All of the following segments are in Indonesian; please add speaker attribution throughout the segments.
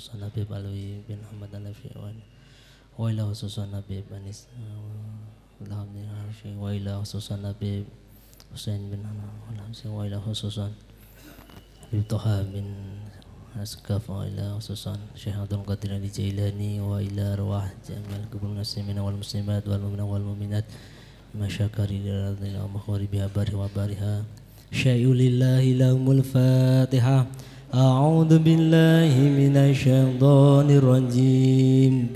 Speaker 1: khususan Habib Alwi bin Ahmad Al-Fi'wan wa ila khususan Habib Anis wa ila khususan Habib Husain bin Hamzah wa ila khususan Habib Toha bin Askaf wa ila khususan Syekh Abdul Qadir Al-Jailani wa ila arwah jami'al kubur muslimin wal muslimat wal mu'minin wal mu'minat masyakari radhiyallahu anhu maghribiha bariha wa bariha syai'ulillahi lahumul fatihah. A'udzu billahi minasy syaithanir rajim.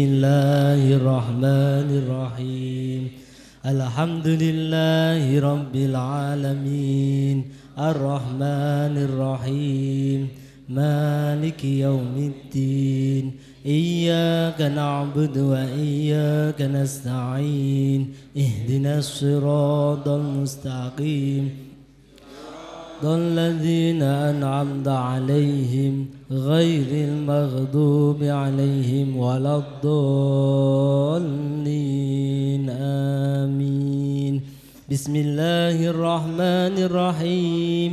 Speaker 1: Bismillahirrahmanirrahim. Alhamdulillahi rabbil alamin. Arrahmanir rahim. Maliki yaumiddin. Iyyaka na'budu wa iyyaka nasta'in. Ihdinas siratal mustaqim. الذين أنعمت عليهم غير المغضوب عليهم ولا الضالين آمين. بسم الله الرحمن الرحيم.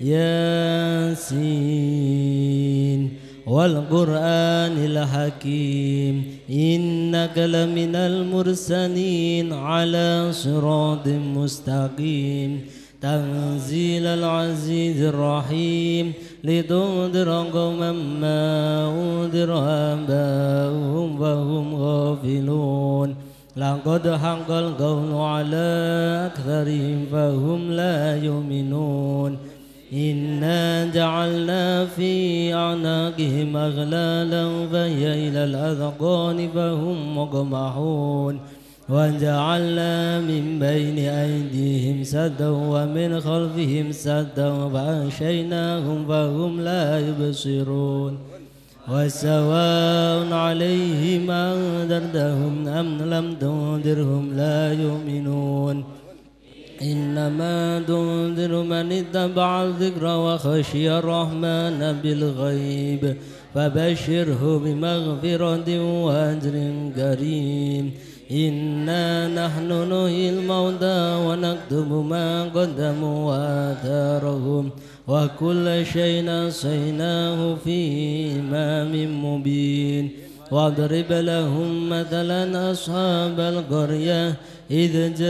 Speaker 1: ياسين والقرآن الحكيم إنك لمن المرسلين على صراط مستقيم. تنزيل العزيز الرحيم لتنذر قوما ما أنذر آباؤهم وهم غافلون. لقد حق القول على أكثرهم فهم لا يؤمنون. إنا جعلنا في أعناقهم أغلالا فهي إلى الأذقان فهم مقمحون. وجعلنا من بين أيديهم سدا ومن خلفهم سدا فأغشيناهم فهم لا يبصرون. وسواء عليهم أنذرتهم أم لم تنذرهم لا يؤمنون. إنما تنذر من اتبع الذكر وخشي الرحمن بالغيب فبشره بمغفرة وأجر كريم. إنا نحن نحيي الموتى ونكتب ما قدموا وآثارهم وكل شيء أحصيناه في إمام مبين. واضرب لهم مثلا أصحاب القرية إذ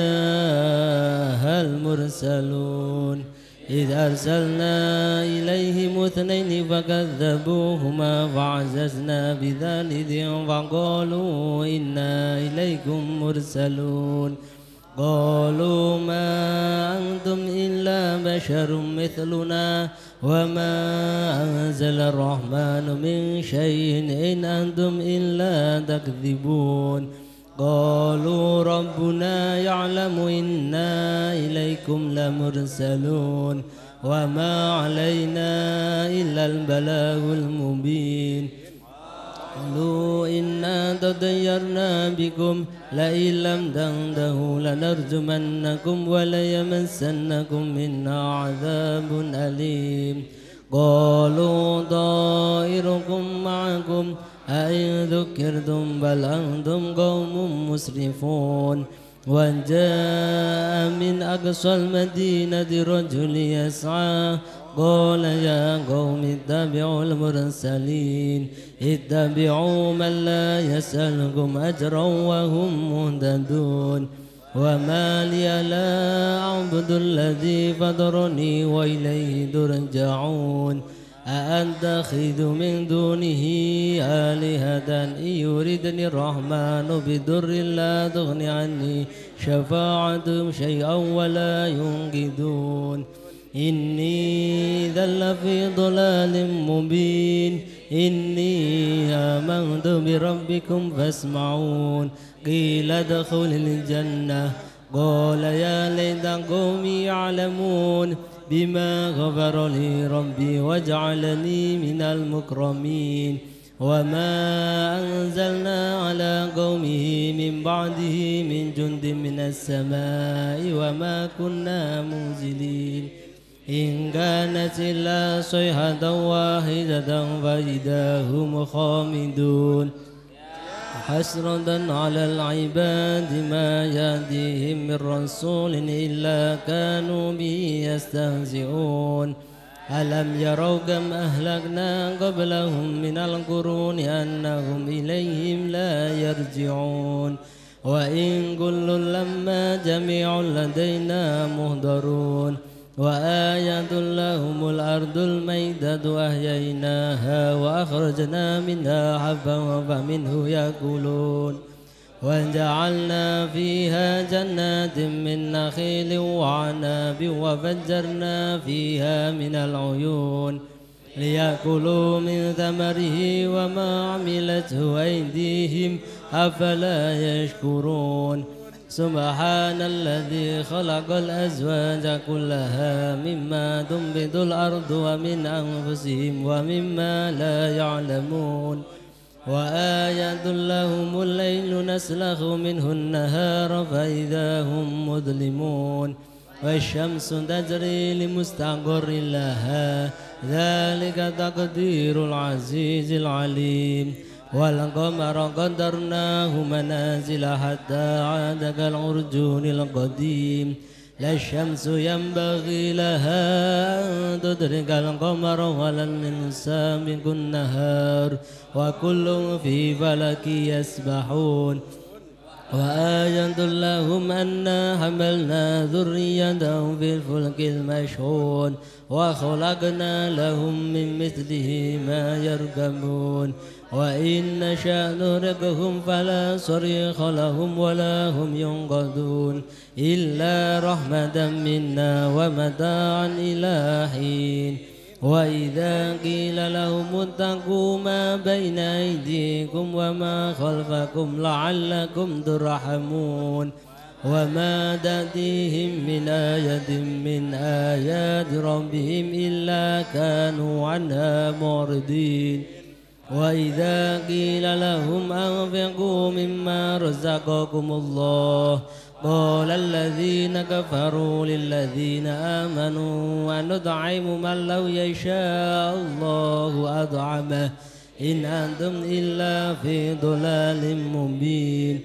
Speaker 1: جاءها المرسلون إذ أرسلنا إليهم اثنين فكذبوهما فعززنا بثالث فقالوا إنا إليكم مرسلون. قالوا ما أنتم إلا بشر مثلنا وما أنزل الرحمن من شيء إن أنتم إلا تكذبون. قالوا ربنا يعلم إنا إليكم لمرسلون وما علينا إلا البلاغ المبين. قالوا إنا تطيرنا بكم لئن لم تنتهوا لنرجمنكم وليمسنكم منا عذاب أليم. قالوا طائركم معكم أئن ذكرتم بل أنتم قوم مسرفون. وجاء من أقصى المدينة رجل يسعى قال يا قوم اتبعوا المرسلين اتبعوا من لا يسألكم أجرا وهم مهتدون. وما لي لا أعبد الذي فطرني وإليه ترجعون. أأتخذ من دونه آلهة إن يردني الرحمن بضر لا تغن عني شفاعتهم شيئا ولا ينقذون. إني إذا لفي ضلال مبين. إني آمنت بربكم فاسمعون. قيل ادخل الجنة قال يا ليت قومي يعلمون بما غفر لي ربي وجعلني من المكرمين. وما أنزلنا على قومه من بعده من جند من السماء وما كنا منزلين. إن كانت إلا صيحة واحدة فإذا هم خامدون. حسرة على العباد ما يأتيهم من رسول إلا كانوا به يستهزئون. ألم يروا كم أهلكنا قبلهم من القرون أنهم إليهم لا يرجعون وإن كل لما جميع لدينا مهدرون وآية لهم الأرض الميتة أحييناها وأخرجنا منها حبا فمنه يأكلون وجعلنا فيها جنات من نخيل وعناب وفجرنا فيها من العيون ليأكلوا من ثمره وما عملته أيديهم أفلا يشكرون سبحان الذي خلق الأزواج كلها مما تنبت الأرض ومن أنفسهم ومما لا يعلمون وآية لهم الليل نسلخ منه النهار فإذا هم مظلمون والشمس تجري لمستقر لها ذلك تقدير العزيز العليم والقمر قدرناه منازل حتى عاد كالعرجون القديم لا الشمس ينبغي لها أن تدرك القمر ولا الإنسان سابق النهار وكل في فلك يسبحون وآية لهم أنا حملنا ذريتهم في الفلك المشحون وخلقنا لهم من مثله ما يركبون وإن نشأ نغرقهم فلا صريخ لهم ولا هم ينقذون إلا رحمة منا ومتاعا إلى حين وإذا قيل لهم اتقوا ما بين أيديكم وما خلفكم لعلكم ترحمون وما تأتيهم من آية من آيات ربهم إلا كانوا عنها معرضين وإذا قيل لهم أنفقوا مما رزقكم الله قال الذين كفروا للذين آمنوا أنطعم من لو يشاء الله أطعمه إن أنتم إلا في ضلال مبين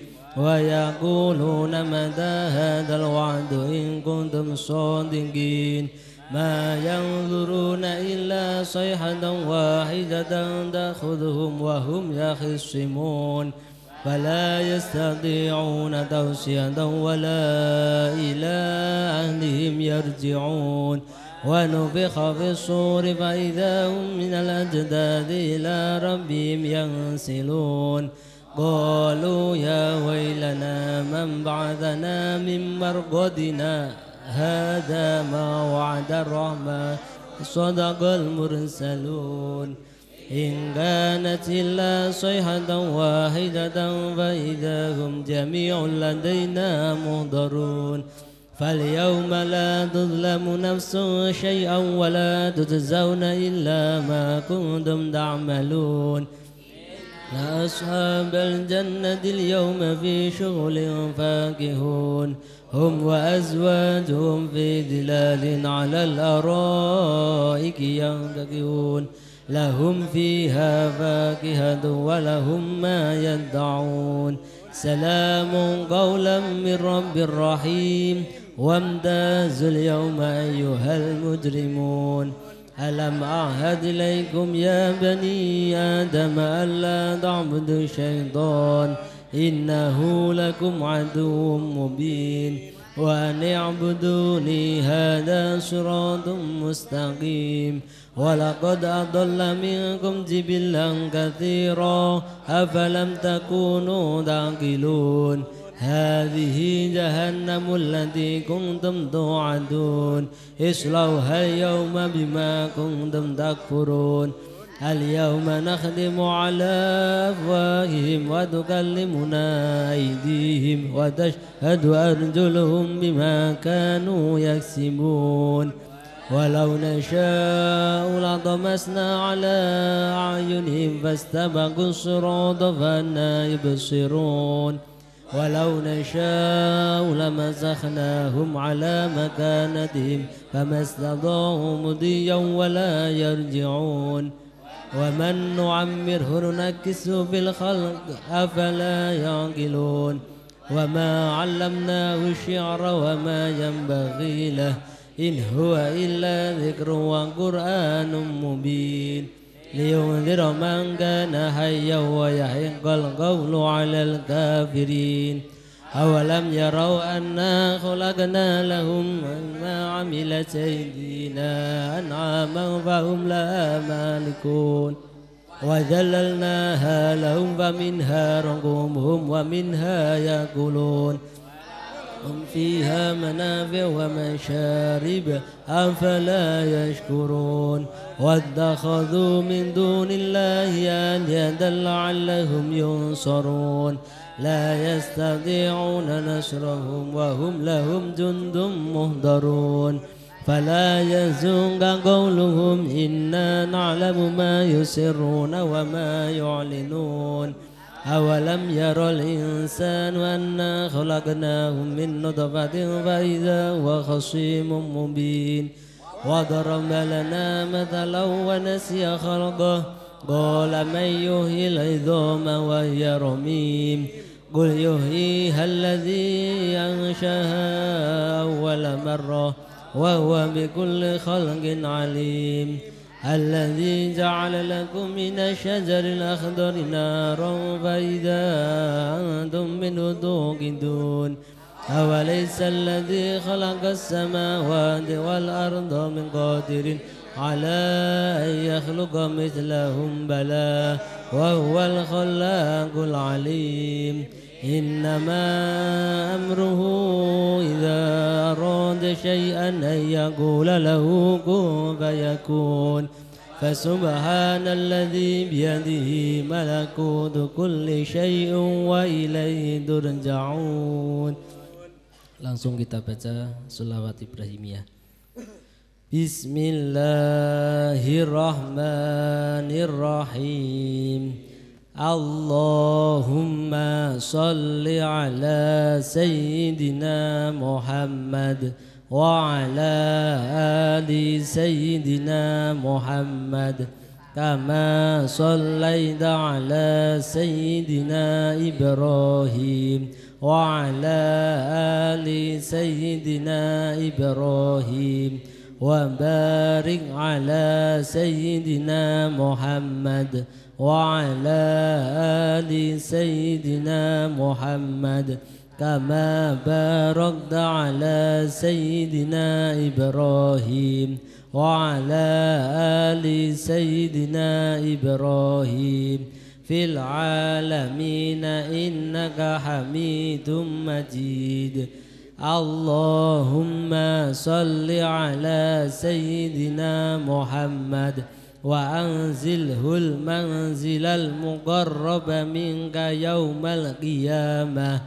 Speaker 1: ويقولون متى هذا الوعد إن كنتم صادقين ما ينظرون إلا صيحة واحدة تأخذهم وهم يخصمون فلا يستطيعون توصية ولا إلى أهلهم يرجعون ونفخ في الصور فإذا هم من الأجداث إلى ربهم ينسلون قالوا يا ويلنا من بعثنا من مرقدنا هذا ما وعد الرحمن صدق المرسلون إن كانت إلا صيحة واحدة فإذا هم جميع لدينا محضرون فاليوم لا تظلم نفس شيئا ولا تجزون إلا ما كنتم تعملون أصحاب الجنة اليوم في شغل فاكهون هم وأزواجهم في ظلال على الأرائك ينتكئون لهم فيها فاكهة ولهم ما يدعون سلام قولا من رب رحيم وامتازوا اليوم أيها المجرمون ألم أعهد إليكم يا بني آدم ألا تعبدوا الشيطان إنه لكم عدو مبين وأن اعبدوني هذا صراط مستقيم ولقد أضل منكم جبلا كثيرا أفلم تكونوا تعقلون هذه جهنم التي كنتم توعدون اصلوها اليوم بما كنتم تكفرون اليوم نختم على أفواههم وتكلمنا أيديهم وتشهد أرجلهم بما كانوا يكسبون ولو نشاء لطمسنا على أعينهم فاستبقوا الصراط فأنى يبصرون ولو نشاء لمسخناهم على مكانتهم فما استطاعوا مضيا ولا يرجعون ومن نعمره ننكسه في الخلق أفلا يعقلون وما علمناه الشعر وما ينبغي له إن هو إلا ذكر وقرآن مبين لينذر من كان حيا ويحق القول على الكافرين أولم يروا أنا خلقنا لهم مما عملت أيدينا أنعاما فهم لها مالكون وذللناها لهم فمنها ركوبهم ومنها يأكلون هم فيها منافع ومشارب أفلا يشكرون واتخذوا من دون الله آلهة لعلهم ينصرون لا يستطيعون نصرهم وهم لهم جند مهضرون فلا يحزنك قولهم إنا نعلم ما يسرون وما يعلنون أولم ير الإنسان أنا خلقناه من نطفة فإذا هو خصيم مبين وضرب لنا مثلا ونسي خلقه قال من يحيي العظام وهي رميم قل يحييها الذي أنشأها أول مرة وهو بكل خلق عليم الذي جعل لكم من الشجر الأخضر نارا فإذا أنتم منه توقدون أوليس الذي خلق السماوات والأرض من قادر على أن يخلق مثلهم بلى وهو الخلاق العليم إنما أمره إذا أراد شيئا أن يقول له كن فيكون فسبحان الذي بيده ملكوت كل شيء وإليه ترجعون. Langsung kita baca sholawat Ibrahimiyah. Bismillahirrahmanirrahim. Allahumma salli ala Sayyidina Muhammad wa ala ali Sayyidina Muhammad kama sallaita ala Sayyidina Ibrahim wa ala ali Sayyidina Ibrahim wa barik ala Sayyidina Muhammad wa ala ali Sayyidina Muhammad kama barakta ala Sayyidina Ibrahim wa ala ali Sayyidina Ibrahim fil alamin innaka Hamidum Majid. Allahumma salli ala Sayyidina Muhammad wa anzilhul manzilal muqarraba minka yawmal qiyamah.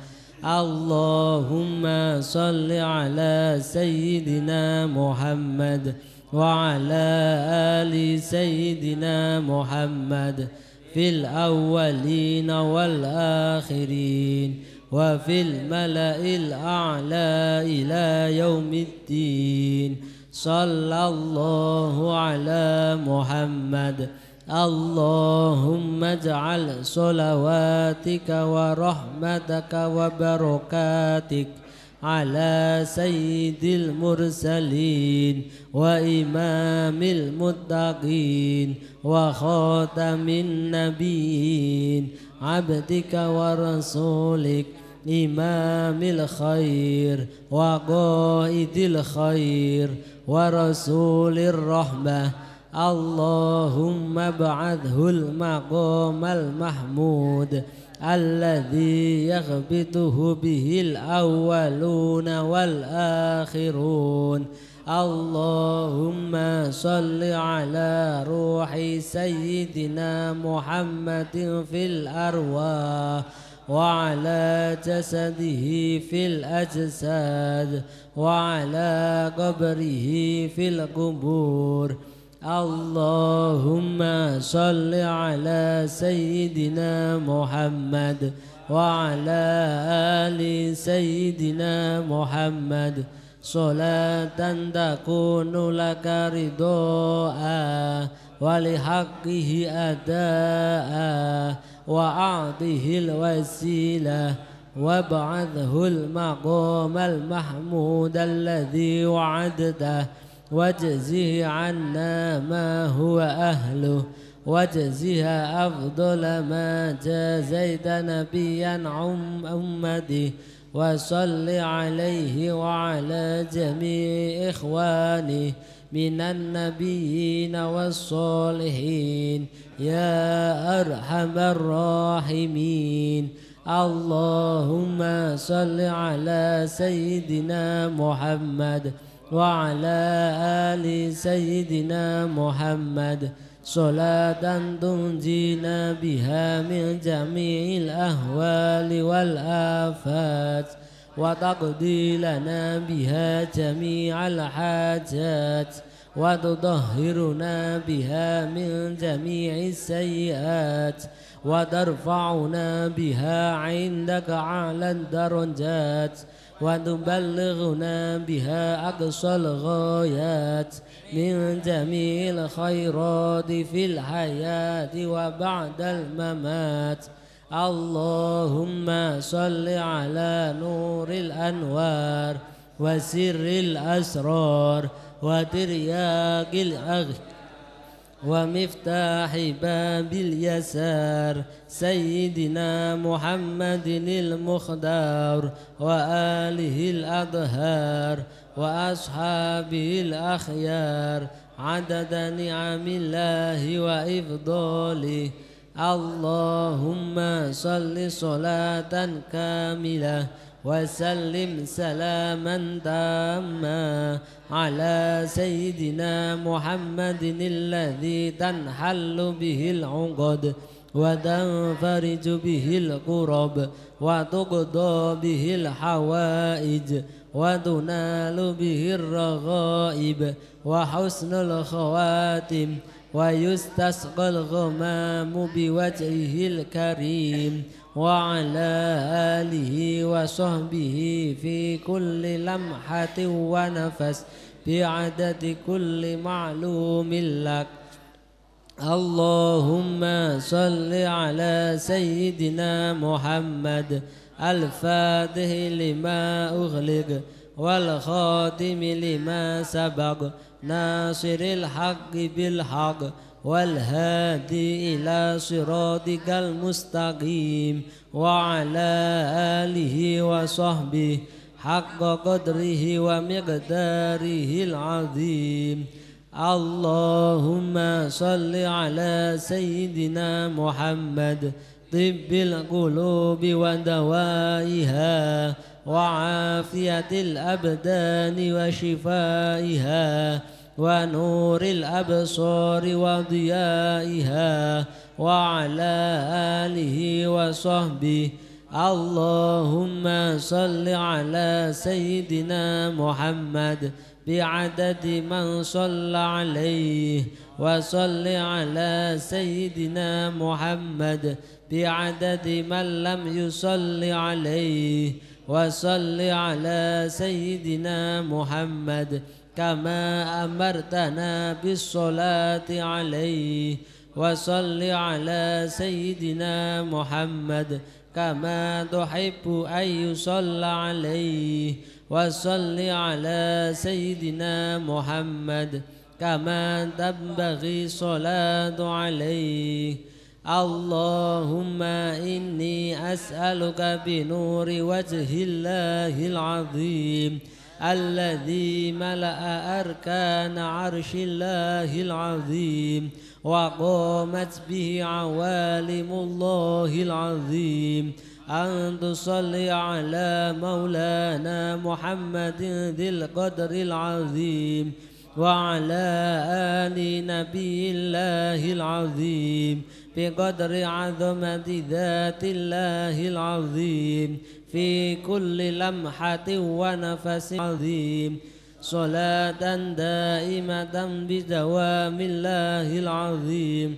Speaker 1: Allahumma salli ala Sayyidina Muhammad wa ala ali Sayyidina Muhammad fil awwalin wal akhirin wa fil mala'il a'la ila yaumiddin. Sallallahu ala Muhammad. Allahumma ij'al salawatika wa rahmataka wa barakatik ala sayyidil mursalin wa imamil muttaqin wa khatamin nabiyyin abdika wa rasulik imamil khair wa qaidil khair wa rasulir rahmah. Allahumma ba'athul maqamal mahmud alladhi yaghbituhu bihil awwaluna wal akhirun. Allahumma salli ala ruhi sayyidina Muhammadin fil arwah wa ala jasadihi fil ajsad wa ala qabrihi fil qubur. Allahumma salli ala Sayyidina Muhammad wa ala ali Sayyidina Muhammad salatan takunu laka ridho'a wa lihaqqihi ada'a wa a'tihil wasilah
Speaker 2: وابعثه المقام المحمود الذي وعدته واجزه عنا ما هو أهله واجزها أفضل ما جازيت نبيا عن أمته وصل عليه وعلى جميع إخوانه من النبيين والصالحين يا أرحم الراحمين. اللهم صل على سيدنا محمد وعلى آل سيدنا محمد صلاة تنجينا بها من جميع الأهوال والآفات وتقضي لنا بها جميع الحاجات وتطهرنا بها من جميع السيئات وترفعنا بها عندك أعلى الدرجات وتبلغنا بها أقصى الغايات من جميع الخيرات في الحياة وبعد الممات. اللهم صل على نور الأنوار وسر الأسرار وترياق الأغيار ومفتاح باب اليسار سيدنا محمد المختار وآله الأطهار وأصحابه الأخيار عدد نعم الله وإفضاله. اللهم صل صلاة كاملة وسلم سلاما تاما على سيدنا محمد الذي تنحل به العقد وتنفرج به الكرب وتقضى به الحوائج وتنال به الرغائب وحسن الخواتم ويستسقى الغمام بوجهه الكريم وعلى آله وصحبه في كل لمحة ونفس بعدد كل معلوم لك. اللهم صل على سيدنا محمد الفاتح لما أغلق والخاتم لما سبق ناصر الحق بالحق والهادي إلى صراطك المستقيم وعلى آله وصحبه حق قدره ومقداره العظيم. اللهم صل على سيدنا محمد طب القلوب ودوائها وعافية الأبدان وشفائها ونور الأبصار وضيائها وعلى آله وصحبه. اللهم صل على سيدنا محمد بعدد من صلى عليه وصل على سيدنا محمد بعدد من لم يصل عليه وصل على سيدنا محمد كما أمرتنا بالصلاة عليه وصل على سيدنا محمد كما تحب أن يصلى عليه وصل على سيدنا محمد كما تنبغي الصلاة عليه. اللهم إني أسألك بنور وجه الله العظيم الذي ملأ أركان عرش الله العظيم وقامت به عوالم الله العظيم أن تصلي على مولانا محمد ذي القدر العظيم وعلى آل نبي الله العظيم بقدر عظمة ذات الله العظيم في كل لمحة ونفس عظيم صلاة دائمة بدوام الله العظيم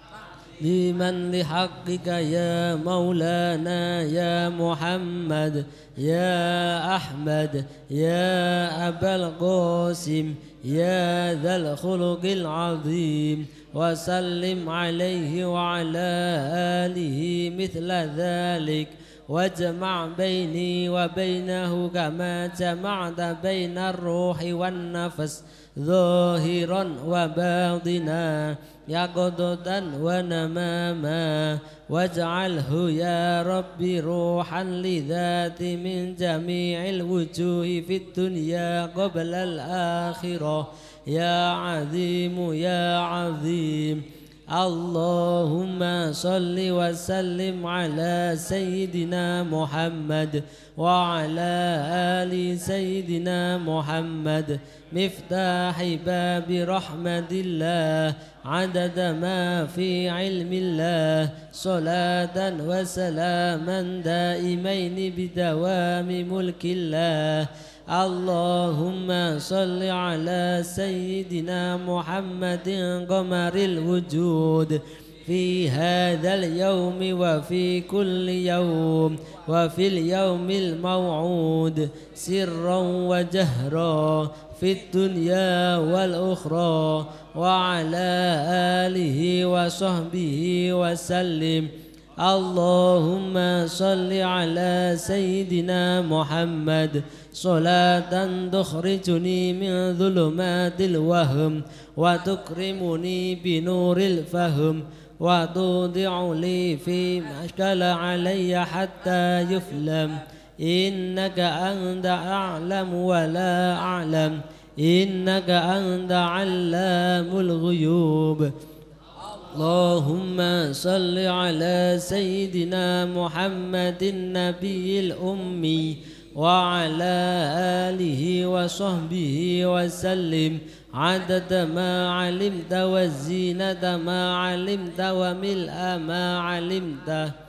Speaker 2: لمن لحقك يا مولانا يا محمد يا أحمد يا أبا القاسم يا ذا الخلق العظيم وسلم عليه وعلى آله مثل ذلك واجمع بيني وبينه كما جمعت بين الروح والنفس ظاهرا وباطنا يقظة ونماما واجعله يا ربي روحا لذات من جميع الوجوه في الدنيا قبل الآخرة يا عظيم يا عظيم. اللهم صل وسلم على سيدنا محمد وعلى آل سيدنا محمد مفتاح باب رحمة الله عدد ما في علم الله صلاة وسلاما دائمين بدوام ملك الله. اللهم صل على سيدنا محمد قمر الوجود في هذا اليوم وفي كل يوم وفي اليوم الموعود سرا وجهرا في الدنيا والأخرى وعلى آله وصحبه وسلم. اللهم صل على سيدنا محمد صلاة تخرجني من ظلمات الوهم وتكرمني بنور الفهم وتوضع لي فيما أشكل علي حتى يفلم إنك أنت أعلم ولا أعلم إنك أنت علام الغيوب. اللهم صل على سيدنا محمد النبي الأمي وعلى آله وصحبه وسلم عدد ما علمت وزينة ما علمت وملء ما علمت.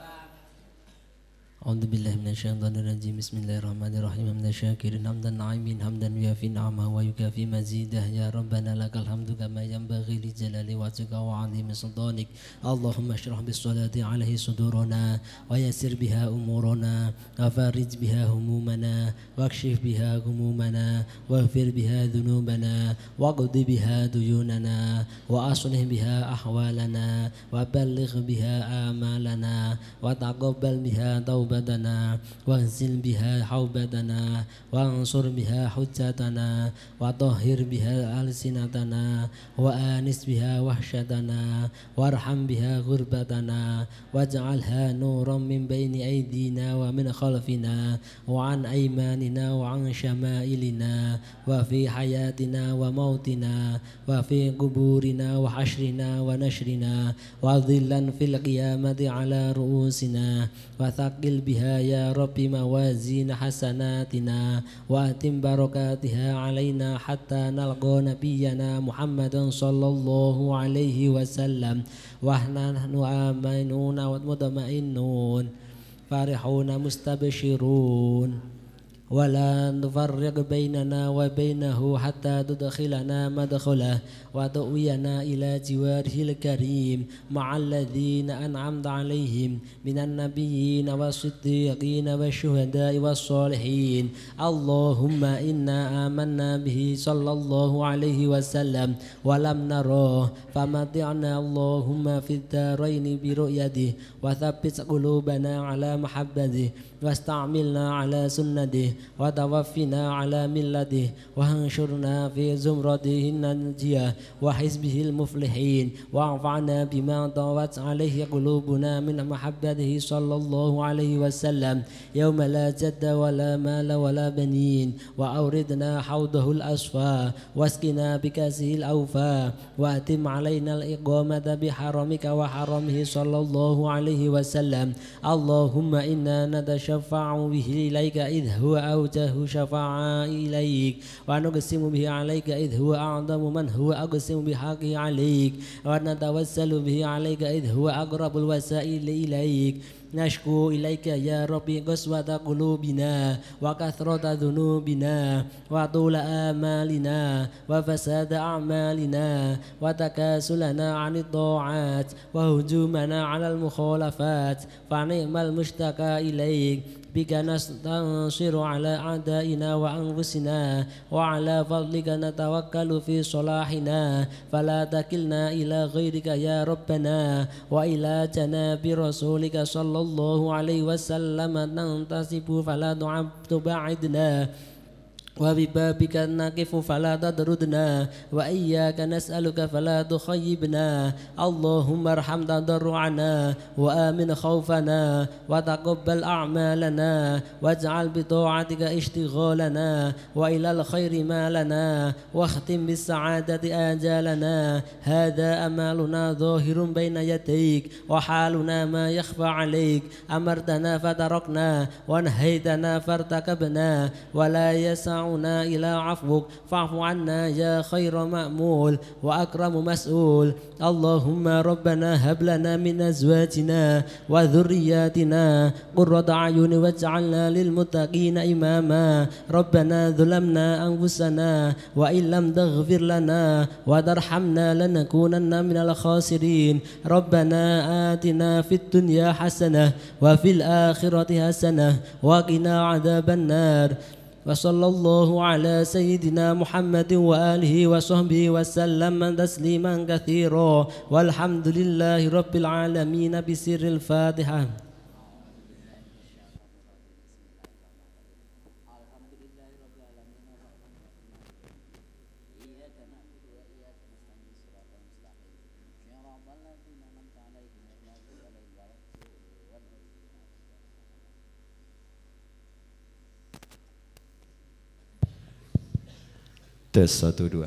Speaker 1: أعوذ بالله من الشيطان الرجيم. بسم الله الرحمن الرحيم. حمدا شاكرا حمدا نعيم حمدا يوافي نعمه ويكافي مزيده. يا ربنا لك الحمد كما ينبغي لجلال وجهك وعظيم سلطانك. اللهم اشرح بالصلاة عليه صدورنا ويسر بها أمورنا وفرج بها همومنا واكشف بها غمومنا واغفر بها ذنوبنا واقض بها ديوننا وأصلح بها أحوالنا وبلغ بها آمالنا وتقبل بها توبتنا واغسل بها حوبتنا وانصر بها حجتنا وطهر بها ألسنتنا وآنس بها وحشتنا وارحم بها غربتنا واجعلها نورا من بين أيدينا ومن خلفنا وعن أيماننا وعن شمائلنا وفي حياتنا وموتنا وفي قبورنا وحشرنا ونشرنا وظلا في القيامة على رؤوسنا وثقل بها يا رب موازين حسناتنا وأتم بركاتها علينا حتى نلقى نبينا محمد صلى الله عليه وسلم ونحن آمنون ومطمئنون فرحون مستبشرون ولا نفرق بيننا وبينه حتى تدخلنا مدخله وتؤوينا إلى جواره الكريم مع الذين أنعمت عليهم من النبيين والصديقين والشهداء والصالحين. اللهم إنا آمنا به صلى الله عليه وسلم ولم نراه فمتعنا اللهم في الدارين برؤيته وثبت قلوبنا على محبته واستعملنا على سنته وتوفنا على ملته وانشرنا في زمرته النجية وحزبه المفلحين وانفعنا بما طوت عليه قلوبنا من محبته صلى الله عليه وسلم يوم لا جد ولا مال ولا بنين وأوردنا حوضه الأصفى واسقنا بكاسه الأوفى وأتم علينا الإقامة بحرمك وحرمه صلى الله عليه وسلم. اللهم إنا نتشفع به إليك إذ هو أوجه شفاعة إليك ونقسم به عليك إذ هو أعظم من هو أقسم بحقه عليك ونتوسل به عليك إذ هو أقرب الوسائل إليك. نشكو إليك يا ربي قسوة قلوبنا وكثرة ذنوبنا وطول آمالنا وفساد أعمالنا وتكاسلنا عن الطاعات وهجومنا على المخالفات فنعم المشتكى إليك بك نستنصر
Speaker 2: على أعدائنا وأنفسنا وعلى فضلك نتوكل في صلاحنا فلا تكلنا إلى غيرك يا ربنا وإلى جناب رسولك صلى الله عليه وسلم ننتسب فلا تبعدنا وببابك نقف فلا تطردنا وإياك نسألك فلا تخيبنا اللهم ارحم تضرعنا وآمن خوفنا وتقبل أعمالنا واجعل بطاعتك اشتغالنا وإلى الخير مالنا واختم بالسعادة آجالنا هذا أمالنا ظاهر بين يديك وحالنا ما يخفى عليك أمرتنا فتركنا ونهيتنا فارتكبنا ولا يسع إلى عفوك فاعف عنا يا خير مأمول وأكرم مسؤول اللهم ربنا هب لنا من أزواجنا وذرياتنا قرة أعين واجعلنا للمتقين إماما ربنا ظلمنا أنفسنا وإن لم تغفر لنا وترحمنا لنكونن من الخاسرين ربنا آتنا في الدنيا حسنة وفي الآخرة حسنة وقنا عذاب النار وصلى الله على سيدنا محمد وآله وصحبه وسلم تسليما كثيرا والحمد لله رب العالمين بسر الفاتحة.
Speaker 3: Tes 1 2.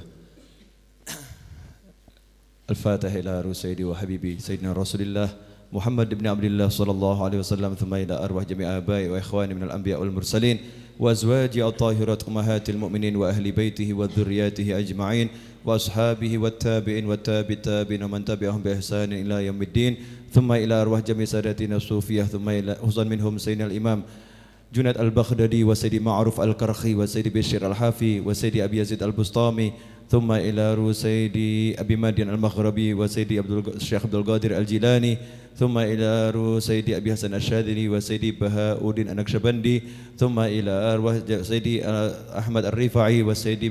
Speaker 3: Al-Fatihah ila ruh sayyidi wa habibi sayyidina Rasulillah Muhammad ibn Abdullah sallallahu alaihi wasallam thumma ila arwah jami' abai wa ikhwani minal anbiya wal mursalin wa azwaji at-tahirat ummahatil mu'minin wa ahli baitihi wa dhurriyyatihi ajma'in wa ashabihi wat tabi'in wat tabi'in wa man tabi'ahum bi ihsanin ila yaumiddin thumma ila arwah jami' sadatina sufiyah thumma ila husan minhum sayyidina al-imam Junaid al-Baghdadi wa Sayyidi Ma'ruf al-Karkhi wa Sayyidi Bashir al-Hafi wa Sayyidi Abi Yazid al-Bustami thumma ila ru Sayyidi Abi Madian al-Maghrabi wa Sayyidi Syekh Abdul Qadir al-Jilani thumma ila ru Sayyidi Abi Hasan al-Shadili wa Sayyidi Bahauddin an-Naqshbandi thumma ila arwah Sayyidi Ahmad al-Rifai wa Sayyidi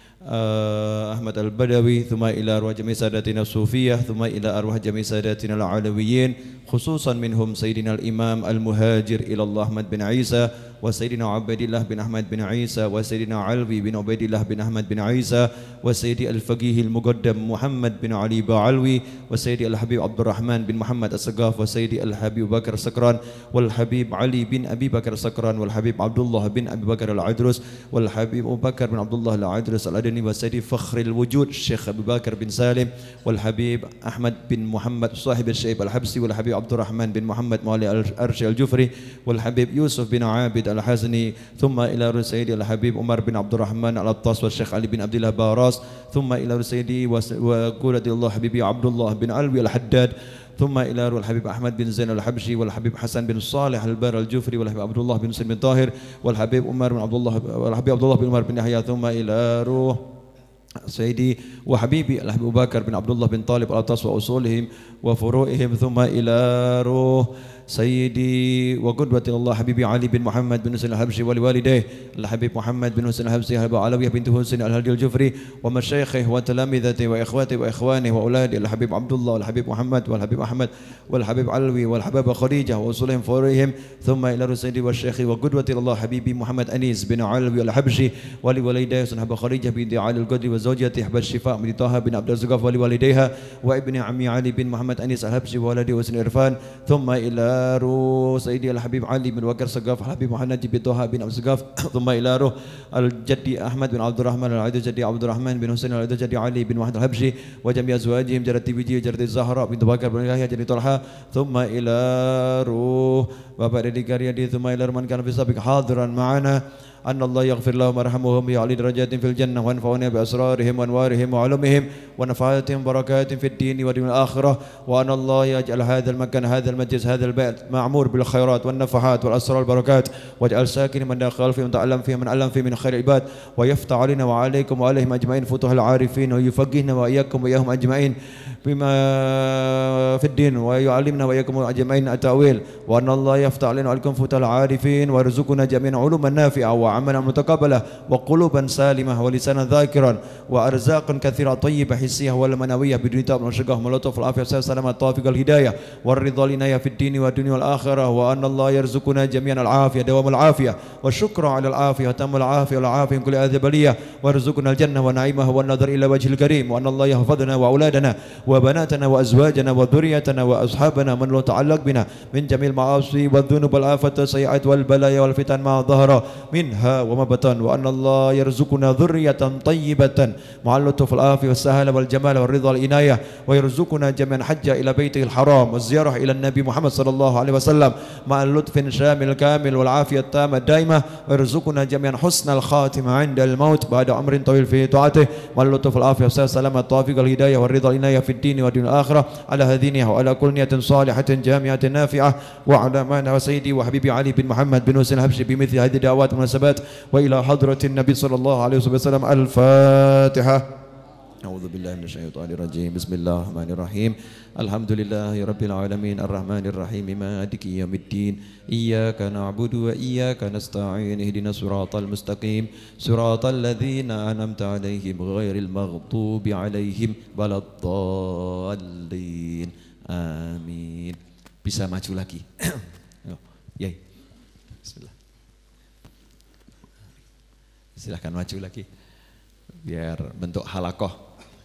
Speaker 3: Ahmad al-Badawi thumma ila arwah jami' sadatina sufiyah thumma ila arwah jami' sadatina al-alawiyin khususan minhum Sayyidina al-Imam al-Muhajir ila Allah Ahmad bin Isa wa Sayyidina Ubaidillah bin Ahmad bin Isa wa Sayyidina Alwi bin Ubaidillah bin Ahmad bin Isa wa Sayyidi al-Faqih al-Muqaddam Muhammad bin Ali Ba'alwi wa Sayyidi al-Habib Abdurrahman bin Muhammad as-Sagaf wa Sayyidi al-Habib Bakar Sakran wal Habib Ali bin Abi Bakar Sakran wal Habib Abdullah bin Abi Bakar al-Adrus wal Habib Abu Bakar bin Abdullah al-Adrus al-Adani wa Sayyidi Fakhril Wujud Syekh Abu Bakar bin Salim wal Habib Ahmad bin Muhammad sahib al-Syaib al-Habsi wal Habib Abdurrahman bin Muhammad Mawli al-Arshi al-Jufri wal Habib Yusuf bin Abid al-Hazni thumma ila Sayyidi al-Habib Umar bin Abdurrahman al-Attas wa Syekh Ali bin Abdullah Baras thumma ila Sayyidi wa Quratillah Habibi Abdullah bin Alwi al-Haddad ثم إلى الحبيب أحمد بن زين الحبشي والحبيب حسن بن صالح البر الجفري والحبيب عبد الله بن سلم الطاهر والحبيب عمر بن عبد الله والحبيب عبد الله بن عمر بن يحيى ثم إلى روح سيدي وحبيبي الحبيب أبو بكر بن عبد الله بن طالب الأطاس وأصولهم وفروعهم ثم إلى روح سيدي وقدوة الله حبيبي علي بن محمد بن حسين الحبشي ولوالديه الحبيب محمد بن حسين الحبشي الحبيب علوية بنت حسين الهادي الجفري ومشايخه وتلامذته وإخواته وإخوانه وأولاده الحبيب عبد الله والحبيب محمد والحبيب أحمد والحبيب علوي والحبيب خديجة وأصولهم فروعهم ثم إلى سيدي والشيخ وقدوة الله حبيبي محمد أنيس بن علوي الحبشي ولوالديه الحبيب خديجة بنت علي القدري وزوجته حبيب الشفاء بن طه بن عبد الزقاف ولوالديها وابن عمي علي بن محمد أنيس الحبشي وولده وسن إرفان ثم إلى روح سيدي الحبيب علي بن بكر السقاف الحبيب محمد بن طه بن عبد الزقاف ثم إلى روح الجدي أحمد بن عبد الرحمن العيد جدي عبد الرحمن بن حسين العيد جدي علي بن واحد الحبشي وجميع أزواجهم جدتي بيجي جدتي الزهراء بنت بكر بن يحيى جدي طلحة ثم إلى روح Bapak Dedi Karyadi ثم إلى من كان في السابق حاضرا معنا أن الله يغفر لهم ويرحمهم ويعلي درجاتهم في الجنة وينفعنا بأسرارهم وأنوارهم وعلومهم ونفعاتهم وبركاتهم في الدين والدنيا والآخرة وأن الله يجعل هذا المكان هذا المجلس هذا البيت معمور بالخيرات والنفحات والأسرار والبركات واجعل ساكن من داخل فيه من تعلم فيه من علم فيه من خير العباد ويفتح علينا وعليكم وعليهم أجمعين فتوح العارفين ويفقهنا وإياكم وإياهم أجمعين بما في الدين ويعلمنا وإياكم أجمعين التأويل وأن الله يفتح علينا وعليكم فتوح العارفين ويرزقنا جميعا علوما نافعة وعملا متقبلا وقلوبا سالمة ولسانا ذاكرا وأرزاقا كثيرة طيبة حسية والمنوية بدون تعب والشقاء واللطف والعافية والسلامة التوفيق الهداية والرضا لنا في الدين والدنيا والآخرة وأن الله يرزقنا جميعا العافية دوام العافية والشكر على العافية وتم العافية والعافية من كل هذه البلية ويرزقنا الجنة ونعيمها والنظر إلى وجه الكريم وأن الله يحفظنا وأولادنا وبناتنا وأزواجنا وذريتنا وأصحابنا من لا تعلق بنا من جميع المعاصي والذنوب والآفات والسيئات والبلايا والفتن ما ظهر منها وما بطن وأن الله يرزقنا ذرية طيبة مع اللطف والعافية والسهالة والجمال والرضا والعناية ويرزقنا جميعا حج إلى بيته الحرام والزيارة إلى النبي محمد صلى الله عليه وسلم مع اللطف شامل كامل والعافية التامة الدائمة ويرزقنا جميعا حسن الخاتمة عند الموت بعد عمر طويل في طاعته مع اللطف والعافية والسلامة التوفيق الهداية والرضا والعناية في الدين والدنيا الآخرة على هذه وعلى كل نية صالحة جامعة نافعة وعلى معنا وسيدي وحبيبي علي بن محمد بن حسين الحبشي بمثل هذه الدعوات والمناسبات وإلى حضرة النبي صلى الله عليه وسلم الفاتحة. أعوذ بالله من الشيطان الرجيم بسم الله الرحمن الرحيم الحمد لله رب العالمين الرحمن الرحيم مالك يوم الدين إياك نعبد وإياك نستعين اهدنا الصراط المستقيم صراط الذين أنعمت عليهم غير المغضوب عليهم ولا الضالين آمين. Bisa maju lagi. Yai. Bismillah. Silahkan maju lagi biar bentuk halakoh.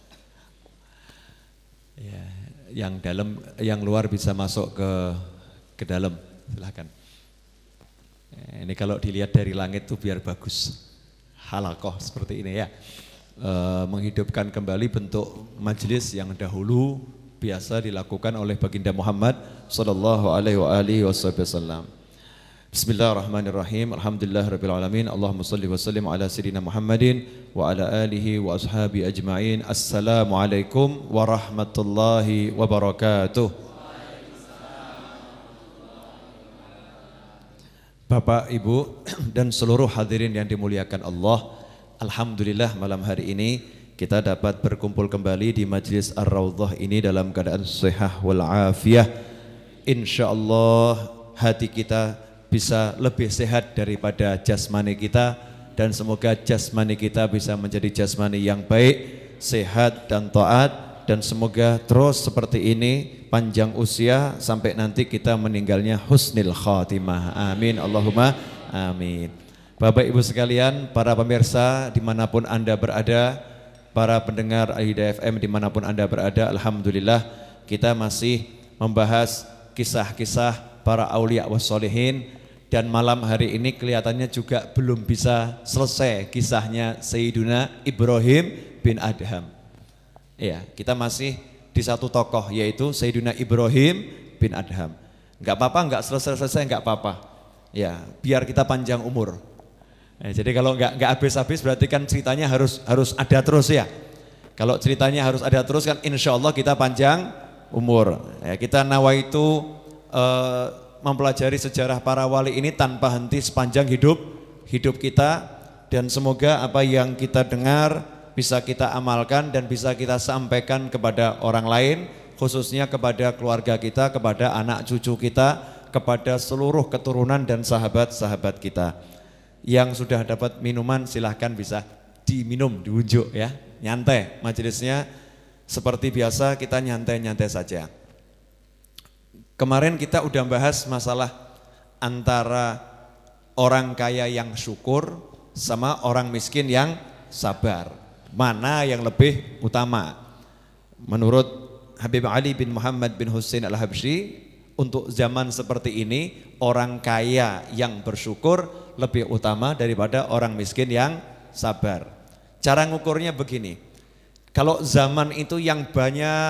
Speaker 3: Ya, yang dalam, yang luar bisa masuk ke dalam, silahkan. Ini kalau dilihat dari langit tuh biar bagus, halakoh seperti ini ya. Menghidupkan kembali bentuk majelis yang dahulu biasa dilakukan oleh baginda Muhammad sallallahu alaihi wasallam. Bismillahirrahmanirrahim. Alhamdulillahirabbil alamin. Allahumma shalli wa sallim ala sayyidina Muhammadin wa ala alihi wa ashabi ajma'in. Assalamualaikum warahmatullahi wabarakatuh. Bapak, Ibu dan seluruh hadirin yang dimuliakan Allah, alhamdulillah malam hari ini kita dapat berkumpul kembali di Majlis Ar-Raudhah ini dalam keadaan sehat wal afiyah. Insyaallah hati kita bisa lebih sehat daripada jasmani kita dan semoga jasmani kita bisa menjadi jasmani yang baik, sehat dan taat dan semoga terus seperti ini panjang usia sampai nanti kita meninggalnya husnul khatimah. Amin Allahumma amin. Bapak Ibu sekalian, para pemirsa dimanapun Anda berada, para pendengar Al-Hidayah FM dimanapun Anda berada, alhamdulillah kita masih membahas kisah-kisah para aulia wassolihin dan malam hari ini kelihatannya juga belum bisa selesai kisahnya Sayyiduna Ibrahim bin Adham. Ya, kita masih di satu tokoh yaitu Sayyiduna Ibrahim bin Adham. Enggak apa-apa, enggak selesai-selesai enggak apa-apa. Ya, biar kita panjang umur. Jadi kalau enggak habis-habis berarti kan ceritanya harus ada terus ya. Kalau ceritanya harus ada terus kan insya Allah kita panjang umur. Ya, kita nawaitu mempelajari sejarah para wali ini tanpa henti sepanjang hidup kita dan semoga apa yang kita dengar bisa kita amalkan dan bisa kita sampaikan kepada orang lain, khususnya kepada keluarga kita, kepada anak cucu kita, kepada seluruh keturunan dan sahabat-sahabat kita. Yang sudah dapat minuman silahkan bisa diminum, diunjuk ya, nyantai majelisnya seperti biasa kita nyantai-nyantai saja. Kemarin kita udah bahas masalah antara orang kaya yang syukur sama orang miskin yang sabar. Mana yang lebih utama? Menurut Habib Ali bin Muhammad bin Husain al-Habsyi, untuk zaman seperti ini orang kaya yang bersyukur lebih utama daripada orang miskin yang sabar. Cara ngukurnya begini, kalau zaman itu yang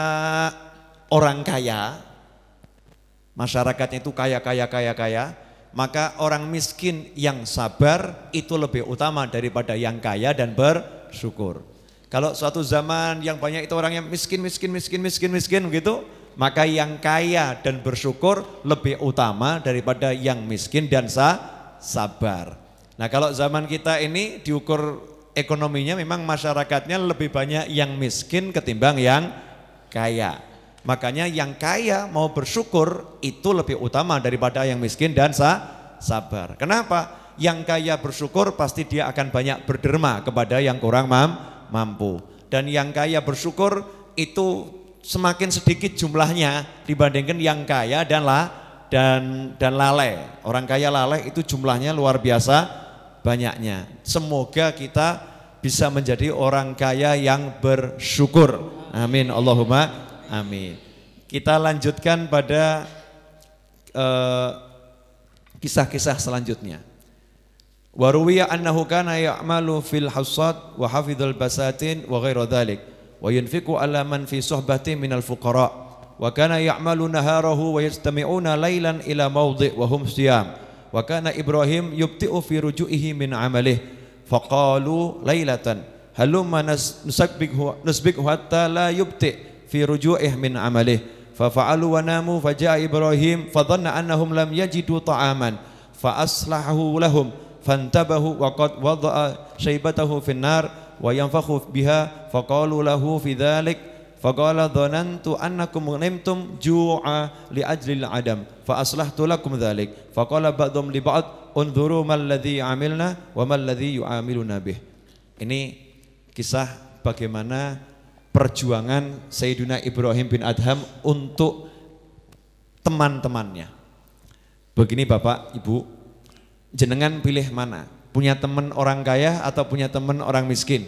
Speaker 3: banyak orang kaya, masyarakatnya itu kaya, maka orang miskin yang sabar itu lebih utama daripada yang kaya dan bersyukur. Kalau suatu zaman yang banyak itu orang yang miskin gitu, maka yang kaya dan bersyukur lebih utama daripada yang miskin dan sabar. Nah kalau zaman kita ini diukur ekonominya memang masyarakatnya lebih banyak yang miskin ketimbang yang kaya. Makanya yang kaya mau bersyukur itu lebih utama daripada yang miskin dan sabar. Kenapa? Yang kaya bersyukur pasti dia akan banyak berderma kepada yang kurang mampu. Dan yang kaya bersyukur itu semakin sedikit jumlahnya dibandingkan yang kaya dan lalai. Orang kaya lalai itu jumlahnya luar biasa banyaknya. Semoga kita bisa menjadi orang kaya yang bersyukur. Amin Allahumma amin. Kita lanjutkan pada kisah-kisah selanjutnya. Wa ruwiya annahu kana ya'malu fil hasad wa hafidhal basatin wa ghairu dhalik wa yunfiqu ala man fi suhbati minal fuqara wa kana ya'malu naharahu wa yastami'una laylan ila mawdi' wa hum siyam wa kana Ibrahim yubti'u fi ruju'ihi min amalihi faqalu laylatan halumma nusbikhu hatta la yubti' fi ruju'ih min amalih fafa'alu wa namu faja'a Ibrahim fadhanna annahum lam yajidu ta'aman fa aslahu lahum fantabahu wa qad wada'a shaybatahu fin nar wa yanfakhu biha faqalu lahu fi dhalik faqala dhanantu annakum nimtum ju'a li ajli al-adam fa aslahtu lakum dhalik faqala ba'dhum li ba'd unzuru mal ladzi 'amilna wa mal ladzi yu'amiluna bih. Ini kisah bagaimana perjuangan Sayyidina Ibrahim bin Adham untuk teman-temannya. Begini Bapak, Ibu, jenengan pilih mana? Punya teman orang kaya atau punya teman orang miskin?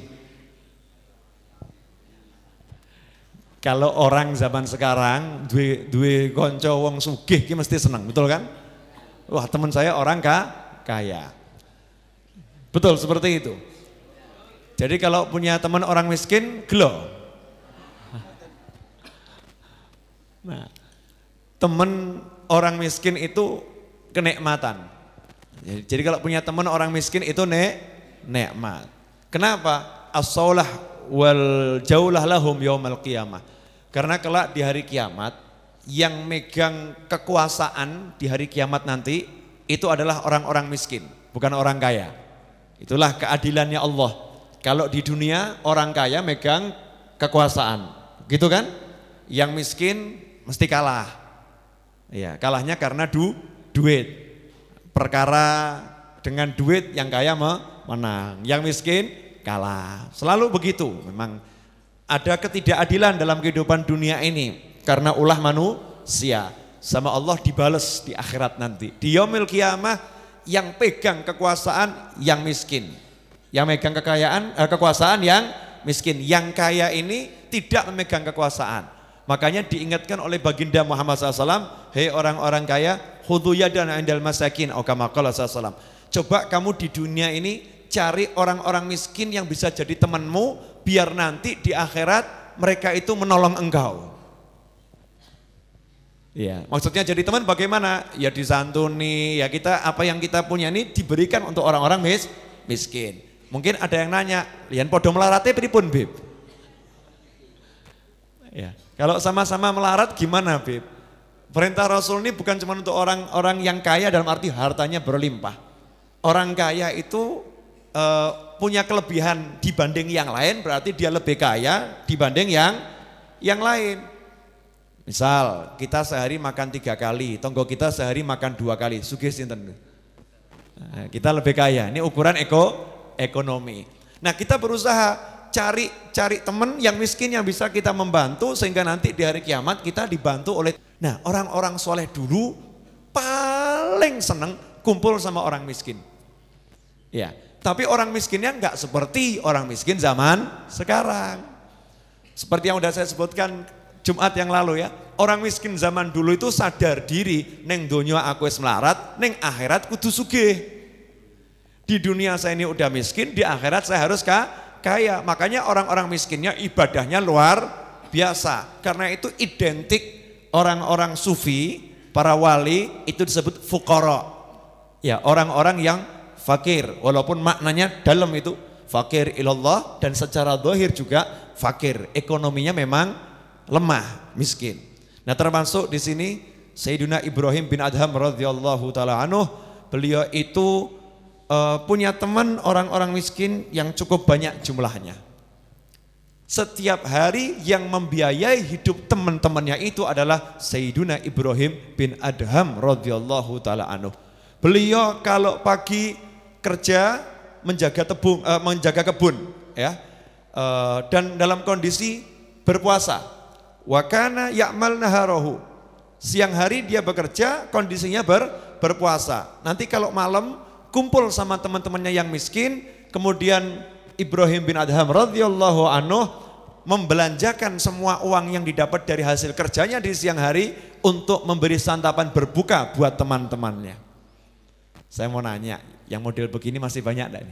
Speaker 3: Kalau orang zaman sekarang duwe konco wong sugih ki mesti seneng, betul kan? Wah, teman saya orang kaya. Betul seperti itu. Jadi kalau punya teman orang miskin, gelo. Nah, teman orang miskin itu kenikmatan. Jadi kalau punya teman orang miskin itu nikmat. Kenapa? As-saulah wal jaulah lahum yaumal qiyamah. Karena kelak di hari kiamat yang megang kekuasaan di hari kiamat nanti itu adalah orang-orang miskin, bukan orang kaya. Itulah keadilannya Allah. Kalau di dunia orang kaya megang kekuasaan, gitu kan? Yang miskin mesti kalah. Ya, kalahnya karena duit. Perkara dengan duit yang kaya menang, yang miskin kalah. Selalu begitu. Memang ada ketidakadilan dalam kehidupan dunia ini karena ulah manusia. Sama Allah dibales di akhirat nanti. Di yaumil qiyamah yang pegang kekuasaan yang miskin. Yang megang kekuasaan yang miskin. Yang kaya ini tidak memegang kekuasaan. Makanya diingatkan oleh baginda Muhammad SAW, hei orang-orang kaya, khudhu yadan indal masakin, atau kama qala SAW. Coba kamu di dunia ini cari orang-orang miskin yang bisa jadi temanmu, biar nanti di akhirat mereka itu menolong engkau. Ya, maksudnya jadi teman bagaimana? Ya disantuni, ya kita apa yang kita punya ini diberikan untuk orang-orang miskin. Mungkin ada yang nanya, lian podo melarate pripun, Bib? Ya. Kalau sama-sama melarat gimana, Bib? Perintah Rasul ini bukan cuma untuk orang-orang yang kaya dalam arti hartanya berlimpah. Orang kaya itu punya kelebihan dibanding yang lain, berarti dia lebih kaya dibanding yang lain. Misal kita sehari makan 3 kali, tonggo kita sehari makan 2 kali, sugih sinten. Kita lebih kaya, ini ukuran ekonomi. Nah kita berusaha cari teman yang miskin yang bisa kita membantu sehingga nanti di hari kiamat kita dibantu oleh. Nah orang-orang soleh dulu paling seneng kumpul sama orang miskin. Ya, tapi orang miskinnya nggak seperti orang miskin zaman sekarang. Seperti yang udah saya sebutkan Jumat yang lalu ya, orang miskin zaman dulu itu sadar diri, neng donya aku wis melarat, neng akhirat kudu sugih. Di dunia saya ini udah miskin, di akhirat saya harus kaya. Makanya orang-orang miskinnya ibadahnya luar biasa. Karena itu identik orang-orang sufi, para wali itu disebut fuqara. Ya, orang-orang yang fakir, walaupun maknanya dalam itu fakir ilallah, dan secara zahir juga fakir, ekonominya memang lemah, miskin. Nah, termasuk di sini Sayyidina Ibrahim bin Adham radhiyallahu taala anhu, beliau itu punya teman orang-orang miskin yang cukup banyak jumlahnya. Setiap hari yang membiayai hidup teman-temannya itu adalah Sayyidina Ibrahim bin Adham radhiyallahu taala anhu. Beliau kalau pagi kerja menjaga kebun, ya, dan dalam kondisi berpuasa. Wa kana ya'mal naharahu. Siang hari dia bekerja, kondisinya berpuasa. Nanti kalau malam kumpul sama teman-temannya yang miskin, kemudian Ibrahim bin Adham radhiyallahu anhu membelanjakan semua uang yang didapat dari hasil kerjanya di siang hari untuk memberi santapan berbuka buat teman-temannya. Saya mau nanya, yang model begini masih banyak enggak nih?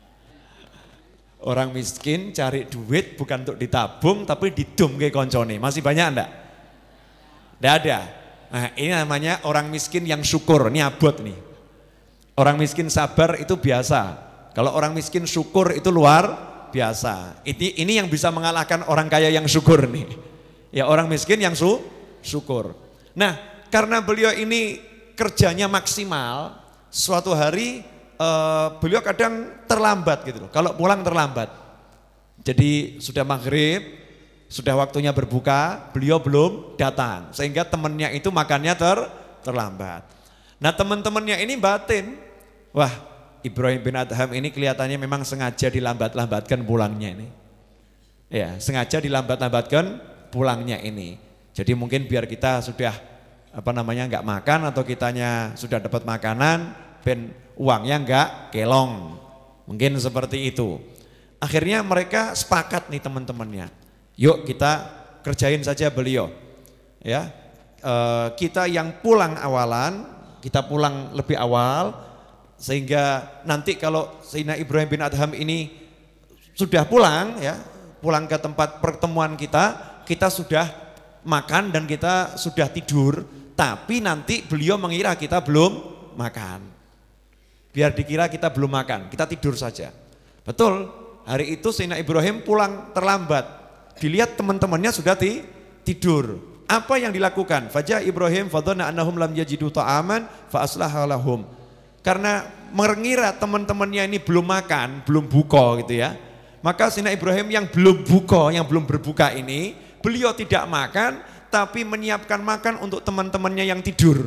Speaker 3: Orang miskin cari duit bukan untuk ditabung tapi didum ke koncone, masih banyak enggak? Enggak ada. Nah, ini namanya orang miskin yang syukur, ini abot nih. Orang miskin sabar itu biasa. Kalau orang miskin syukur itu luar biasa. Ini yang bisa mengalahkan orang kaya yang syukur nih. Ya, orang miskin yang syukur. Nah, karena beliau ini kerjanya maksimal, suatu hari beliau kadang terlambat gitu loh. Kalau pulang terlambat. Jadi sudah maghrib, sudah waktunya berbuka, beliau belum datang. Sehingga temannya itu makannya terlambat. Nah, teman-temannya ini batin. Wah, Ibrahim bin Adham ini kelihatannya memang sengaja dilambat-lambatkan pulangnya ini. Ya, sengaja dilambat-lambatkan pulangnya ini. Jadi mungkin biar kita sudah enggak makan atau kitanya sudah dapat makanan, ben uangnya enggak kelong. Mungkin seperti itu. Akhirnya mereka sepakat nih teman-temannya. Yuk kita kerjain saja beliau. Ya. Kita yang pulang awalan, kita pulang lebih awal. Sehingga nanti kalau Sayyidina Ibrahim bin Adham ini sudah pulang, ya, pulang ke tempat pertemuan kita sudah makan dan kita sudah tidur, tapi nanti beliau mengira kita belum makan. Biar dikira kita belum makan, kita tidur saja. Betul, hari itu Sayyidina Ibrahim pulang terlambat, dilihat teman-temannya sudah tidur. Apa yang dilakukan? Faja Ibrahim fadhana annahum lam yajidu ta'aman fa aslaha lahum. Karena mengira teman-temannya ini belum makan, belum buka gitu ya. Maka Sayyidina Ibrahim yang belum buka, yang belum berbuka ini, beliau tidak makan tapi menyiapkan makan untuk teman-temannya yang tidur.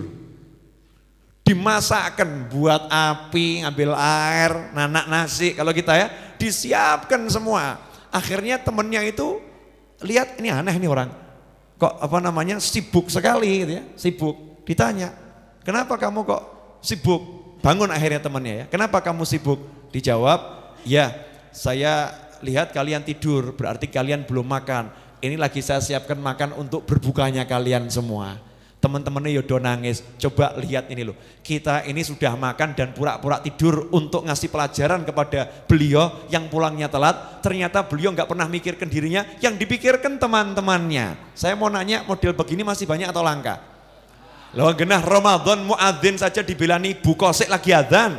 Speaker 3: Dimasakkan, buat api, ngambil air, nanak nasi kalau kita ya, disiapkan semua. Akhirnya temannya itu lihat ini aneh nih orang. Kok sibuk sekali gitu ya, sibuk. Ditanya, "Kenapa kamu kok sibuk?" Bangun akhirnya temannya ya. "Kenapa kamu sibuk?" Dijawab, "Ya, saya lihat kalian tidur, berarti kalian belum makan. Ini lagi saya siapkan makan untuk berbukanya kalian semua." Teman-temannya yodo nangis. Coba lihat ini loh. Kita ini sudah makan dan pura-pura tidur untuk ngasih pelajaran kepada beliau yang pulangnya telat. Ternyata beliau nggak pernah mikirkan dirinya, yang dipikirkan teman-temannya. Saya mau nanya, model begini masih banyak atau langka? Loh, genah Ramadan muadzin saja dibilani buka sik lagi adzan.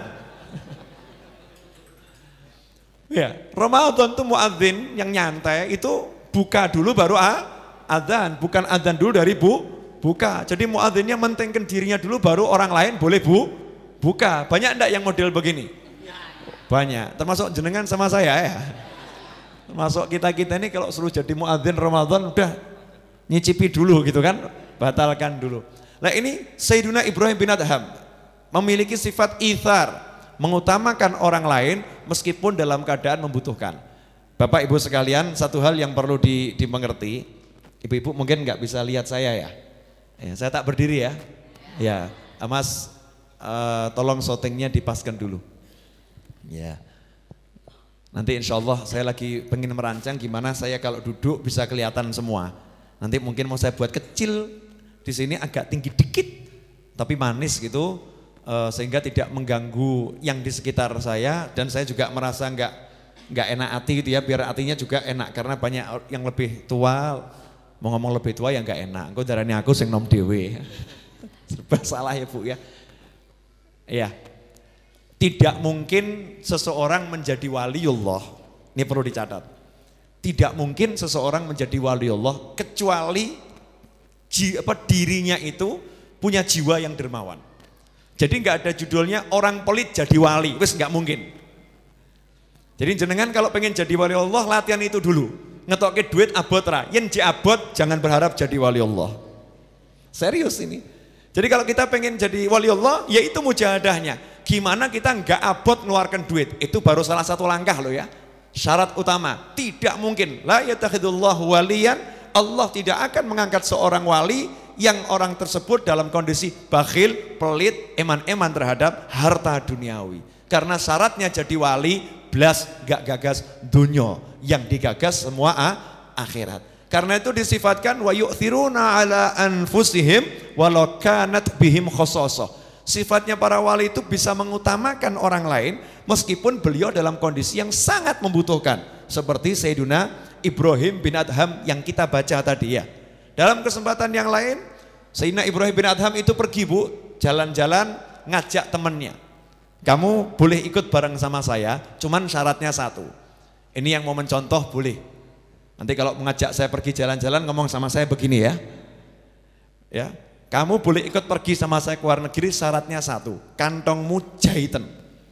Speaker 3: Ya, Ramadan tuh muadzin yang nyantai itu buka dulu baru adzan, bukan adzan dulu dari buka. Jadi muadzinnya mentingkan dirinya dulu baru orang lain boleh buka. Banyak enggak yang model begini? Banyak, termasuk jenengan sama saya ya. Termasuk kita-kita ini kalau suruh jadi muadzin Ramadan udah nyicipi dulu gitu kan, batalkan dulu. Nah, ini Sayyidina Ibrahim bin Adham memiliki sifat ithar, mengutamakan orang lain meskipun dalam keadaan membutuhkan. Bapak Ibu sekalian, satu hal yang perlu dimengerti, ibu-ibu mungkin nggak bisa lihat saya ya. Saya tak berdiri ya. Ya, Mas, tolong syutingnya dipaskan dulu. Ya. Nanti insya Allah saya lagi pengen merancang gimana saya kalau duduk bisa kelihatan semua. Nanti mungkin mau saya buat kecil. Di sini agak tinggi dikit, tapi manis gitu, sehingga tidak mengganggu yang di sekitar saya, dan saya juga merasa nggak enak hati gitu ya, biar hatinya juga enak karena banyak yang lebih tua, mau ngomong lebih tua yang nggak enak. Engko darane aku sing nom dhewe. Serba salah ya Bu ya. Iya,
Speaker 4: Tidak mungkin seseorang menjadi waliullah. Ini perlu dicatat. Tidak mungkin seseorang menjadi waliullah kecuali dirinya itu punya jiwa yang dermawan. Jadi nggak ada judulnya orang pelit jadi wali, wis nggak mungkin. Jadi jenengan kalau pengen jadi wali Allah latihan itu dulu. Ngetokke duit abot ra, yen ji abot jangan berharap jadi wali Allah. Serius ini. Jadi kalau kita pengen jadi wali Allah, yaitu mujahadahnya. Gimana kita nggak abot ngeluarkan duit? Itu baru salah satu langkah loh ya. Syarat utama, tidak mungkin. La yattakhidullahu waliyan, Allah tidak akan mengangkat seorang wali yang orang tersebut dalam kondisi bakhil, pelit, eman-eman terhadap harta duniawi. Karena syaratnya jadi wali, blas gak gagas dunia, yang digagas semua akhirat. Karena itu disifatkan wa yu'thiruna ala anfusihim walau kanat bihim khososoh. Sifatnya para wali itu bisa mengutamakan orang lain meskipun beliau dalam kondisi yang sangat membutuhkan. Seperti Sayyiduna Ibrahim bin Adham yang kita baca tadi ya. Dalam kesempatan yang lain, Sayyidina Ibrahim bin Adham itu pergi bu, jalan-jalan ngajak temannya. Kamu boleh ikut bareng sama saya, cuman syaratnya satu. Ini yang mau mencontoh boleh. Nanti kalau mengajak saya pergi jalan-jalan ngomong sama saya begini ya. Ya, kamu boleh ikut pergi sama saya ke luar negeri, syaratnya satu. Kantongmu jahitan,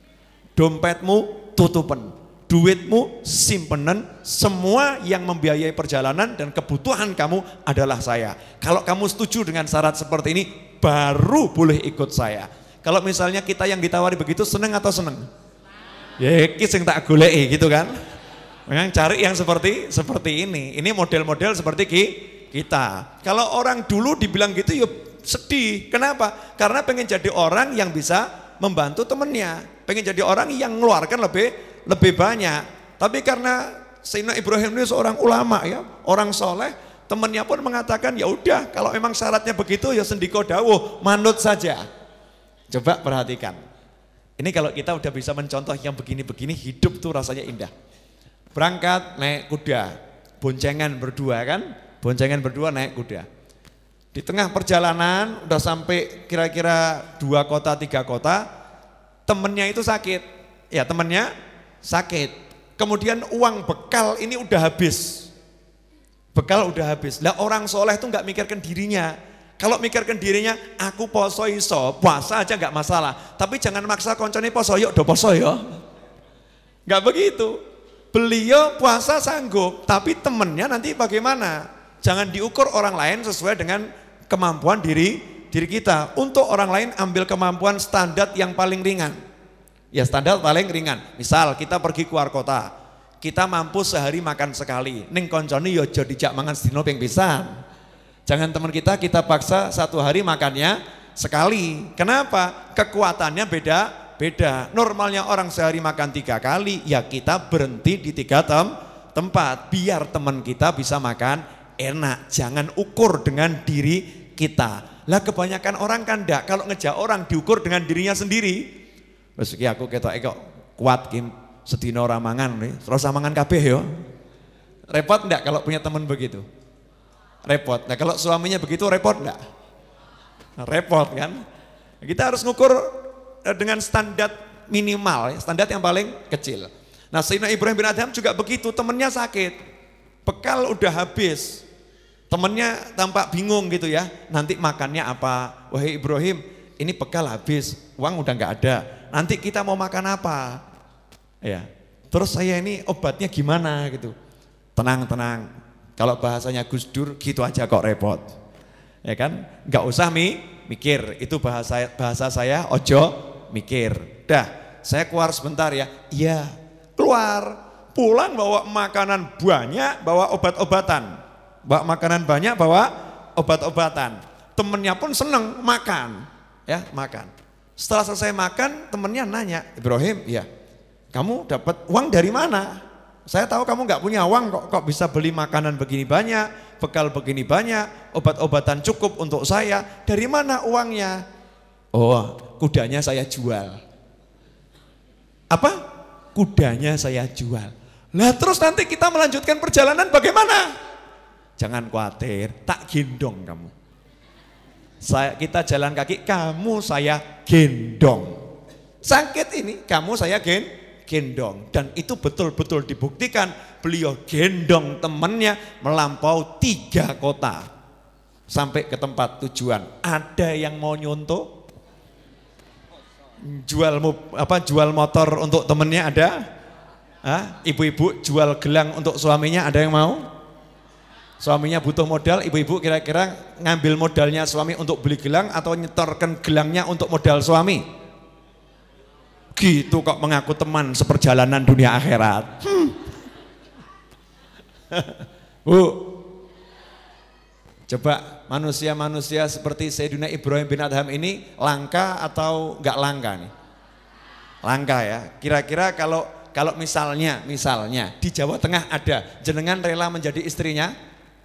Speaker 4: dompetmu tutupan, duitmu simpenan, semua yang membiayai perjalanan dan kebutuhan kamu adalah saya. Kalau kamu setuju dengan syarat seperti ini, baru boleh ikut saya. Kalau misalnya kita yang ditawari begitu, seneng atau seneng? Ya, kisah tak goleki gitu kan. Memang cari yang seperti ini. Ini model-model seperti kita. Kalau orang dulu dibilang gitu, ya sedih. Kenapa? Karena pengen jadi orang yang bisa membantu temennya. Pengen jadi orang yang mengeluarkan lebih banyak. Tapi karena Sayyidina Ibrahim ini seorang ulama ya, orang soleh, temannya pun mengatakan ya udah kalau memang syaratnya begitu ya sendiko dawuh, manut saja. Coba perhatikan. Ini kalau kita udah bisa mencontoh yang begini-begini, hidup tuh rasanya indah. Berangkat naik kuda, boncengan berdua kan, boncengan berdua naik kuda. Di tengah perjalanan udah sampai kira-kira 2 kota 3 kota, temennya itu sakit. Ya temennya sakit. Kemudian uang bekal ini udah habis. Bekal udah habis. Lah orang soleh tuh nggak mikirkan dirinya. Kalau mikirkan dirinya, aku poso iso, puasa aja nggak masalah. Tapi jangan maksa koncone poso, yuk do poso ya. Nggak begitu. Beliau puasa sanggup, tapi temennya nanti bagaimana? Jangan diukur orang lain sesuai dengan kemampuan diri kita. Untuk orang lain ambil kemampuan standar yang paling ringan. Ya standar paling ringan. Misal kita pergi keluar kota, kita mampu sehari makan sekali. Ning koncone yo aja dijak mangan sedina ping pisan. Jangan teman kita paksa 1 hari makannya sekali. Kenapa? Kekuatannya beda. Normalnya orang sehari makan 3 kali, ya kita berhenti di 3 tempat. Biar teman kita bisa makan enak. Jangan ukur dengan diri kita. Lah kebanyakan orang kan enggak, kalau ngejak orang diukur dengan dirinya sendiri. Wes iki aku ketoke kok kuat kim sedina ora mangan nih, terus mangan kabeh yo. Repot enggak kalau punya teman begitu? Repot. Nah kalau suaminya begitu repot enggak? Repot kan? Kita harus ngukur dengan standar minimal, standar yang paling kecil. Nah Sayyidina Ibrahim bin Adham juga begitu, temennya sakit, bekal udah habis, temennya tampak bingung gitu ya, nanti makannya apa? Wahai Ibrahim, ini bekal habis, uang udah nggak ada, nanti kita mau makan apa? Ya, terus saya ini obatnya gimana gitu? Tenang, kalau bahasanya Gus Dur gitu aja kok repot, ya kan? Nggak usah mikir, itu bahasa saya ojo mikir. Dah, saya keluar sebentar ya. Iya, keluar, pulang bawa makanan banyak, bawa obat-obatan. Bawa makanan banyak, bawa obat-obatan. Temennya pun seneng makan, ya makan. Setelah selesai makan, temennya nanya, Ibrahim, iya, kamu dapat uang dari mana? Saya tahu kamu nggak punya uang kok bisa beli makanan begini banyak, bekal begini banyak, obat-obatan cukup untuk saya. Dari mana uangnya? Oh, kudanya saya jual. Apa? Kudanya saya jual. Lah terus nanti kita melanjutkan perjalanan bagaimana? Jangan khawatir, tak gendong kamu. Kita jalan kaki, kamu saya gendong. Sakit ini kamu saya gendong. Dan itu betul-betul dibuktikan beliau gendong temannya melampau 3 kota. Sampai ke tempat tujuan. Ada yang mau nyontoh? Jual motor untuk temennya ada? Ibu-ibu jual gelang untuk suaminya ada yang mau? Suaminya butuh modal, ibu-ibu kira-kira ngambil modalnya suami untuk beli gelang atau nyetorkan gelangnya untuk modal suami? Gitu kok mengaku teman seperjalanan dunia akhirat. Bu, coba manusia-manusia seperti Sayyidina Ibrahim bin Adham ini langka atau enggak langka nih? Langka ya. Kira-kira kalau misalnya di Jawa Tengah ada, jenengan rela menjadi istrinya?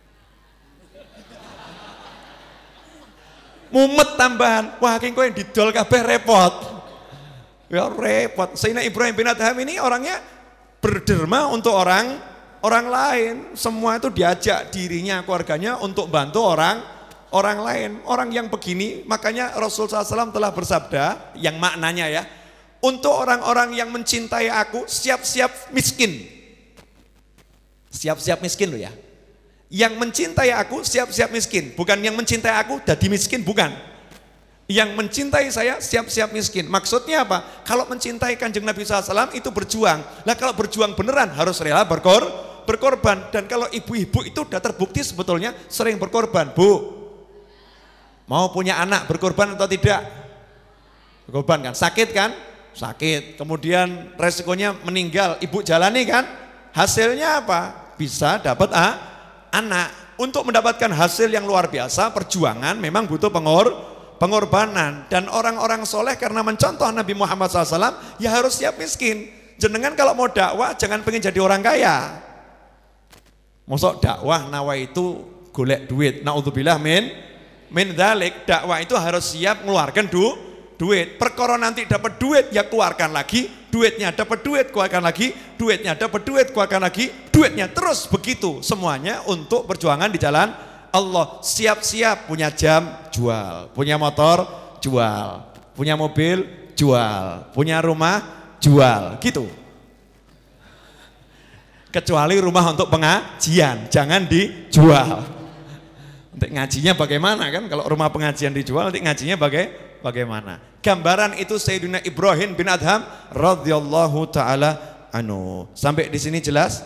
Speaker 4: Mumet tambahan, wah kengko yang didol kabeh repot. Ya repot. Sayyidina Ibrahim bin Adham ini orangnya berderma untuk orang lain. Semua itu diajak dirinya, keluarganya untuk bantu orang lain. Orang yang begini, makanya Rasulullah SAW telah bersabda, yang maknanya ya, untuk orang-orang yang mencintai aku, siap-siap miskin. Siap-siap miskin loh ya. Yang mencintai aku siap-siap miskin, bukan yang mencintai aku jadi miskin, bukan. Yang mencintai saya siap-siap miskin. Maksudnya apa? Kalau mencintai Kanjeng Nabi SAW itu berjuang. Nah kalau berjuang beneran harus rela berkorban. Dan kalau ibu-ibu itu sudah terbukti sebetulnya sering berkorban. Bu, mau punya anak berkorban atau tidak? Berkorban kan? Sakit kan? Sakit. Kemudian resikonya meninggal, ibu jalani kan? Hasilnya apa? Bisa dapat anak. Untuk mendapatkan hasil yang luar biasa, perjuangan memang butuh pengorbanan. Dan orang-orang soleh karena mencontoh Nabi Muhammad SAW, ya harus siap miskin. Jenengan kalau mau dakwah jangan pengen jadi orang kaya. Mosok dakwah nawa itu golek duit. Naudzubillah min dzalik. Dakwah itu harus siap mengeluarkan duit. Perkara nanti dapat duit ya keluarkan lagi, duitnya dapat duit keluarkan lagi, duitnya dapat duit keluarkan lagi, duitnya terus begitu semuanya untuk perjuangan di jalan Allah. Siap-siap punya jam jual, punya motor jual, punya mobil jual, punya rumah jual, gitu. Kecuali rumah untuk pengajian jangan dijual. Nanti ngajinya bagaimana kan? Kalau rumah pengajian dijual nanti ngajinya bagaimana? Gambaran itu Sayyidina Ibrahim bin Adham radhiyallahu taala anhu. Sampai di sini jelas?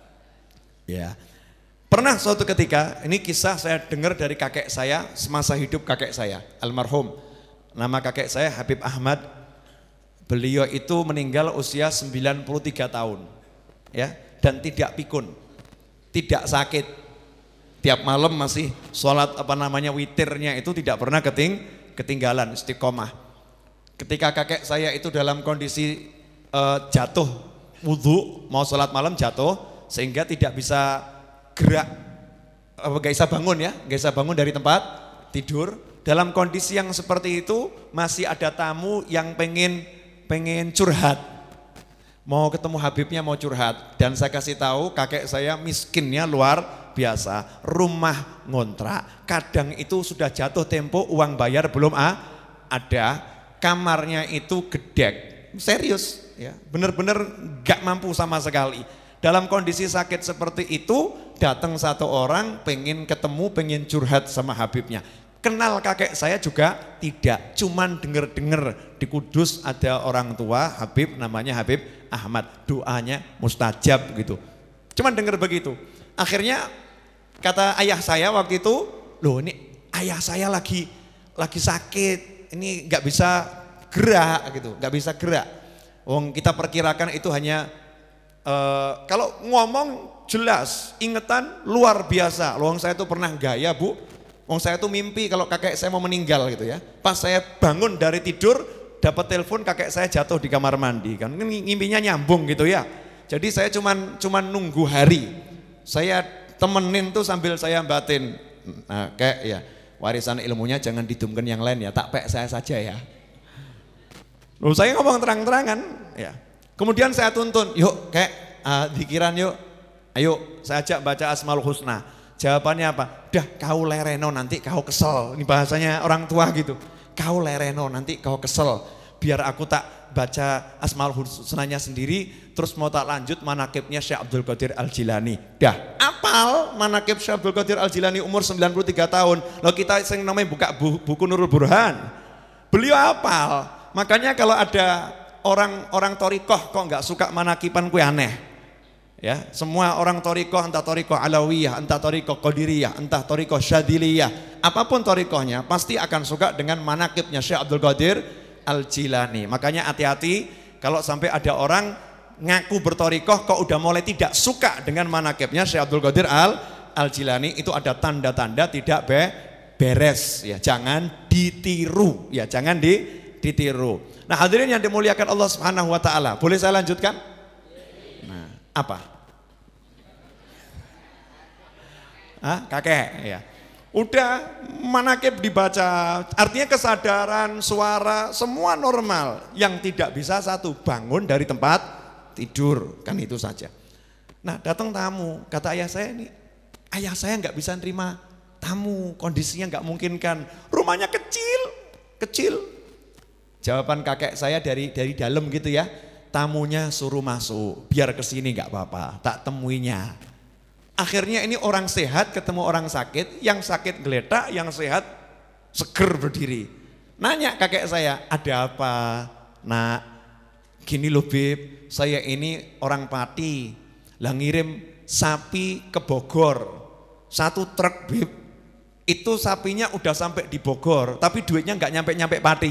Speaker 4: Ya. Pernah suatu ketika, ini kisah saya dengar dari kakek saya semasa hidup kakek saya, almarhum. Nama kakek saya Habib Ahmad. Beliau itu meninggal usia 93 tahun. Ya, dan tidak pikun. Tidak sakit. Tiap malam masih sholat witirnya itu tidak pernah ketinggalan, istiqomah. Ketika kakek saya itu dalam kondisi jatuh wudhu, mau sholat malam jatuh, sehingga tidak bisa gerak, gak bisa bangun ya, gak bisa bangun dari tempat tidur. Dalam kondisi yang seperti itu masih ada tamu yang pengen curhat, mau ketemu Habibnya mau curhat, dan saya kasih tahu kakek saya miskinnya luar biasa, rumah ngontrak, kadang itu sudah jatuh tempo uang bayar belum ada, kamarnya itu gedek, serius ya, bener-bener gak mampu sama sekali. Dalam kondisi sakit seperti itu datang satu orang pengen ketemu, pengen curhat sama Habibnya. Kenal kakek saya juga tidak, cuman denger-denger di Kudus ada orang tua Habib, namanya Habib Ahmad, doanya mustajab gitu. Cuman denger begitu. Akhirnya kata ayah saya waktu itu, loh ini ayah saya lagi sakit, ini nggak bisa gerak gitu, nggak bisa gerak. Wong kita perkirakan itu hanya kalau ngomong jelas, ingetan luar biasa. Wong saya itu pernah gaya bu, wong saya itu mimpi kalau kakek saya mau meninggal gitu ya. Pas saya bangun dari tidur, dapat telepon kakek saya jatuh di kamar mandi kan, ngimpinya nyambung gitu ya. Jadi saya cuman nunggu hari, saya temenin tuh sambil saya batin, nah kayak ya warisan ilmunya jangan didumkan yang lain ya, tak pek saya saja ya. Loh saya ngomong terang-terangan ya. Kemudian saya tuntun, yuk kayak dikiran yuk, ayo saya ajak baca Asmaul Husna. Jawabannya apa? Dah kau lereno nanti kau kesel. Ini bahasanya orang tua gitu. Kau lereno nanti kau kesel. Biar aku tak baca Asmaul Husnanya sendiri, terus mau tak lanjut manakibnya Syekh Abdul Qadir Al-Jilani. Dah, apal manakib Syekh Abdul Qadir Al-Jilani umur 93 tahun. Loh kita yang namanya buka buku Nurul Burhan. Beliau apal. Makanya kalau ada orang torikoh kok nggak suka manakiban kue aneh. Ya, semua orang torikoh, entah torikoh alawiyah, entah torikoh qadiriyah, entah torikoh syadiliyah, apapun torikohnya pasti akan suka dengan manakibnya Syekh Abdul Qadir Al-Jilani. Makanya hati-hati kalau sampai ada orang ngaku bertorikoh kok udah mulai tidak suka dengan manakibnya Syekh Abdul Qadir Al-Jilani, itu ada tanda-tanda tidak beres ya, jangan ditiru ya, jangan ditiru. Nah hadirin yang dimuliakan Allah Subhanahu wa taala, boleh saya lanjutkan? Nah, apa? Kakek ya. Udah manakib dibaca, artinya kesadaran, suara, semua normal. Yang tidak bisa satu, bangun dari tempat tidur, kan itu saja. Nah datang tamu, kata ayah saya ini, ayah saya nggak bisa nerima tamu, kondisinya nggak memungkinkan, rumahnya kecil. Jawaban kakek saya dari dalam gitu ya, tamunya suruh masuk, biar kesini nggak apa-apa, tak temuinya. Akhirnya ini orang sehat ketemu orang sakit, yang sakit geletak, yang sehat seger berdiri. Nanya kakek saya, ada apa? Nak, gini loh Bib, saya ini orang Pati, lah ngirim sapi ke Bogor, 1 truk Bib. Itu sapinya udah sampai di Bogor, tapi duitnya nggak nyampe Pati.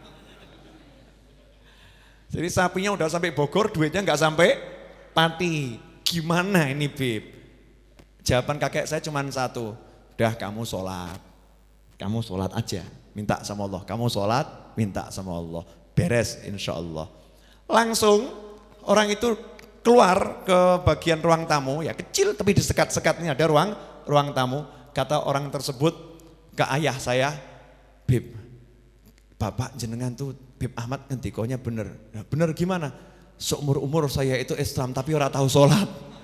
Speaker 4: Jadi sapinya udah sampai Bogor, duitnya nggak sampai Pati. Gimana ini Bib? Jawaban kakek saya cuma satu, udah kamu sholat aja, minta sama Allah, kamu sholat, minta sama Allah, beres insya Allah. Langsung orang itu keluar ke bagian ruang tamu, ya kecil tapi disekat-sekat, ini ada ruang tamu. Kata orang tersebut ke ayah saya, Bib, bapak jenengan tuh Bib Ahmad ngendikonya bener. Nah, bener gimana? Seumur-umur saya itu Islam tapi ora tahu sholat.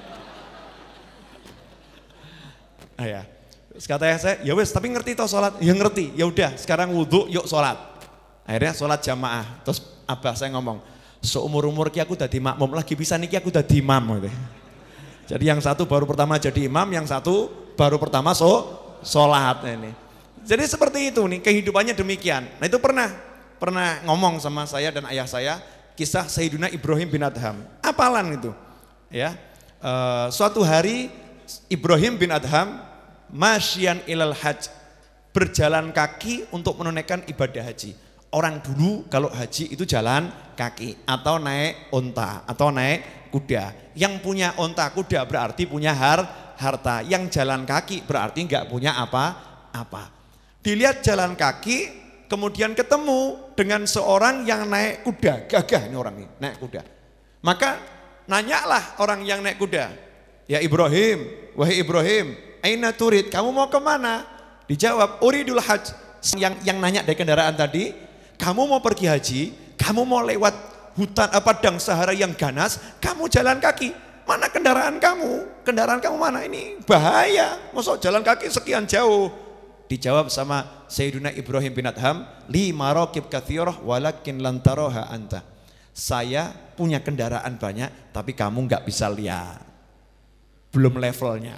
Speaker 4: Ya. Kata saya, ya wes tapi ngerti toh sholat? Ya ngerti, ya udah sekarang wudhu yuk sholat. Akhirnya sholat jamaah. Terus abah saya ngomong, seumur-umur ki aku dadi makmum, lagi bisa niki aku dadi imam gitu. Jadi yang satu baru pertama jadi imam, yang satu baru pertama sholat ini. Jadi seperti itu nih kehidupannya demikian. Nah itu pernah ngomong sama saya dan ayah saya kisah Sayyidina Ibrahim bin Adham. Apalan itu? Ya, suatu hari Ibrahim bin Adham masyian ilal hajj, berjalan kaki untuk menunaikan ibadah haji. Orang dulu kalau haji itu jalan kaki atau naik onta atau naik kuda. Yang punya onta kuda berarti punya harta. Yang jalan kaki berarti enggak punya apa-apa. Dilihat jalan kaki, kemudian ketemu dengan seorang yang naik kuda. Gagah ini orang ini naik kuda. Maka nanyalah orang yang naik kuda, ya Ibrahim, wahai Ibrahim, aina turid, kamu mau kemana? Dijawab, uridul hajj. Yang nanya dari kendaraan tadi, kamu mau pergi haji, kamu mau lewat hutan padang Sahara yang ganas, kamu jalan kaki. Mana kendaraan kamu? Kendaraan kamu mana? Ini bahaya, masuk jalan kaki sekian jauh. Dijawab sama Sayyidina Ibrahim bin Adham, li maraqib katsirah walakin lan taraha anta. Saya punya kendaraan banyak, tapi kamu nggak bisa lihat. Belum levelnya,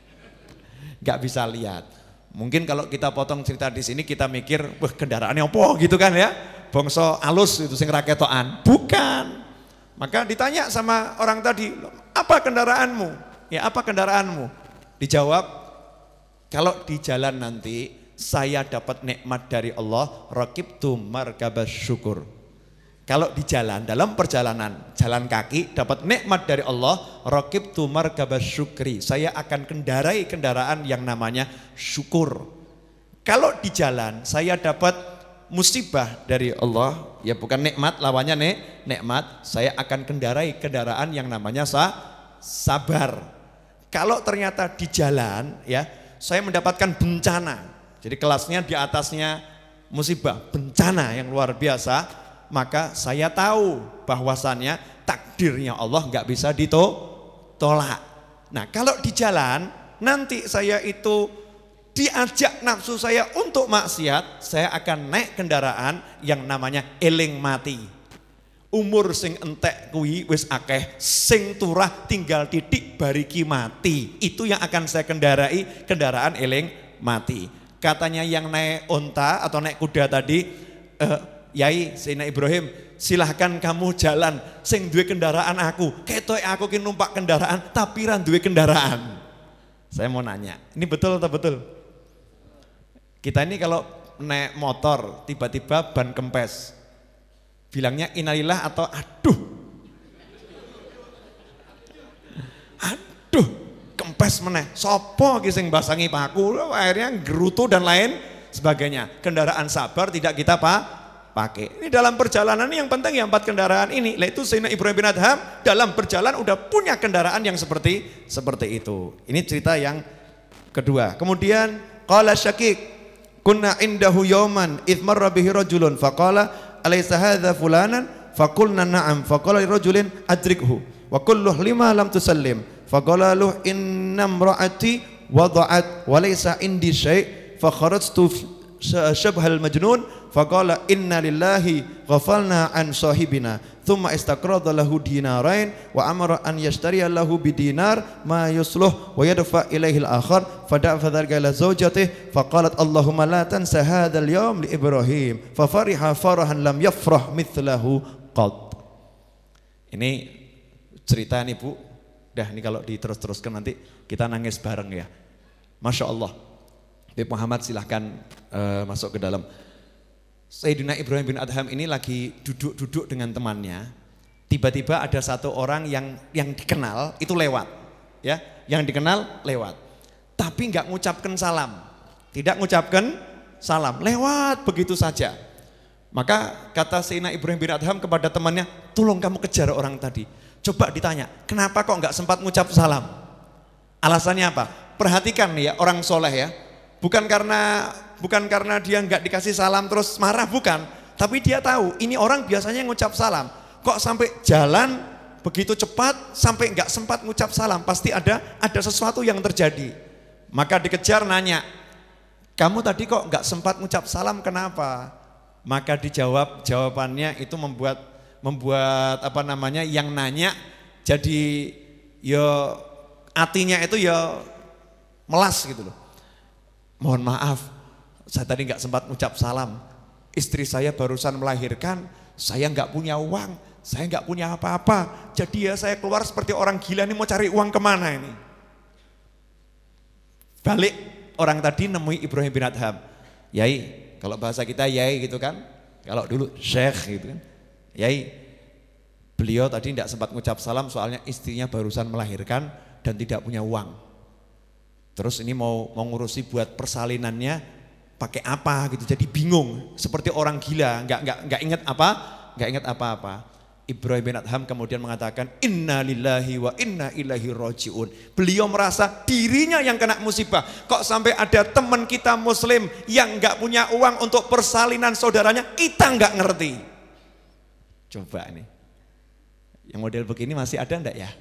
Speaker 4: nggak bisa lihat. Mungkin kalau kita potong cerita di sini kita mikir, wah kendaraannya apa gitu kan ya, bongso alus itu sing raketoan. Bukan. Maka ditanya sama orang tadi, apa kendaraanmu? Ya apa kendaraanmu? Dijawab, kalau di jalan nanti saya dapat nikmat dari Allah, raqibtu markabas syukur. Kalau di jalan, dalam perjalanan, jalan kaki dapat nikmat dari Allah, raqibtu markabas syukri. Saya akan kendarai kendaraan yang namanya syukur. Kalau di jalan, saya dapat musibah dari Allah, ya bukan nikmat, lawannya nikmat, saya akan kendarai kendaraan yang namanya sabar. Kalau ternyata di jalan, ya saya mendapatkan bencana. Jadi kelasnya di atasnya musibah, bencana yang luar biasa. Maka saya tahu bahwasannya takdirnya Allah nggak bisa ditolak. Nah kalau di jalan nanti saya itu diajak nafsu saya untuk maksiat, saya akan naik kendaraan yang namanya eling mati. Umur sing entek kuwi wis akeh, sing turah tinggal titik bariki mati. Itu yang akan saya kendarai, kendaraan eling mati. Katanya yang naik onta atau naik kuda tadi, Yai Sayyidina Ibrahim, silahkan kamu jalan, sing duwe kendaraan aku. Ketoke aku ki numpak kendaraan tapi ra duwe kendaraan. Saya mau nanya, ini betul atau betul? Kita ini kalau naik motor tiba-tiba ban kempes, bilangnya innalillah atau aduh? Aduh, kempes meneh. Sopo ki sing basangi paku, akhirnya gerutu dan lain sebagainya. Kendaraan sabar tidak kita pakai. Ini dalam perjalanan yang penting yang 4 kendaraan ini. Lah itu Sayyidina Ibrahim bin Adham dalam berjalan udah punya kendaraan yang seperti itu. Ini cerita yang kedua. Kemudian qala Syakik, kunna indahu yawman idh marra bihi rajulun faqala alaysa hadza fulanan faqulna na'am faqala lirajulin adrikhu wa kullu lima lam tusallim faqala lahu inna imra'ati wada'at wa laysa indi syai' fa kharajtu syabhal majnun faqala inna lillahi ghafalna an sahibina thumma istaqrada lahu dinarain wa amara an yashtariya lahu bidinar ma yusluh wa yadfa ilaihi al-akhar fada'a fadhalika ila zawjatihi faqalat Allahumma la tansa hadzal yawm li Ibrahim fa fariha farahan lam yafrah mithlahu qad. Ini cerita nih Bu, dah ini kalau diterus-teruskan nanti kita nangis bareng ya. Masya Allah. Habib Muhammad silahkan masuk ke dalam. Sayyidina Ibrahim bin Adham ini lagi duduk-duduk dengan temannya. Tiba-tiba ada satu orang yang dikenal itu lewat, ya, yang dikenal lewat. Tapi nggak ngucapkan salam, tidak ngucapkan salam, lewat begitu saja. Maka kata Sayyidina Ibrahim bin Adham kepada temannya, tolong kamu kejar orang tadi. Coba ditanya, kenapa kok nggak sempat ngucap salam? Alasannya apa? Perhatikan ya orang soleh ya. Bukan karena dia nggak dikasih salam terus marah, bukan. Tapi dia tahu ini orang biasanya ngucap salam. Kok sampai jalan begitu cepat sampai nggak sempat ngucap salam, pasti ada sesuatu yang terjadi. Maka dikejar nanya, kamu tadi kok nggak sempat ngucap salam kenapa? Maka jawabannya itu membuat apa namanya yang nanya jadi yo hatinya itu ya melas gitu loh. Mohon maaf, saya tadi nggak sempat ngucap salam. Istri saya barusan melahirkan, saya nggak punya uang, saya nggak punya apa-apa. Jadi ya saya keluar seperti orang gila ini mau cari uang kemana ini. Balik orang tadi nemui Ibrahim bin Adham. Yai, kalau bahasa kita yai gitu kan. Kalau dulu syekh gitu kan. Yai, beliau tadi tidak sempat ngucap salam soalnya istrinya barusan melahirkan dan tidak punya uang. Terus ini mau ngurusi buat persalinannya pakai apa gitu, jadi bingung seperti orang gila, nggak ingat apa-apa. Ibrahim bin Adham kemudian mengatakan inna lillahi wa inna ilaihi rajiun. Beliau merasa dirinya yang kena musibah. Kok sampai ada teman kita muslim yang nggak punya uang untuk persalinan saudaranya, kita nggak ngerti. Coba nih, yang model begini masih ada enggak ya?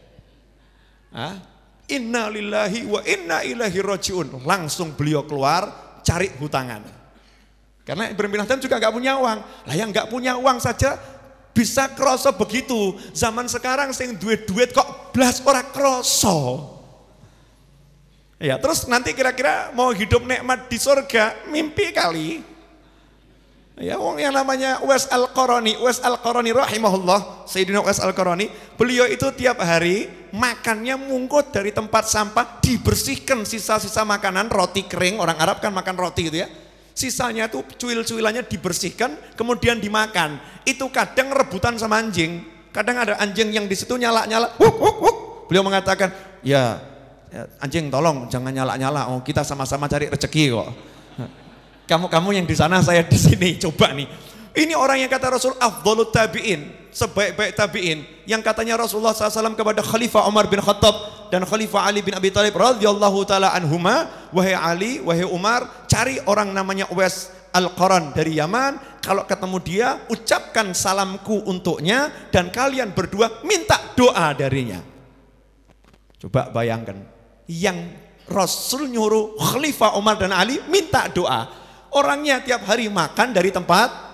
Speaker 4: Inna lillahi wa inna ilaihi rajiun. Langsung beliau keluar cari hutangan. Karena Ibrahim bin Adham juga nggak punya uang. Lah yang nggak punya uang saja bisa kroso begitu. Zaman sekarang sing duit kok blas ora kroso. Ya, terus nanti kira-kira mau hidup nikmat di surga, mimpi kali. Ya, wong yang namanya Uwais Al-Qarani rahimahullah, Sayyidina Uwais Al-Qarani, beliau itu tiap hari makannya mungkut dari tempat sampah, dibersihkan sisa-sisa makanan, roti kering, orang Arab kan makan roti gitu ya. Sisanya tuh cuil-cuilannya dibersihkan, kemudian dimakan. Itu kadang rebutan sama anjing. Kadang ada anjing yang di situ nyala-nyala, Beliau mengatakan, ya anjing tolong jangan nyala-nyala, oh, kita sama-sama cari rezeki kok. Kamu yang di sana, saya di sini. Coba nih. Ini orang yang kata Rasul afdhalut tabi'in, sebaik-baik tabi'in, yang katanya Rasulullah SAW kepada Khalifah Umar bin Khattab dan Khalifah Ali bin Abi Thalib radhiyallahu taala anhuma, wahai Ali, wahai Umar, cari orang namanya Uwais Al-Qaran dari Yaman, kalau ketemu dia ucapkan salamku untuknya dan kalian berdua minta doa darinya. Coba bayangkan, yang Rasul nyuruh Khalifah Umar dan Ali minta doa. Orangnya tiap hari makan dari tempat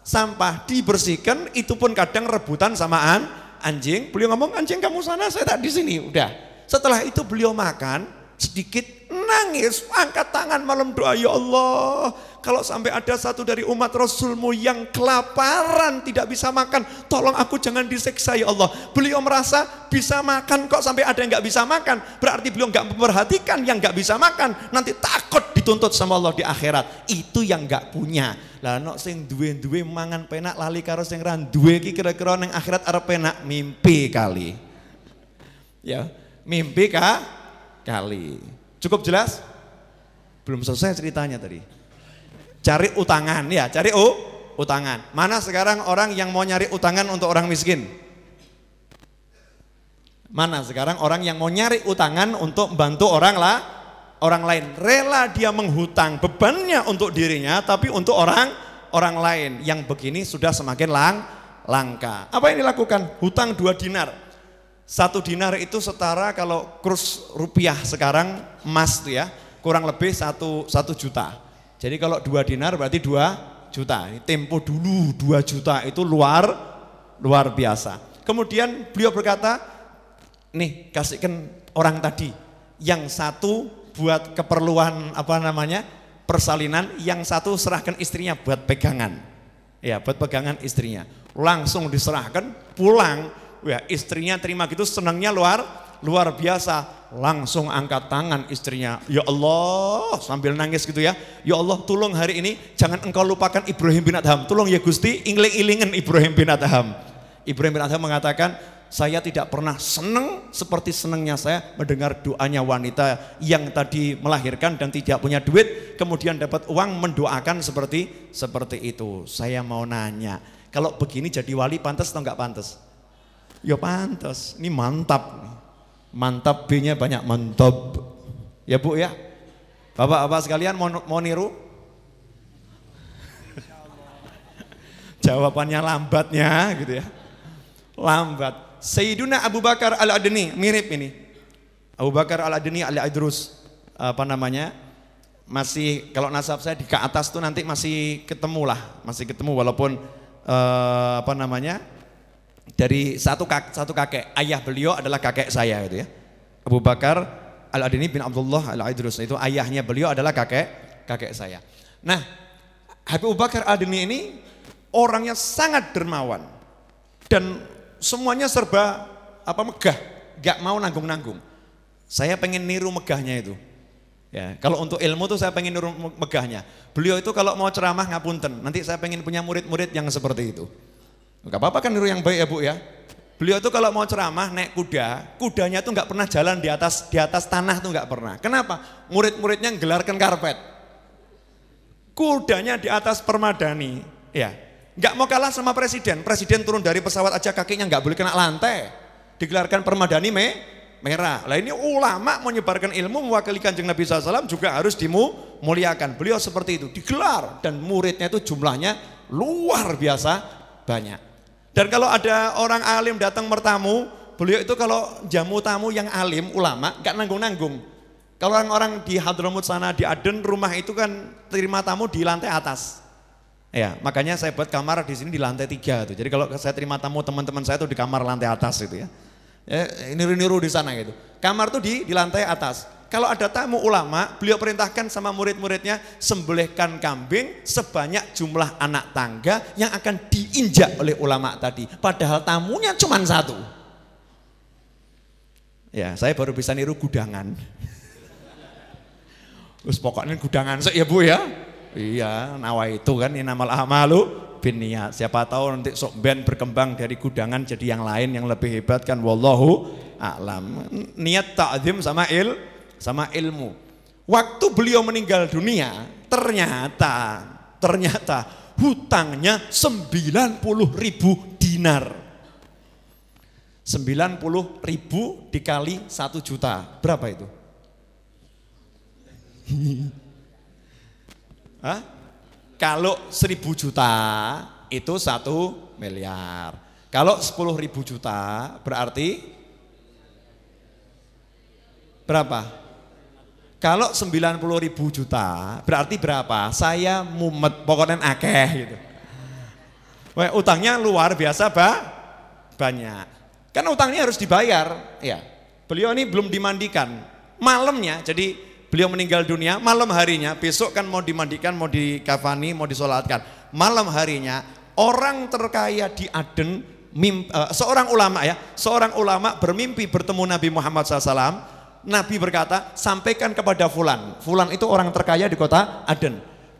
Speaker 4: sampah dibersihkan, itu pun kadang rebutan sama anjing. Beliau ngomong, anjing kamu sana, saya tak di sini. Udah. Setelah itu beliau makan, sedikit nangis, angkat tangan malam doa, ya Allah, kalau sampai ada satu dari umat Rasulmu yang kelaparan tidak bisa makan, tolong aku jangan disiksa ya Allah. Beliau merasa bisa makan kok sampai ada yang nggak bisa makan, berarti beliau nggak memperhatikan yang nggak bisa makan, nanti takut dituntut sama Allah di akhirat. Itu yang nggak punya. Lah nok sing duwe-duwe mangan penak lali karo sing ra duwe iki kira-kira ning akhirat arep penak, mimpi kali. Ya, mimpi kali. Cukup jelas? Belum selesai ceritanya tadi. Cari utangan ya, cari utangan. Mana sekarang orang yang mau nyari utangan untuk orang miskin? Mana sekarang orang yang mau nyari utangan untuk membantu orang lain? Rela dia menghutang bebannya untuk dirinya, tapi untuk orang lain. Yang begini sudah semakin langka. Apa yang dilakukan? Hutang 2 dinar. 1 dinar itu setara kalau kurs rupiah sekarang emas tuh ya, kurang lebih 1 juta. Jadi kalau 2 dinar berarti 2 juta. Tempo dulu 2 juta itu luar biasa. Kemudian beliau berkata, nih kasihkan orang tadi, yang satu buat keperluan persalinan, yang satu serahkan istrinya buat pegangan. Ya, buat pegangan istrinya. Langsung diserahkan, pulang. Ya, istrinya terima gitu, senangnya luar biasa. Langsung angkat tangan istrinya, ya Allah, sambil nangis gitu ya. Ya Allah, tolong hari ini jangan engkau lupakan Ibrahim bin Adham. Tolong ya Gusti, iling-ilingen Ibrahim bin Adham. Ibrahim bin Adham mengatakan, saya tidak pernah senang seperti senangnya saya mendengar doanya wanita yang tadi melahirkan dan tidak punya duit, kemudian dapat uang mendoakan seperti itu. Saya mau nanya, kalau begini jadi wali pantas atau enggak pantas? Ya pantas, ini mantap. Mantap, B-nya banyak, mantap. Ya Bu ya. Bapak-bapak sekalian mau niru? Jawabannya lambatnya gitu ya. Lambat. Sayyiduna Abu Bakar Al-Adni, mirip ini. Abu Bakar Al-Adni Al-Idrus, masih kalau nasab saya di ke atas tuh nanti masih ketemu walaupun dari satu kakek, ayah beliau adalah kakek saya gitu ya. Abu Bakar Al-Adni bin Abdullah Al-Idrus, itu ayahnya beliau adalah kakek saya. Nah, Abu Bakar Al-Adni ini orangnya sangat dermawan dan semuanya serba megah, gak mau nanggung-nanggung. Saya pengen niru megahnya itu. Ya, kalau untuk ilmu tuh saya pengen niru megahnya. Beliau itu kalau mau ceramah ngapunten, nanti saya pengen punya murid-murid yang seperti itu. Gak apa-apa kan niru yang baik ya Bu ya. Beliau itu kalau mau ceramah naik kuda, kudanya tuh nggak pernah jalan di atas tanah tuh nggak pernah. Kenapa? Murid-muridnya gelarkan karpet. Kudanya di atas permadani, ya. Nggak mau kalah sama presiden. Presiden turun dari pesawat aja kakinya nggak boleh kena lantai. Digelarkan permadani merah. Lah ini ulama menyebarkan ilmu mewakili Kanjeng Nabi SAW juga harus dimuliakan. Beliau seperti itu digelar dan muridnya itu jumlahnya luar biasa banyak. Dan kalau ada orang alim datang bertamu, beliau itu kalau jamu tamu yang alim, ulama, gak nanggung-nanggung. Kalau orang-orang di Hadramut sana, di Aden, rumah itu kan terima tamu di lantai atas. Ya, makanya saya buat kamar di sini di lantai 3 tuh. Jadi kalau saya terima tamu teman-teman saya tuh di kamar lantai atas itu ya. Niru-niru di sana gitu. Kamar tuh di lantai atas. Kalau ada tamu ulama, beliau perintahkan sama murid-muridnya sembelihkan kambing sebanyak jumlah anak tangga yang akan diinjak oleh ulama tadi. Padahal tamunya cuma 1. Ya, saya baru bisa niru gudangan. Terus pokoknya gudangan sih ya Bu ya. Iya, nawa itu kan inamal a'malu binniyat. Siapa tahu nanti sok ben berkembang dari gudangan jadi yang lain yang lebih hebat kan, wallahu a'lam. Niat ta'zim sama ilmu. Waktu beliau meninggal dunia, ternyata hutangnya 90.000 dinar. 90.000 dikali 1 juta, berapa itu? Hah? Kalau 1.000 juta itu 1 miliar. Kalau 10.000 juta berarti berapa? Kalau 90.000 juta berarti berapa? Saya mumet pokoknya akeh gitu. Wah, utangnya luar biasa banyak. Kan utangnya harus dibayar. Ya. Beliau ini belum dimandikan. Malamnya, jadi beliau meninggal dunia, malam harinya, besok kan mau dimandikan, mau dikafani, mau disolatkan. Malam harinya, orang terkaya di Aden, seorang ulama bermimpi bertemu Nabi Muhammad SAW. Nabi berkata, sampaikan kepada Fulan. Fulan itu orang terkaya di kota Aden.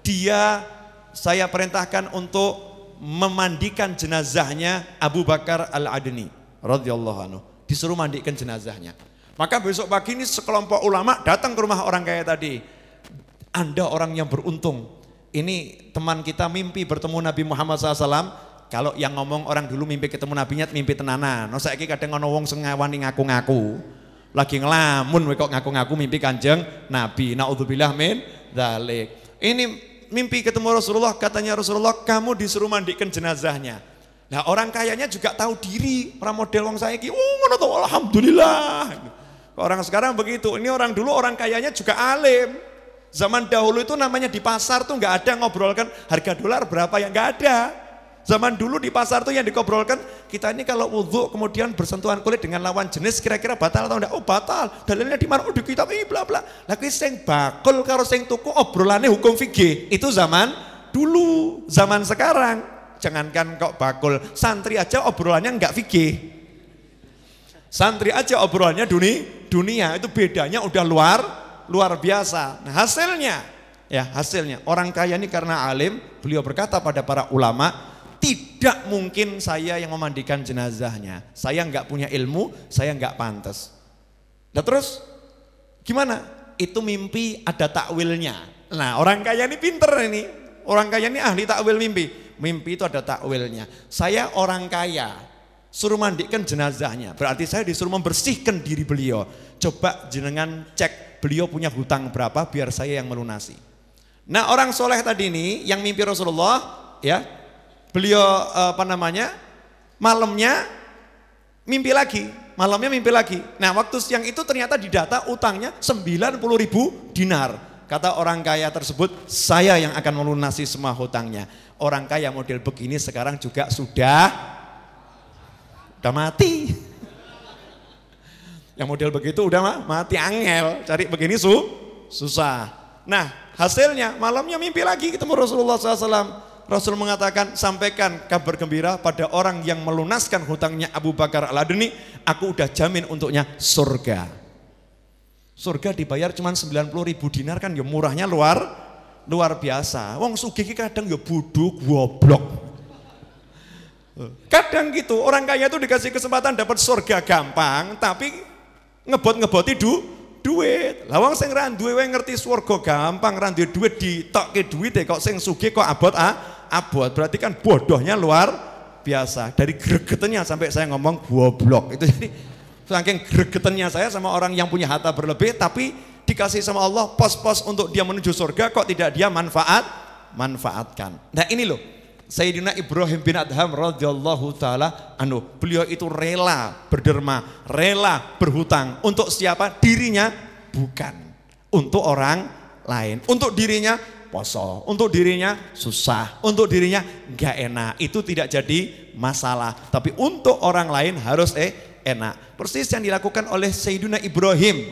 Speaker 4: Saya perintahkan untuk memandikan jenazahnya Abu Bakar Al-Adni radhiyallahu anhu, disuruh mandikan jenazahnya. Maka besok pagi ini sekelompok ulama datang ke rumah orang kaya tadi. Anda orang yang beruntung, ini teman kita mimpi bertemu Nabi Muhammad SAW. Kalau yang ngomong orang dulu mimpi ketemu Nabinya mimpi tenanan. No saiki kadang ngono wong sing ngawani ngaku-ngaku, lagi ngelamun kok ngaku-ngaku mimpi Kanjeng Nabi. Naudzubillah min dzalik. Ini mimpi ketemu Rasulullah, katanya Rasulullah, kamu disuruh mandikan jenazahnya. Nah, orang kayanya juga tahu diri, orang model wong saiki, ngono to, alhamdulillah. Orang sekarang begitu. Ini orang dulu orang kayanya juga alim. Zaman dahulu itu namanya di pasar tuh nggak ada ngobrolkan harga dolar berapa, yang nggak ada. Zaman dulu di pasar tuh yang dikobrolkan, kita ini kalau wudhu kemudian bersentuhan kulit dengan lawan jenis kira-kira batal atau enggak? Oh batal, dalilnya di mana? Oh di kitab ini bla bla. Lagi sing bakul karo sing tuku obrolannya hukum fikih. Itu zaman dulu, zaman sekarang jangankan kok bakul, santri aja obrolannya enggak fikih. Santri aja obrolannya dunia, itu bedanya udah luar biasa. Nah, hasilnya orang kaya ini karena alim, beliau berkata pada para ulama, tidak mungkin saya yang memandikan jenazahnya. Saya nggak punya ilmu, saya nggak pantas. Nah terus gimana? Itu mimpi ada takwilnya. Nah orang kaya ini pinter ini. Orang kaya ini ahli takwil mimpi. Mimpi itu ada takwilnya. Saya orang kaya, suruh mandikan jenazahnya. Berarti saya disuruh membersihkan diri beliau. Coba jenengan cek beliau punya hutang berapa biar saya yang melunasi. Nah orang soleh tadi ini yang mimpi Rasulullah, ya. Beliau malamnya mimpi lagi. Nah waktu siang itu ternyata didata utangnya 90.000 dinar. Kata orang kaya tersebut, saya yang akan melunasi semua hutangnya. Orang kaya model begini sekarang juga sudah mati. Yang model begitu udah mati angel, cari begini susah. Nah hasilnya malamnya mimpi lagi ketemu Rasulullah SAW. Rasul mengatakan, sampaikan kabar gembira pada orang yang melunaskan hutangnya Abu Bakar Al-Adni, aku udah jamin untuknya surga. Surga dibayar cuma 90.000 dinar kan ya murahnya luar biasa. Wong sugih kadang ya buduk goblok. Kadang gitu, orang kaya itu dikasih kesempatan dapat surga gampang, tapi ngeboti duit. Lah wong sing ra duwe ngerti surga gampang, ra duwe duit ditokke duit kok sing sugih kok abot. Berarti kan bodohnya luar biasa. Dari gregetannya sampai saya ngomong goblok. Itu jadi saking gregetannya saya sama orang yang punya harta berlebih tapi dikasih sama Allah pos-pos untuk dia menuju surga kok tidak dia manfaatkan. Nah ini loh, Sayyidina Ibrahim bin Adham radhiyallahu taala anhu, beliau itu rela berderma, rela berhutang untuk siapa? Dirinya bukan, untuk orang lain. Untuk dirinya poso, untuk dirinya susah, untuk dirinya enggak enak, itu tidak jadi masalah. Tapi untuk orang lain harus enak. Persis yang dilakukan oleh Sayyidina Ibrahim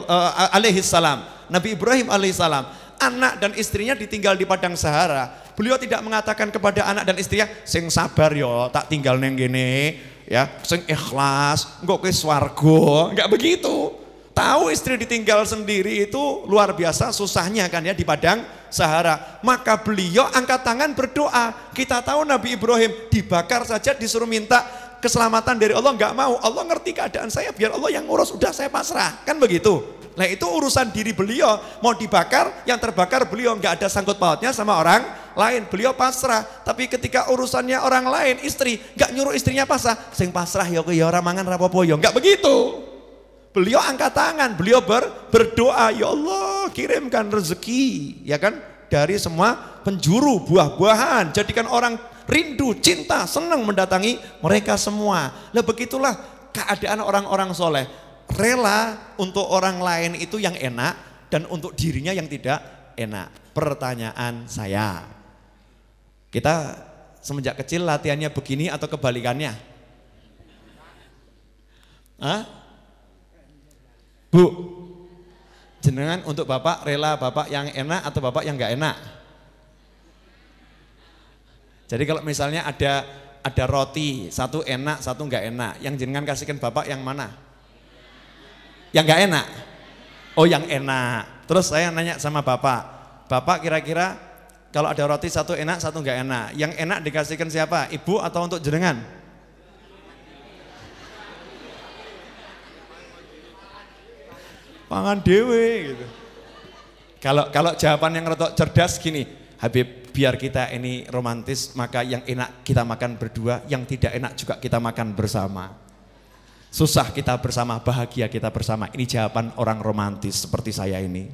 Speaker 4: alaihi salam. Nabi Ibrahim alaihi salam, anak dan istrinya ditinggal di padang Sahara. Beliau tidak mengatakan kepada anak dan istrinya, sing sabar yo, tak tinggal neng gini, ya, sing ikhlas, engko kowe swarga, enggak begitu. Tahu istri ditinggal sendiri itu luar biasa susahnya kan ya di padang Sahara. Maka beliau angkat tangan berdoa. Kita tahu Nabi Ibrahim dibakar saja disuruh minta keselamatan dari Allah, enggak mau. Allah ngerti keadaan saya, biar Allah yang ngurus, udah saya pasrah. Kan begitu. Nah itu urusan diri beliau, mau dibakar, yang terbakar beliau, enggak ada sangkut pautnya sama orang lain. Beliau pasrah. Tapi ketika urusannya orang lain, istri, enggak nyuruh istrinya pasrah. Sing pasrah ya ora mangan rapopo ya, enggak begitu. Beliau angkat tangan, beliau berdoa, ya Allah kirimkan rezeki, ya kan, dari semua penjuru buah-buahan, jadikan orang rindu, cinta, senang mendatangi mereka semua. Nah begitulah keadaan orang-orang soleh, rela untuk orang lain itu yang enak dan untuk dirinya yang tidak enak. Pertanyaan saya, kita semenjak kecil latihannya begini atau kebalikannya? Hah? Bu, jenengan untuk bapak rela bapak yang enak atau bapak yang nggak enak? Jadi kalau misalnya ada roti, satu enak, satu nggak enak, yang jenengan kasihkan bapak yang mana? Yang nggak enak? Oh yang enak. Terus saya nanya sama bapak kira-kira kalau ada roti satu enak, satu nggak enak, yang enak dikasihkan siapa? Ibu atau untuk jenengan? Pangan dewe gitu. Kalau jawaban yang retok cerdas gini, Habib, biar kita ini romantis, maka yang enak kita makan berdua, yang tidak enak juga kita makan bersama. Susah kita bersama, bahagia kita bersama. Ini jawaban orang romantis seperti saya ini.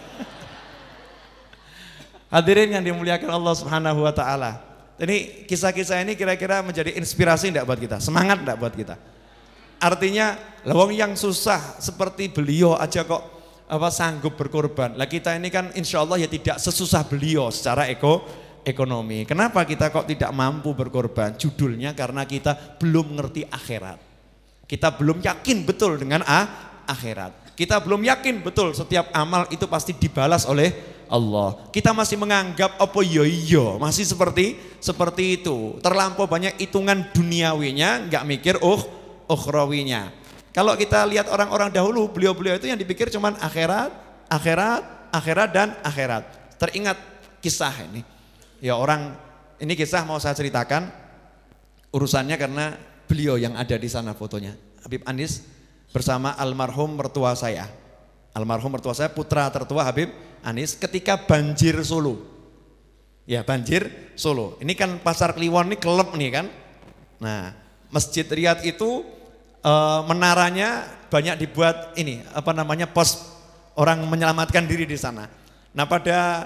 Speaker 4: Hadirin yang dimuliakan Allah Subhanahu wa taala. Ini kisah-kisah ini kira-kira menjadi inspirasi enggak buat kita? Semangat enggak buat kita? Artinya, lawang yang susah seperti beliau aja kok sanggup berkorban. Lah kita ini kan insya Allah ya tidak sesusah beliau secara ekonomi. Kenapa kita kok tidak mampu berkorban? Judulnya karena kita belum ngerti akhirat. Kita belum yakin betul dengan akhirat. Kita belum yakin betul setiap amal itu pasti dibalas oleh Allah. Kita masih menganggap apa iya masih seperti itu. Terlampau banyak hitungan duniawinya, nggak mikir ukhrawinya. Kalau kita lihat orang-orang dahulu, beliau-beliau itu yang dipikir cuman akhirat dan akhirat. Teringat kisah ini. Ya ini kisah mau saya ceritakan urusannya karena beliau yang ada di sana fotonya. Habib Anis bersama almarhum mertua saya. Almarhum mertua saya putra tertua Habib Anis ketika banjir Solo. Ya, banjir Solo. Ini kan Pasar Kliwon ini kelep nih kan. Nah, Masjid Riyadh itu menaranya banyak dibuat ini pos orang menyelamatkan diri di sana. Nah pada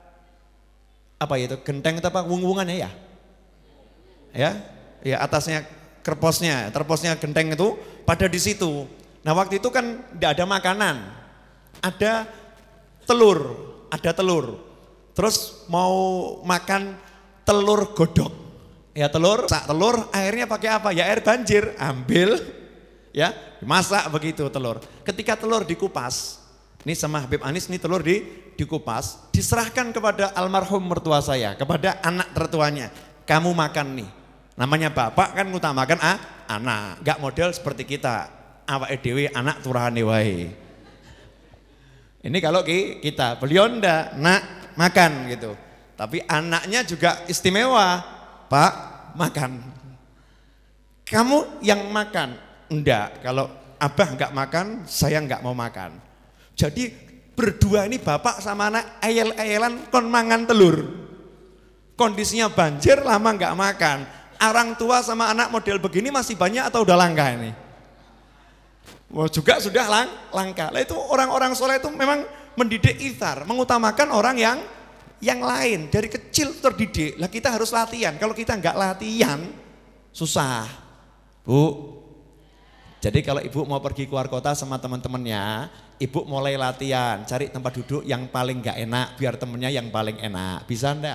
Speaker 4: genteng itu wung-wungannya ya atasnya terposnya genteng itu pada di situ. Nah waktu itu kan tidak ada makanan, ada telur, terus mau makan telur godok. Ya telur airnya pakai apa? Ya air banjir, ambil ya masak begitu telur. Ketika telur dikupas, ini sama Habib Anis ini telur dikupas, diserahkan kepada almarhum mertua saya, kepada anak tertuanya. Kamu makan nih. Namanya bapak kan ngutamakan anak, enggak model seperti kita. Awake dhewe anak turahane wae. Ini kalau kita, beliau ndak nak makan gitu. Tapi anaknya juga istimewa. Pak, makan. Kamu yang makan. Enggak, kalau abah enggak makan, saya enggak mau makan. Jadi berdua ini bapak sama anak ayel-ayelan kon mangan telur. Kondisinya banjir lama enggak makan. Orang tua sama anak model begini masih banyak atau udah langka ini? Wah, juga sudah langka. Lah itu orang-orang soleh itu memang mendidik ithar, mengutamakan orang yang lain. Dari kecil terdidik. Lah kita harus latihan. Kalau kita enggak latihan, susah. Bu, jadi kalau ibu mau pergi keluar kota sama teman-temannya, ibu mulai latihan, cari tempat duduk yang paling gak enak, biar temennya yang paling enak. Bisa enggak?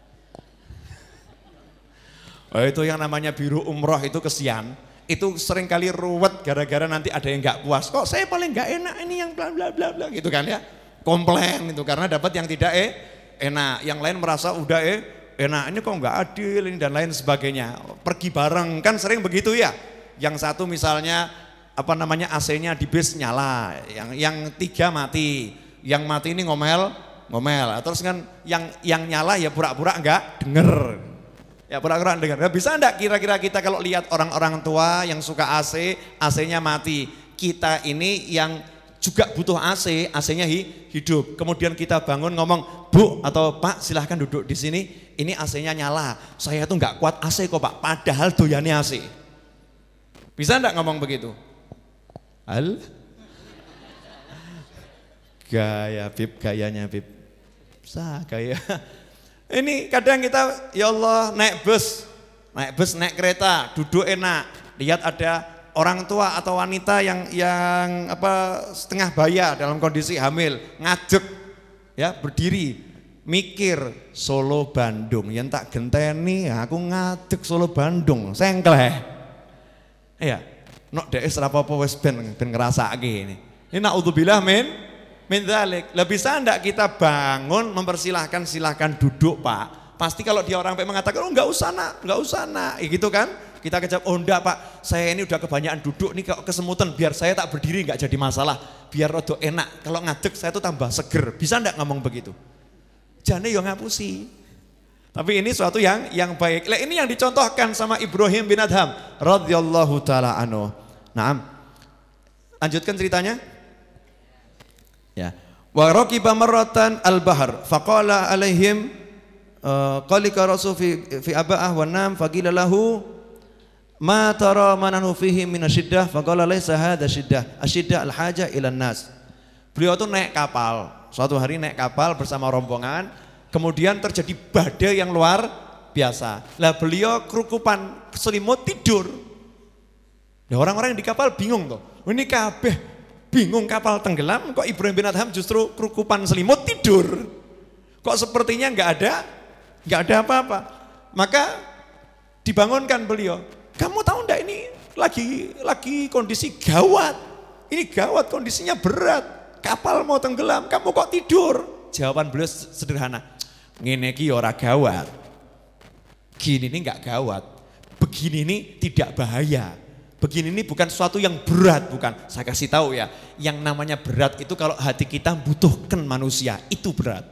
Speaker 4: Oh itu yang namanya biru umroh itu kesian. Itu seringkali ruwet gara-gara nanti ada yang gak puas. Kok saya paling gak enak ini yang bla bla bla bla gitu kan ya. Komplain itu karena dapat yang tidak enak. Yang lain merasa udah enak, ini kok gak adil ini dan lain sebagainya. Pergi bareng kan sering begitu ya. Yang satu misalnya AC-nya di bis nyala, yang tiga mati, yang mati ini ngomel, terus kan yang nyala ya pura-pura enggak denger, ya pura-pura denger. Nah, bisa enggak kira-kira kita kalau lihat orang-orang tua yang suka AC-nya mati, kita ini yang juga butuh AC-nya hidup, kemudian kita bangun ngomong, Bu atau Pak silahkan duduk di sini, ini AC-nya nyala, saya tuh enggak kuat AC kok Pak, padahal doyannya AC. Bisa enggak ngomong begitu? Gayanya Bib. Gaya. Ini kadang kita ya Allah naik bus, naik kereta, duduk enak. Lihat ada orang tua atau wanita yang setengah baya dalam kondisi hamil, ngadeg ya, berdiri. mikir Solo Bandung, yang tak genteni aku ngadeg Solo Bandung, sengkleh. Iya, nok dhek wis ora apa-apa wis ben ngrasake ini. Ini naudzubillah min dzalik. Lah bisa ndak kita bangun mempersilahkan, silahkan duduk Pak. Pasti kalau dia orang mengatakan oh enggak usah nak, gitu kan? Kita kejawab, oh enggak Pak, saya ini udah kebanyakan duduk nih kalau kesemutan, biar saya tak berdiri enggak jadi masalah, biar rada enak, kalau ngadeg saya tuh tambah seger, bisa enggak ngomong begitu? Jane yo ngapusi. Tapi ini suatu yang baik. Lah ini yang dicontohkan sama Ibrahim bin Adham radhiyallahu taala anhu. Naam. Lanjutkan ceritanya. Ya. Wa raqiba marratan al-bahr faqala alaihim qalika rasul fi aba'ah wa nam faqila lahu ma tara mananu fihi min asyiddah faqala laisa hadha syiddah asyiddah al-haja ila nas. Beliau tuh naik kapal. Suatu hari naik kapal bersama rombongan, kemudian terjadi badai yang luar biasa. Lah beliau kerukupan selimut tidur. Nah, orang-orang yang di kapal bingung tuh. Ini kabeh bingung kapal tenggelam, kok Ibrahim bin Adham justru kerukupan selimut tidur. Kok sepertinya nggak ada apa-apa. Maka dibangunkan beliau. Kamu tahu enggak ini lagi kondisi gawat. Ini gawat, kondisinya berat. Kapal mau tenggelam, kamu kok tidur? Jawaban beliau sederhana. Ngene iki ora gawat. Gini ini enggak gawat. Begini ini tidak bahaya. Begini ini bukan sesuatu yang berat, bukan. Saya kasih tahu ya, yang namanya berat itu kalau hati kita butuhkan manusia, itu berat.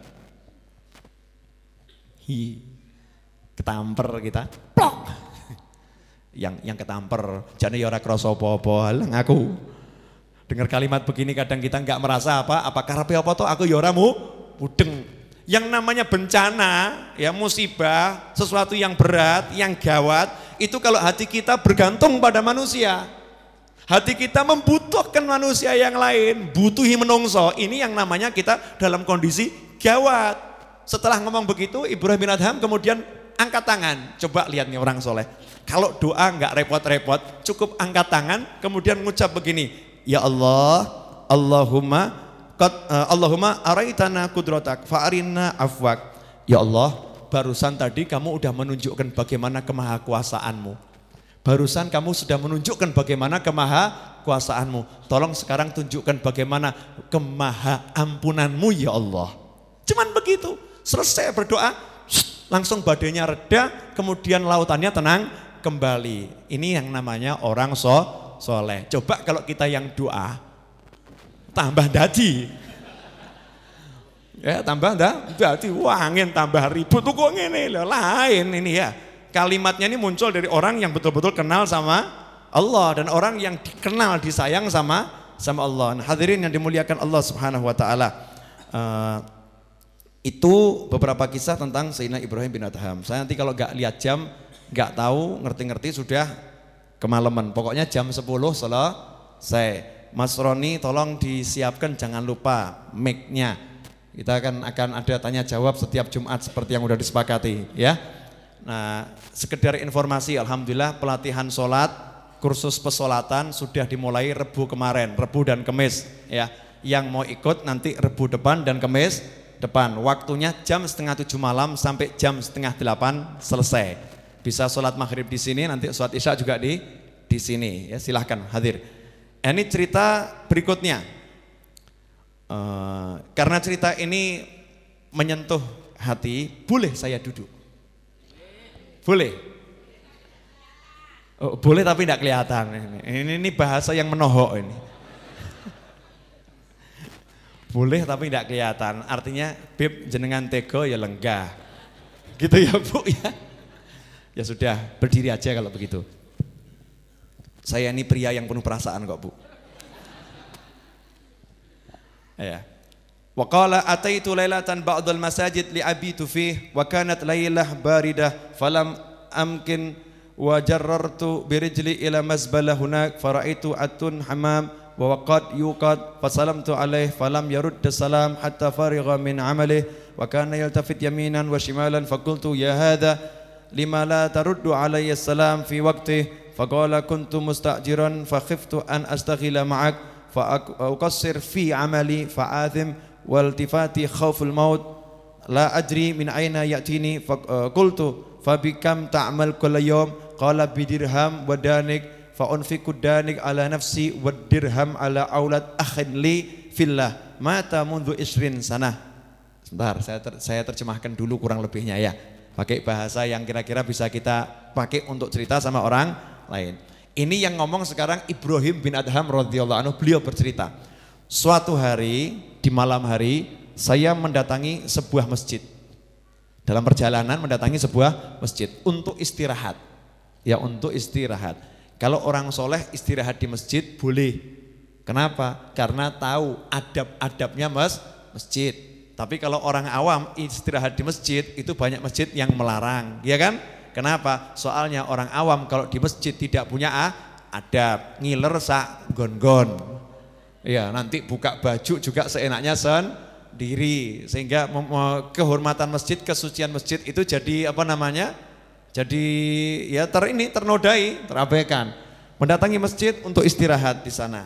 Speaker 4: Ketamper kita. Plok. Yang ketamper, jane ya ora krasa apa-apa, lang aku. Dengar kalimat begini kadang kita enggak merasa apa karepe apa toh aku ya ora mudeng. Yang namanya bencana, ya musibah, sesuatu yang berat, yang gawat, itu kalau hati kita bergantung pada manusia. Hati kita membutuhkan manusia yang lain, butuhi menungso. Ini yang namanya kita dalam kondisi gawat. Setelah ngomong begitu, Ibrahim bin Adham kemudian angkat tangan. Coba lihat nih orang soleh. Kalau doa enggak repot-repot, cukup angkat tangan, kemudian mengucap begini. Ya Allah, Allahumma araitana kudratak fa'arinna afwak. Ya Allah, barusan tadi kamu udah menunjukkan bagaimana kemahakuasaanmu. Barusan kamu sudah menunjukkan bagaimana kemahakuasaanmu. Tolong sekarang tunjukkan bagaimana kemahaampunanmu ya Allah. Cuman begitu, selesai berdoa, langsung badainya reda, kemudian lautannya tenang kembali. Ini yang namanya orang soleh. Coba kalau kita yang doa, tambah dadi. Ya tambah dadi, wah angin tambah ribut tuh kok ngene lain ini ya. Kalimatnya ini muncul dari orang yang betul-betul kenal sama Allah dan orang yang dikenal disayang sama Allah. Nah, hadirin yang dimuliakan Allah Subhanahu wa taala. Itu beberapa kisah tentang Sayyidina Ibrahim bin Adham. Saya nanti kalau nggak lihat jam, nggak tahu, ngerti-ngerti sudah kemalaman. Pokoknya jam 10 selesai. Mas Roni tolong disiapkan, jangan lupa mic-nya. Kita akan ada tanya jawab setiap Jumat seperti yang sudah disepakati ya. Nah, sekedar informasi, alhamdulillah pelatihan sholat, kursus pesolatan sudah dimulai Rebu kemarin, Rebu dan Kemis ya. Yang mau ikut nanti Rebu depan dan Kemis depan. Waktunya jam 6:30 malam sampai jam 7:30 selesai. Bisa sholat maghrib di sini, nanti sholat isya juga di sini ya, silahkan hadir. Ini cerita berikutnya. Karena cerita ini menyentuh hati, boleh saya duduk? Boleh? Oh, boleh tapi tidak kelihatan. Ini bahasa yang menohok ini. Boleh tapi tidak kelihatan. Artinya, Bib jenengan tego ya lenggah. Gitu ya Bu ya. Ya sudah, berdiri aja kalau begitu. Saya ini pria yang penuh perasaan kok Bu. Ya. Wa qala ataitu lailatan ba'dal masajid li abitu fih wa kanat lailah baridah falam amkin wa jarrartu bi rijli ila mazbala hunak faraitu atun hamam wa waqad yuqad fasalamtu alaih falam yarud salam hatta farigha min amalihi wa kana yaltafit yaminan wa shimalan faqultu ya hadha lima la taruddu alayya salam fi waqtihi faqala kuntu mustajiran fa khiftu an astaghila ma'ak fa uqassir fi amali fa athim waltifati khauful maut
Speaker 3: la adri min aina ya'tini qultu fa bikam ta'mal kulla yawm qala bidirham wa danik fa unfiqu danik ala nafsi wa dirham ala aulad akhin li fillah mata mundu isrin sana. Sebentar, saya terjemahkan dulu kurang lebihnya ya, pakai bahasa yang kira-kira bisa kita pakai untuk cerita sama orang lain. Ini yang ngomong sekarang Ibrahim bin Adham radhiyallahu anhu. Beliau bercerita, suatu hari di malam hari saya mendatangi sebuah masjid. Dalam perjalanan mendatangi sebuah masjid untuk istirahat. Ya, untuk istirahat. Kalau orang soleh istirahat di masjid boleh. Kenapa? Karena tahu adab-adabnya masjid. Tapi kalau orang awam istirahat di masjid itu banyak masjid yang melarang, ya kan? Kenapa? Soalnya orang awam kalau di masjid tidak punya adab, ngiler sak gon-gon. Ya, nanti buka baju juga seenaknya sendiri, sehingga kehormatan masjid, kesucian masjid itu jadi apa namanya? Jadi ya ternodai, terabaikan. Mendatangi masjid untuk istirahat di sana.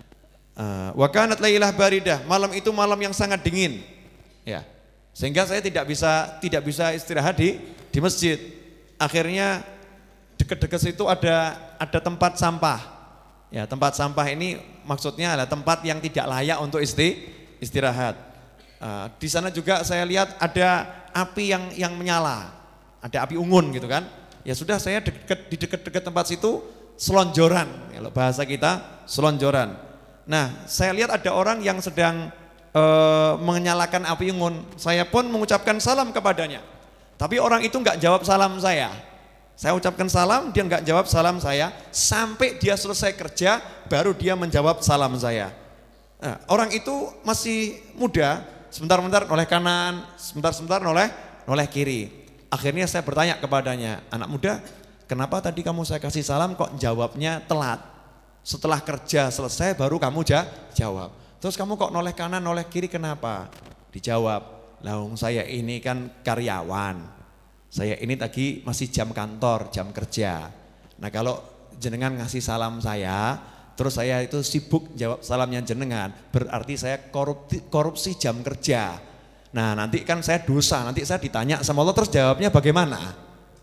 Speaker 3: Wa kanat lailah baridah, malam itu malam yang sangat dingin. Ya. Sehingga saya tidak bisa istirahat di masjid. Akhirnya dekat-dekat situ ada tempat sampah. Ya, tempat sampah ini maksudnya adalah tempat yang tidak layak untuk istirahat. Di sana juga saya lihat ada api yang menyala, ada api unggun gitu kan. Ya sudah, saya di dekat tempat situ selonjoran, kalau bahasa kita selonjoran. Nah, saya lihat ada orang yang sedang menyalakan api unggun. Saya pun mengucapkan salam kepadanya. Tapi orang itu enggak jawab salam saya. Saya ucapkan salam, dia enggak jawab salam saya. Sampai dia selesai kerja, baru dia menjawab salam saya. Nah, orang itu masih muda, sebentar-bentar noleh kanan, sebentar-sebentar noleh kiri. Akhirnya saya bertanya kepadanya, anak muda, kenapa tadi kamu saya kasih salam kok jawabnya telat? Setelah kerja selesai baru kamu jawab. Terus kamu kok noleh kanan, noleh kiri kenapa? Dijawab, Laung saya ini kan karyawan, saya ini tadi masih jam kantor, jam kerja. Nah kalau jenengan ngasih salam saya, terus saya itu sibuk jawab salamnya jenengan, berarti saya korupsi jam kerja. Nah nanti kan saya dosa, nanti saya ditanya sama Allah, terus jawabnya bagaimana?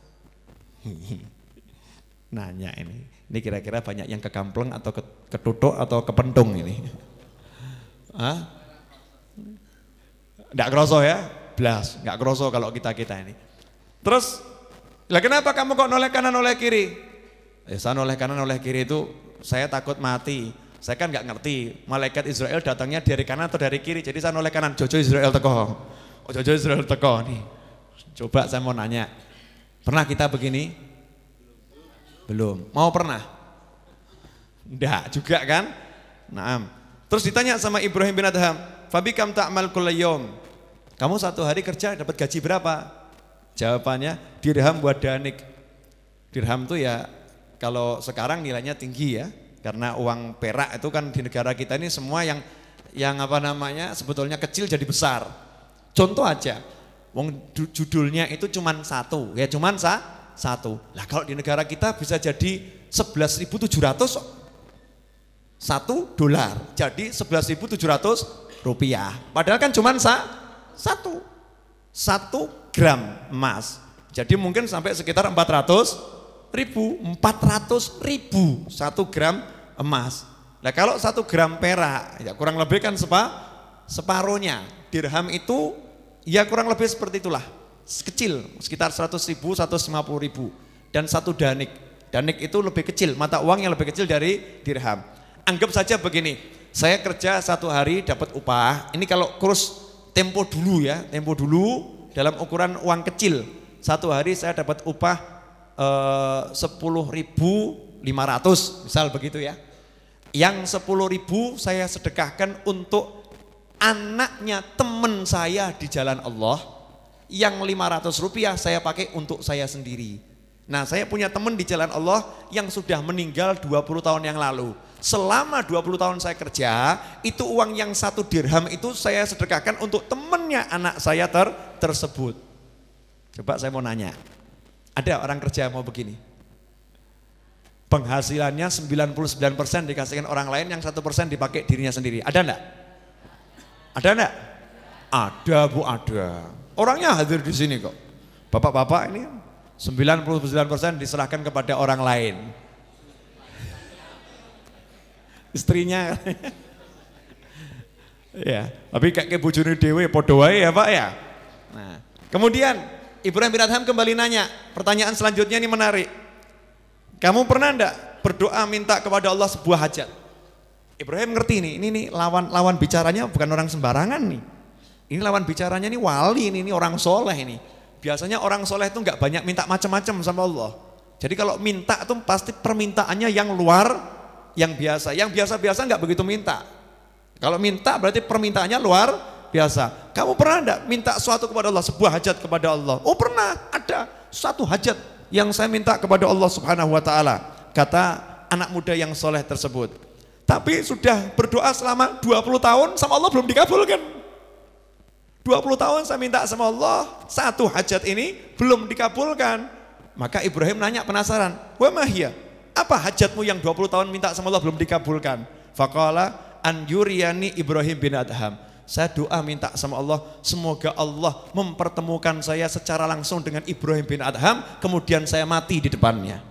Speaker 3: Nanya ini kira-kira banyak yang kekampleng atau ketutuk atau kepentung ini? Hah? Enggak kroso ya, blas, enggak kroso kalau kita ini. Terus, lah kenapa kamu kok noleh kanan noleh kiri? Saya noleh kanan noleh kiri itu saya takut mati. Saya kan enggak ngerti malaikat Israel datangnya dari kanan atau dari kiri. Jadi saya noleh kanan, Jojo Israel teko. Oh Jojo Israel teko nih. Coba saya mau nanya, pernah kita begini? Belum. Mau pernah? Enggak juga kan? Naam. Terus ditanya sama Ibrahim bin Adham, Fabikam ta'mal kulla yawm. Kamu satu hari kerja dapat gaji berapa? Jawabannya dirham wa danik. Dirham itu ya kalau sekarang nilainya tinggi ya, karena uang perak itu kan di negara kita ini semua yang apa namanya sebetulnya kecil jadi besar. Contoh aja, wong judulnya itu cuman satu, ya cuman satu. Lah kalau di negara kita bisa jadi 11.700 $1 jadi 11.700 rupiah. Padahal kan cuma satu gram emas. Jadi mungkin sampai sekitar 400.000 1 gram emas. Nah kalau 1 gram perak ya kurang lebih kan separuhnya. Dirham itu ya kurang lebih seperti itulah. Kecil, sekitar 100.000 150.000. Dan 1 danik. Danik itu lebih kecil, mata uang yang lebih kecil dari dirham. Anggap saja begini, saya kerja 1 hari dapat upah, ini kalau kurs tempo dulu ya, tempo dulu dalam ukuran uang kecil, 1 hari saya dapat upah 10.500 misal begitu ya. Yang 10.000 saya sedekahkan untuk anaknya teman saya di jalan Allah, yang 500 rupiah saya pakai untuk saya sendiri. Nah saya punya teman di jalan Allah yang sudah meninggal 20 tahun yang lalu. Selama 20 tahun saya kerja, itu uang yang 1 dirham itu saya sedekahkan untuk temannya anak saya tersebut. Coba saya mau nanya, ada orang kerja mau begini? Penghasilannya 99% dikasihkan orang lain, yang 1% dipakai dirinya sendiri. Ada enggak? Ada enggak? Ada Bu, ada.
Speaker 4: Orangnya hadir di sini kok. Bapak-bapak ini 99% diserahkan kepada orang lain. Istrinya. Ya, tapi kayak bojone dhewe padha wae ya, Pak ya. Nah, kemudian Ibrahim bin Adham kembali nanya, pertanyaan selanjutnya ini menarik. Kamu pernah enggak berdoa minta kepada Allah sebuah hajat? Ibrahim ngerti nih, ini lawan bicaranya bukan orang sembarangan nih. Ini lawan bicaranya ini wali ini orang soleh ini. Biasanya orang soleh itu nggak banyak minta macam-macam sama Allah. Jadi kalau minta itu pasti permintaannya yang luar, yang biasa. Yang biasa-biasa nggak begitu minta. Kalau minta berarti permintaannya luar biasa. Kamu pernah enggak minta sesuatu kepada Allah, sebuah hajat kepada Allah? Oh pernah, ada satu hajat yang saya minta kepada Allah Subhanahu wa taala. Kata anak muda yang soleh tersebut. Tapi sudah berdoa selama 20 tahun sama Allah belum dikabulkan. 20 tahun saya minta sama Allah, satu hajat ini belum dikabulkan. Maka Ibrahim nanya penasaran, "Wa mahya? Apa hajatmu yang 20 tahun minta sama Allah belum dikabulkan?" Faqala an yuriyani Ibrahim bin Adham. Saya doa minta sama Allah, semoga Allah mempertemukan saya secara langsung dengan Ibrahim bin Adham, kemudian saya mati di depannya.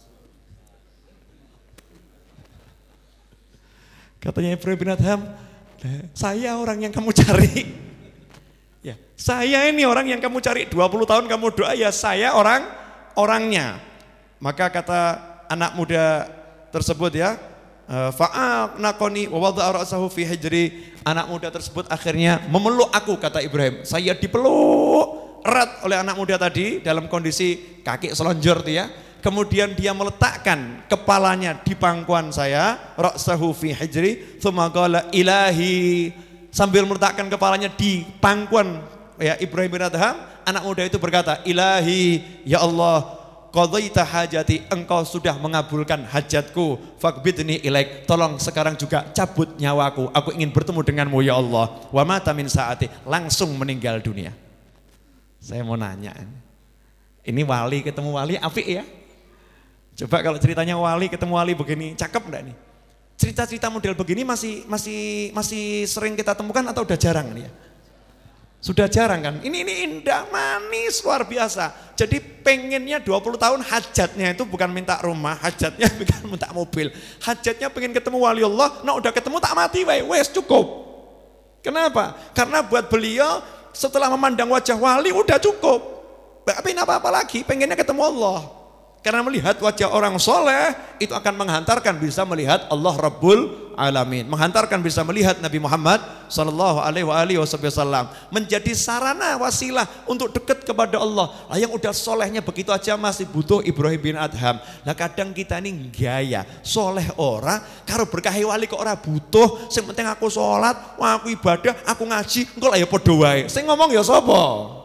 Speaker 4: Katanya Ibrahim bin Adham, saya orang yang kamu cari. Ya, saya ini orang yang kamu cari, 20 tahun kamu doa, ya saya orangnya. Maka kata anak muda tersebut ya, fa'aqnaqani wa wada'a ra'sahu fi hijri. Anak muda tersebut akhirnya memeluk aku, kata Ibrahim. Saya dipeluk erat oleh anak muda tadi dalam kondisi kaki selonjor tuh ya. Kemudian dia meletakkan kepalanya di pangkuan saya, ra'sahu fi hijri, tsumma qala ilahi. Sambil meletakkan kepalanya di pangkuan ya Ibrahim bin Adham, anak muda itu berkata, ilahi, ya Allah, qadaita hajati, engkau sudah mengabulkan hajatku, faqbidni ilaik, tolong sekarang juga cabut nyawaku, aku ingin bertemu denganmu ya Allah. Wa mata min saati, langsung meninggal dunia. Saya mau nanya, ini wali ketemu wali apik ya? Coba kalau ceritanya wali ketemu wali begini, cakep enggak nih? Cerita-cerita model begini masih sering kita temukan atau udah jarang nih ya? Sudah jarang kan? Ini indah, manis, luar biasa. Jadi pengennya 20 tahun hajatnya itu bukan minta rumah, hajatnya bukan minta mobil. Hajatnya pengen ketemu wali Allah, nah udah ketemu tak mati, wes cukup. Kenapa? Karena buat beliau setelah memandang wajah wali udah cukup. Tapi apa-apa lagi, pengennya ketemu Allah. Karena melihat wajah orang soleh itu akan menghantarkan bisa melihat Allah Rabbul Alamin, menghantarkan bisa melihat Nabi Muhammad Sallallahu Alaihi Wasallam, menjadi sarana wasilah untuk dekat kepada Allah. Nah, yang udah solehnya begitu aja masih butuh Ibrahim bin Adham. Nah kadang kita ini gaya soleh ora, karo berkahi wali kok ora butuh. Yang penting aku sholat, aku ibadah, aku ngaji, engko lah ya podo wae. Sing ngomong ya sapa?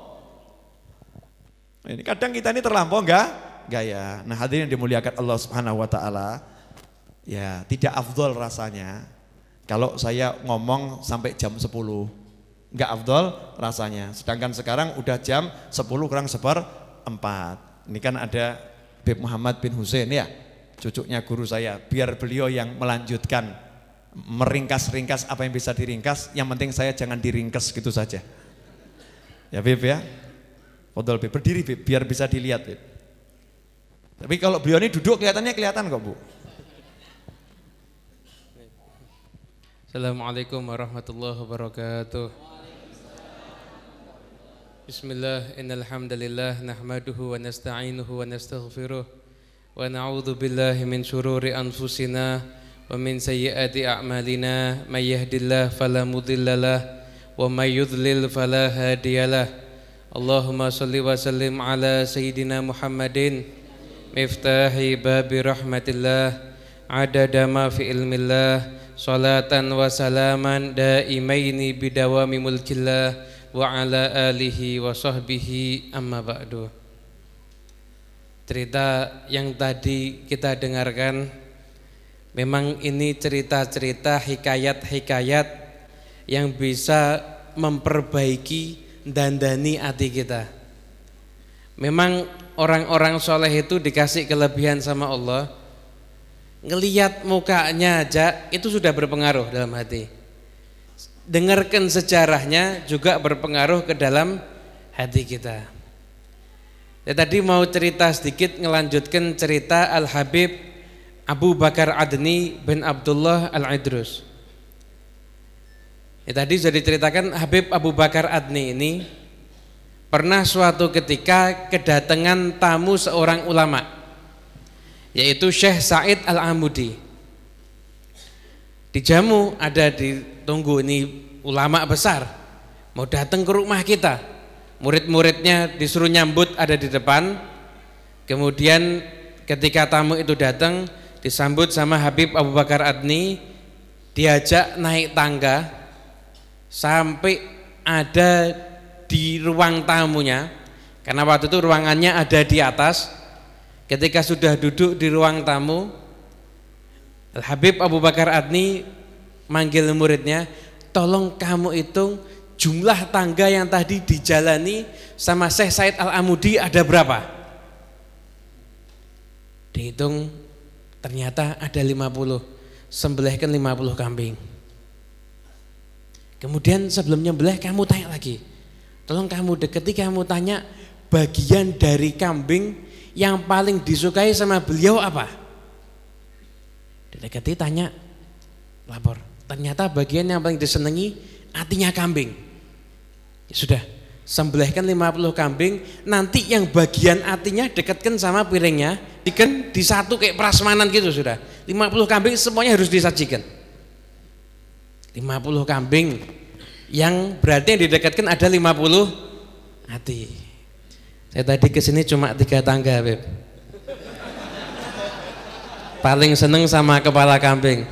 Speaker 4: Ini kadang kita ini terlampau enggak? Gaya. Nah hadirin yang dimuliakan Allah Subhanahu wa taala, ya tidak afdol rasanya kalau saya ngomong sampai jam 10. Enggak afdol rasanya. Sedangkan sekarang udah jam 10 kurang 1/4. Ini kan ada Bib Muhammad bin Husain ya, cucunya guru saya. Biar beliau yang melanjutkan, meringkas-ringkas apa yang bisa diringkas. Yang penting saya jangan diringkas gitu saja. Ya Bib ya. Fadhol Bib, berdiri Bib, biar bisa dilihat Bib. Tapi kalau beliau ini duduk kelihatan kok Bu.
Speaker 5: Assalamualaikum warahmatullahi wabarakatuh. Bismillah, innal hamdalillah nahmaduhu wa nasta'inuhu wa nastaghfiruh wa na'udzu billahi min shururi anfusina wa min sayyiati a'malina, may yahdihillahu fala mudhillalah wa may yudlil fala hadiyalah. Allahumma shalli wa sallim ala sayyidina Muhammadin miftahi babi rahmatillah adada ma fi ilmillah salatan wa salaman daimaini bidawami mulkillah wa ala alihi wa sahbihi amma ba'du. Cerita yang tadi kita dengarkan memang ini cerita-cerita hikayat-hikayat yang bisa memperbaiki dandani hati kita. Memang orang-orang soleh itu dikasih kelebihan sama Allah, ngelihat mukanya aja itu sudah berpengaruh dalam hati. Dengarkan sejarahnya juga berpengaruh ke dalam hati kita. Ya, tadi mau cerita sedikit, ngelanjutkan cerita Al-Habib Abu Bakar Adni bin Abdullah Al-Idrus. Ya, tadi sudah diceritakan Habib Abu Bakar Adni ini pernah suatu ketika kedatangan tamu seorang ulama, yaitu Syekh Said Al-Amudi. Dijamu, ada ditunggu, ini ulama besar mau datang ke rumah kita. Murid-muridnya disuruh nyambut ada di depan. Kemudian ketika tamu itu datang, disambut sama Habib Abu Bakar Adni, diajak naik tangga sampai ada di ruang tamunya, karena waktu itu ruangannya ada di atas. Ketika sudah duduk di ruang tamu, Habib Abu Bakar Adni manggil muridnya, tolong kamu hitung jumlah tangga yang tadi dijalani sama Syekh Said Al-Amudi ada berapa? Dihitung, ternyata ada 50. Sembelihkan 50 kambing. Kemudian sebelum nyembelih kamu tanya lagi, tolong kamu deketi, kamu tanya bagian dari kambing yang paling disukai sama beliau apa? Dideketi, tanya, lapor, ternyata bagian yang paling disenangi hatinya kambing. Ya sudah, sembelihkan 50 kambing, nanti yang bagian hatinya dekatkan sama piringnya, di satu kayak prasmanan gitu. Sudah 50 kambing semuanya harus disajikan. 50 kambing yang berarti yang didekatkan ada 50 hati. Saya tadi kesini cuma 3 tangga, Beb. Paling seneng sama kepala kambing.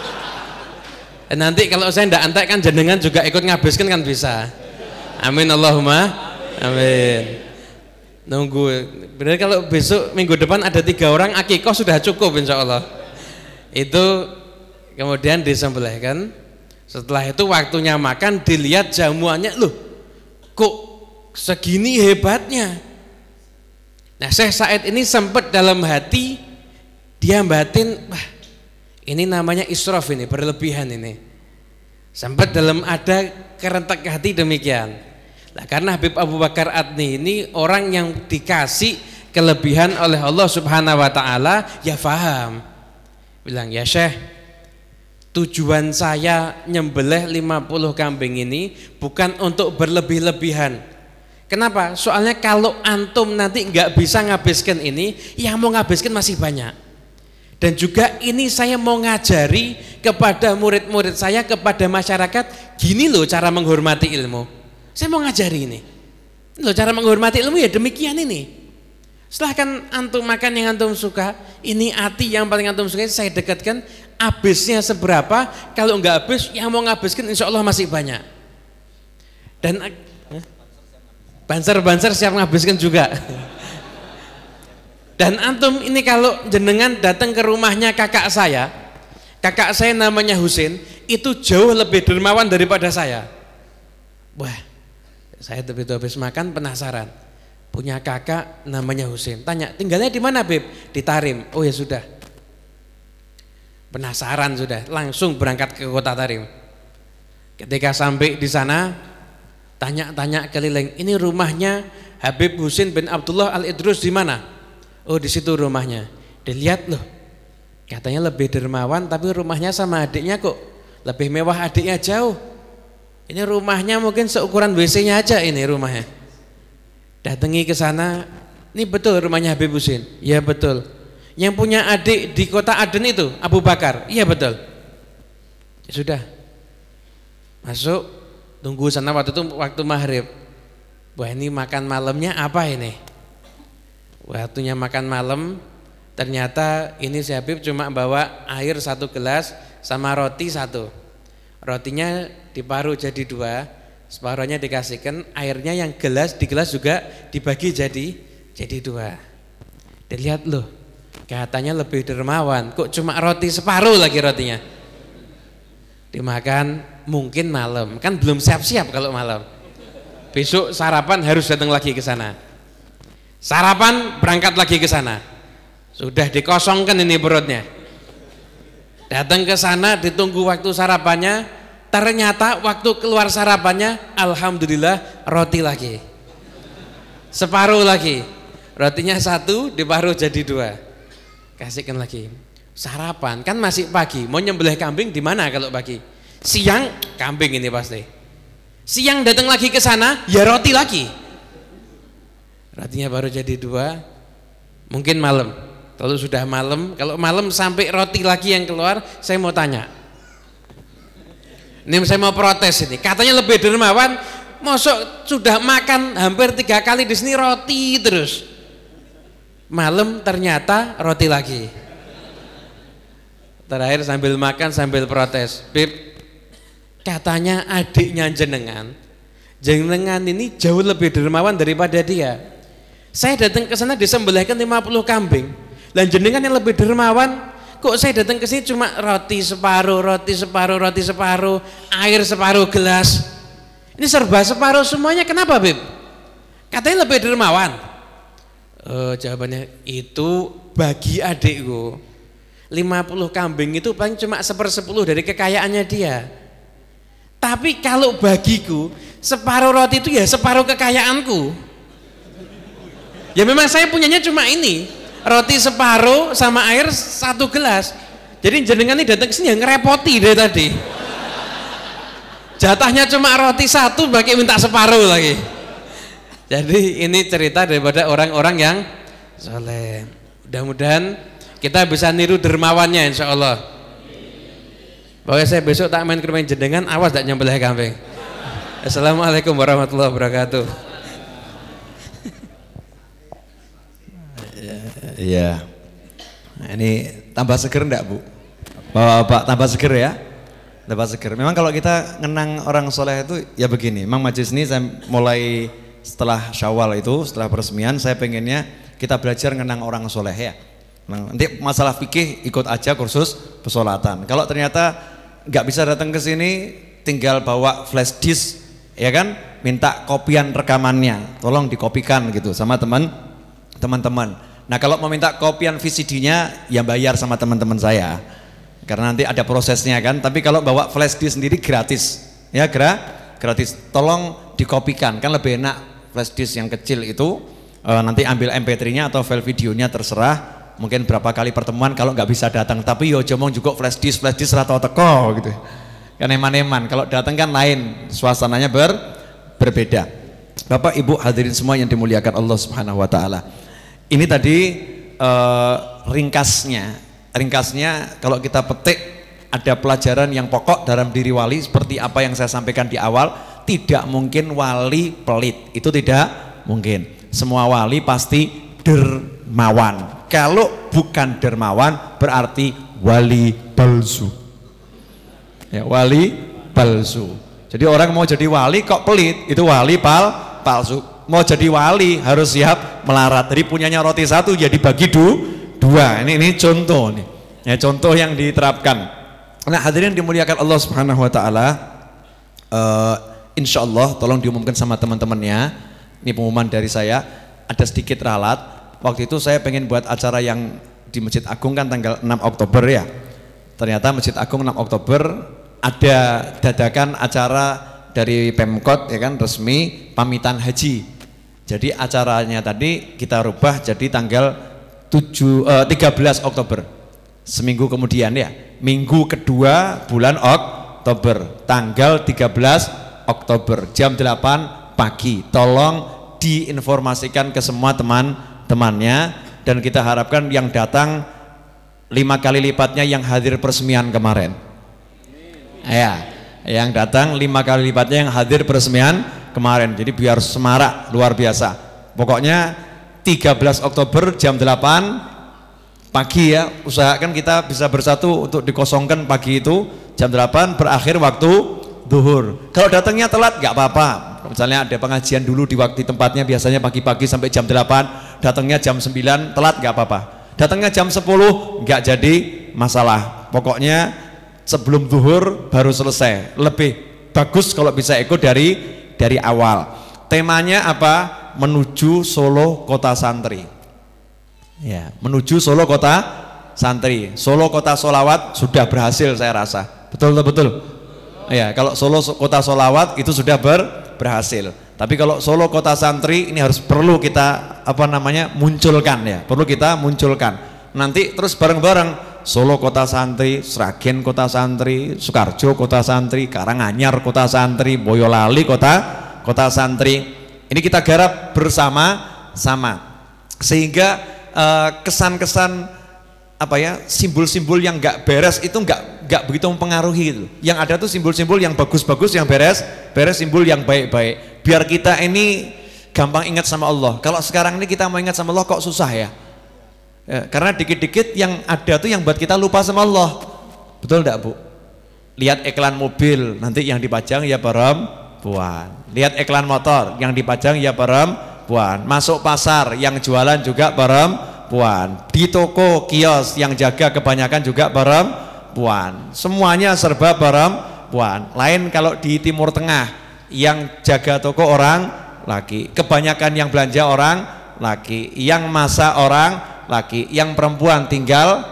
Speaker 5: Nanti kalau saya ndak antek kan jenengan juga ikut ngabiskan kan bisa. Amin Allahumma amin. Nunggu. Benar, kalau besok minggu depan ada 3 orang akikoh sudah cukup insya Allah. Itu kemudian disembelihkan. Setelah itu waktunya makan, dilihat jamuannya, loh kok segini hebatnya. Nah, Syekh Said ini sempat dalam hati dia batin, wah ini namanya israf, ini berlebihan ini. Sempat dalam ada kerentak hati demikian. Nah, karena Habib Abu Bakar Adni ini orang yang dikasih kelebihan oleh Allah Subhanahu wa taala, ya faham. Bilang, "Ya Syekh, tujuan saya nyembelih 50 kambing ini bukan untuk berlebih-lebihan. Kenapa? Soalnya kalau antum nanti nggak bisa ngabiskan ini, yang mau ngabiskan masih banyak. Dan juga ini saya mau ngajari kepada murid-murid saya, kepada masyarakat, gini loh cara menghormati ilmu. Saya mau ngajari ini. Loh, cara menghormati ilmu ya demikian ini. Silahkan antum makan yang antum suka. Ini hati yang paling antum suka, saya dekatkan. Habisnya seberapa? Kalau enggak habis, yang mau ngabiskan insya Allah masih banyak. Dan banser-banser siap ngabiskan juga. Dan antum ini kalau jenengan datang ke rumahnya kakak saya namanya Husin, itu jauh lebih dermawan daripada saya. Wah, saya begitu habis makan penasaran. Punya kakak namanya Husin. Tanya, tinggalnya di mana, Beb? Di Tarim. Oh ya sudah. Penasaran sudah, langsung berangkat ke kota Tarim. Ketika sampai di sana, tanya-tanya keliling, ini rumahnya Habib Husin bin Abdullah Al-Idrus di mana? Oh di situ rumahnya. Dilihat loh, katanya lebih dermawan, tapi rumahnya sama adiknya kok lebih mewah, adiknya jauh. Ini rumahnya mungkin seukuran WC-nya aja ini rumahnya. Datangi ke sana, ini betul rumahnya Habib Husin? Ya betul. Yang punya adik di kota Aden itu Abu Bakar? Iya betul. Ya sudah, masuk, tunggu sana waktu maghrib. Wah ini makan malamnya apa ini? Waktunya makan malam, ternyata ini si Habib cuma bawa air 1 gelas sama roti 1. Rotinya diparuh jadi 2, separuhnya dikasihkan, airnya yang di gelas juga dibagi jadi 2. Dilihat loh, katanya lebih dermawan, kok cuma roti separuh lagi rotinya. Dimakan mungkin malam, kan belum siap-siap kalau malam. Besok sarapan harus datang lagi ke sana. Sarapan berangkat lagi ke sana. Sudah dikosongkan ini perutnya. Datang ke sana, ditunggu waktu sarapannya. Ternyata waktu keluar sarapannya, alhamdulillah roti lagi. separuh lagi. Rotinya 1 diparuh jadi 2. Kasihkan lagi. Sarapan kan masih pagi, mau nyembelih kambing di mana kalau pagi? Siang kambing ini pasti. Siang datang lagi ke sana, ya roti lagi. Rotinya baru jadi 2. Mungkin malam. Kalau sudah malam, kalau malam sampai roti lagi yang keluar, saya mau tanya. Ini saya mau protes ini. Katanya lebih dermawan, mosok sudah makan hampir 3 kali di sini roti terus. Malam ternyata roti lagi. Terakhir sambil makan sambil protes. Bib, katanya adiknya jenengan ini jauh lebih dermawan daripada dia. Saya datang ke sana disembelihkan 50 kambing. Dan jenengan yang lebih dermawan, kok saya datang ke sini cuma roti separuh, air separuh gelas. Ini serba separuh semuanya. Kenapa, Bib? Katanya lebih dermawan. Jawabannya itu bagi adikku 50 kambing itu paling cuma 1/10 dari kekayaannya dia. Tapi kalau bagiku separuh roti itu ya separuh kekayaanku. Ya memang saya punyanya cuma ini, roti separuh sama air 1 gelas. Jadi jenengan ini datang ke sini yang ngerepoti dari tadi. Jatahnya cuma roti 1 pakai minta separuh lagi. Jadi ini cerita daripada orang-orang yang soleh. Mudah-mudahan kita bisa niru dermawannya insya Allah. Pokoknya saya besok tak main ke rumah jenengan, awas tak nyembelih kambing. Assalamualaikum warahmatullahi wabarakatuh.
Speaker 4: Iya. Nah, ini tambah seger enggak, Bu? Bapak tambah seger ya? Tambah seger. Memang kalau kita ngenang orang soleh itu ya begini. Memang majelis ini saya mulai setelah Syawal itu, setelah peresmian saya pengennya kita belajar ngenang orang soleh ya. Nanti masalah fikih ikut aja kursus pesolatan. Kalau ternyata nggak bisa datang ke sini, tinggal bawa flash disk, ya kan? Minta kopian rekamannya, tolong dikopikan gitu sama teman-teman. Nah kalau mau minta kopian VCD-nya, ya bayar sama teman-teman saya, karena nanti ada prosesnya kan. Tapi kalau bawa flash disk sendiri gratis, ya gratis. Tolong dikopikan, kan lebih enak flash disk yang kecil itu. Nanti ambil MP3-nya atau file videonya terserah. Mungkin berapa kali pertemuan kalau nggak bisa datang, tapi yo jomong juga flash disk rata teko gitu. Kan eman-eman, kalau datang kan lain, suasananya berbeda. Bapak Ibu hadirin semua yang dimuliakan Allah Subhanahu wa taala. Ini tadi ringkasnya kalau kita petik ada pelajaran yang pokok dalam diri wali seperti apa yang saya sampaikan di awal. Tidak mungkin wali pelit, itu tidak mungkin. Semua wali pasti dermawan. Kalau bukan dermawan berarti wali palsu. Ya, wali palsu. Jadi orang mau jadi wali kok pelit, itu wali palsu. Mau jadi wali harus siap melarat. Jadi punyanya roti 1 jadi bagi 2. Ini contoh nih. Ya, contoh yang diterapkan. Nah, hadirin dimuliakan Allah Subhanahu wa taala. Insyaallah tolong diumumkan sama teman-temannya. Ini pengumuman dari saya. Ada sedikit ralat. Waktu itu saya pengen buat acara yang di Masjid Agung kan tanggal 6 Oktober ya. Ternyata Masjid Agung 6 Oktober ada dadakan acara dari Pemkot ya kan, resmi pamitan haji. Jadi acaranya tadi kita rubah jadi tanggal 13 Oktober. Seminggu kemudian ya. Minggu kedua bulan Oktober, tanggal 13 Oktober jam 8 pagi. Tolong diinformasikan ke semua teman-temannya dan kita harapkan yang datang 5 kali lipatnya yang hadir peresmian kemarin. Ya, yang datang 5 kali lipatnya yang hadir peresmian kemarin. Jadi biar semarak luar biasa. Pokoknya 13 Oktober jam 8 pagi ya. Usahakan kita bisa bersatu untuk dikosongkan pagi itu jam 8 berakhir waktu zuhur. Kalau datangnya telat nggak apa-apa. Misalnya ada pengajian dulu di waktu tempatnya biasanya pagi-pagi sampai jam 8, datangnya jam 9 telat nggak apa-apa. Datangnya jam 10 nggak jadi masalah. Pokoknya sebelum zuhur baru selesai. Lebih bagus kalau bisa ikut dari awal. Temanya apa? Menuju Solo Kota Santri. Ya, menuju Solo Kota Santri. Solo Kota Solawat sudah berhasil saya rasa. Betul. Ya, kalau Solo Kota Solawat itu sudah berhasil. Tapi kalau Solo kota santri ini harus perlu kita munculkan ya, perlu kita munculkan. Nanti terus bareng-bareng Solo kota santri, Sragen kota santri, Sukarjo kota santri, Karanganyar kota santri, Boyolali kota santri. Ini kita garap bersama-sama sehingga kesan-kesan simbol-simbol yang nggak beres itu nggak begitu mempengaruhi gitu. Yang ada tuh simbol-simbol yang bagus-bagus, yang beres simbol yang baik-baik. Biar kita ini gampang ingat sama Allah. Kalau sekarang ini kita mau ingat sama Allah kok susah ya? Karena dikit-dikit yang ada tuh yang buat kita lupa sama Allah. Betul enggak, Bu? Lihat iklan mobil, nanti yang dipajang ya perempuan. Lihat iklan motor, yang dipajang ya perempuan. Masuk pasar, yang jualan juga perempuan. Di toko kios yang jaga kebanyakan juga perempuan. Semuanya serba perempuan. Lain kalau di Timur Tengah, yang jaga toko orang laki, kebanyakan yang belanja orang laki, yang masak orang laki, yang perempuan tinggal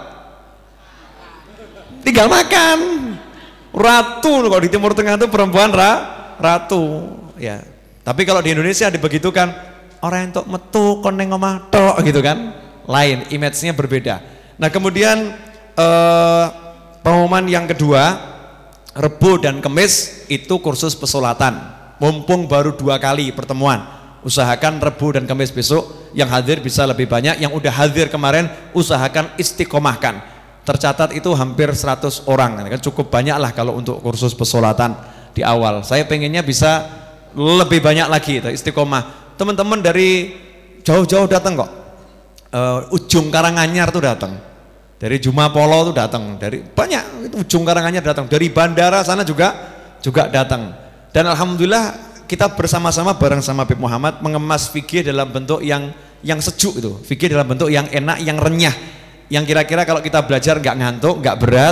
Speaker 4: makan. Ratu kalau di Timur Tengah itu perempuan ratu ya. Tapi kalau di Indonesia dibegitukan, orang untuk metu koneng omah tok gitu kan. Lain, image-nya berbeda. Nah, kemudian pengumuman yang kedua, Rebo dan Kemis itu kursus pesolatan. Mumpung baru 2 kali pertemuan, usahakan Rebo dan Kemis besok yang hadir bisa lebih banyak. Yang udah hadir kemarin usahakan istiqomahkan. Tercatat itu hampir 100 orang, kan cukup banyak lah kalau untuk kursus pesolatan di awal. Saya pengennya bisa lebih banyak lagi istiqomah. Teman-teman dari jauh-jauh datang kok. Ujung Karanganyar tuh datang. Dari Jumapolo tuh datang, dari banyak itu ujung Karanganyar datang, dari bandara sana juga datang. Dan alhamdulillah kita bersama-sama bareng sama Habib Muhammad mengemas fikih dalam bentuk yang sejuk itu, fikih dalam bentuk yang enak, yang renyah, yang kira-kira kalau kita belajar nggak ngantuk, nggak berat,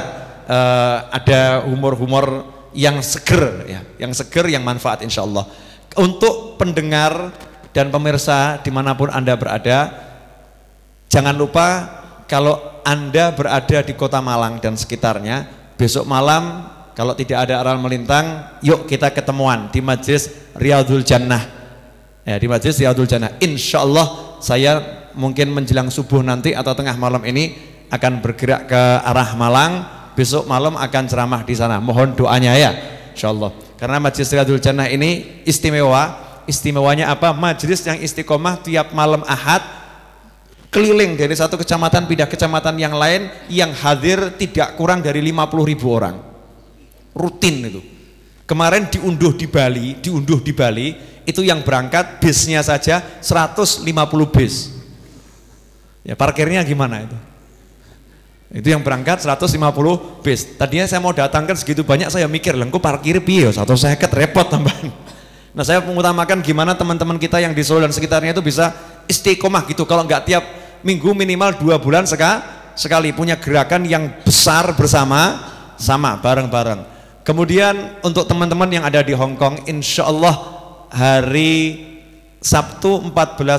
Speaker 4: ada humor-humor yang seger ya, yang manfaat insyaallah. Untuk pendengar dan pemirsa dimanapun Anda berada, jangan lupa kalau Anda berada di Kota Malang dan sekitarnya, besok malam kalau tidak ada aral melintang, yuk kita ketemuan di Majlis Riyadhul Jannah. Ya, di Majlis Riyadhul Jannah. Insyaallah saya mungkin menjelang subuh nanti atau tengah malam ini akan bergerak ke arah Malang. Besok malam akan ceramah di sana. Mohon doanya ya, insyaallah. Karena Majlis Riyadhul Jannah ini istimewa. Istimewanya apa? Majlis yang istiqomah tiap malam Ahad, keliling dari satu kecamatan pindah kecamatan yang lain, yang hadir tidak kurang dari 50.000 orang. Rutin itu. Kemarin diunduh di Bali, itu yang berangkat bisnya saja 150 bis. Ya, parkirnya gimana itu? Itu yang berangkat 150 bis. Tadinya saya mau datangkan segitu banyak, saya mikir, lengku parkir piye 150 repot tambahan. Nah, saya mengutamakan gimana teman-teman kita yang di Solo dan sekitarnya itu bisa istiqomah gitu. Kalau nggak tiap minggu minimal 2 bulan sekali punya gerakan yang besar bersama bareng-bareng. Kemudian untuk teman-teman yang ada di Hong Kong, insya Allah hari Sabtu 14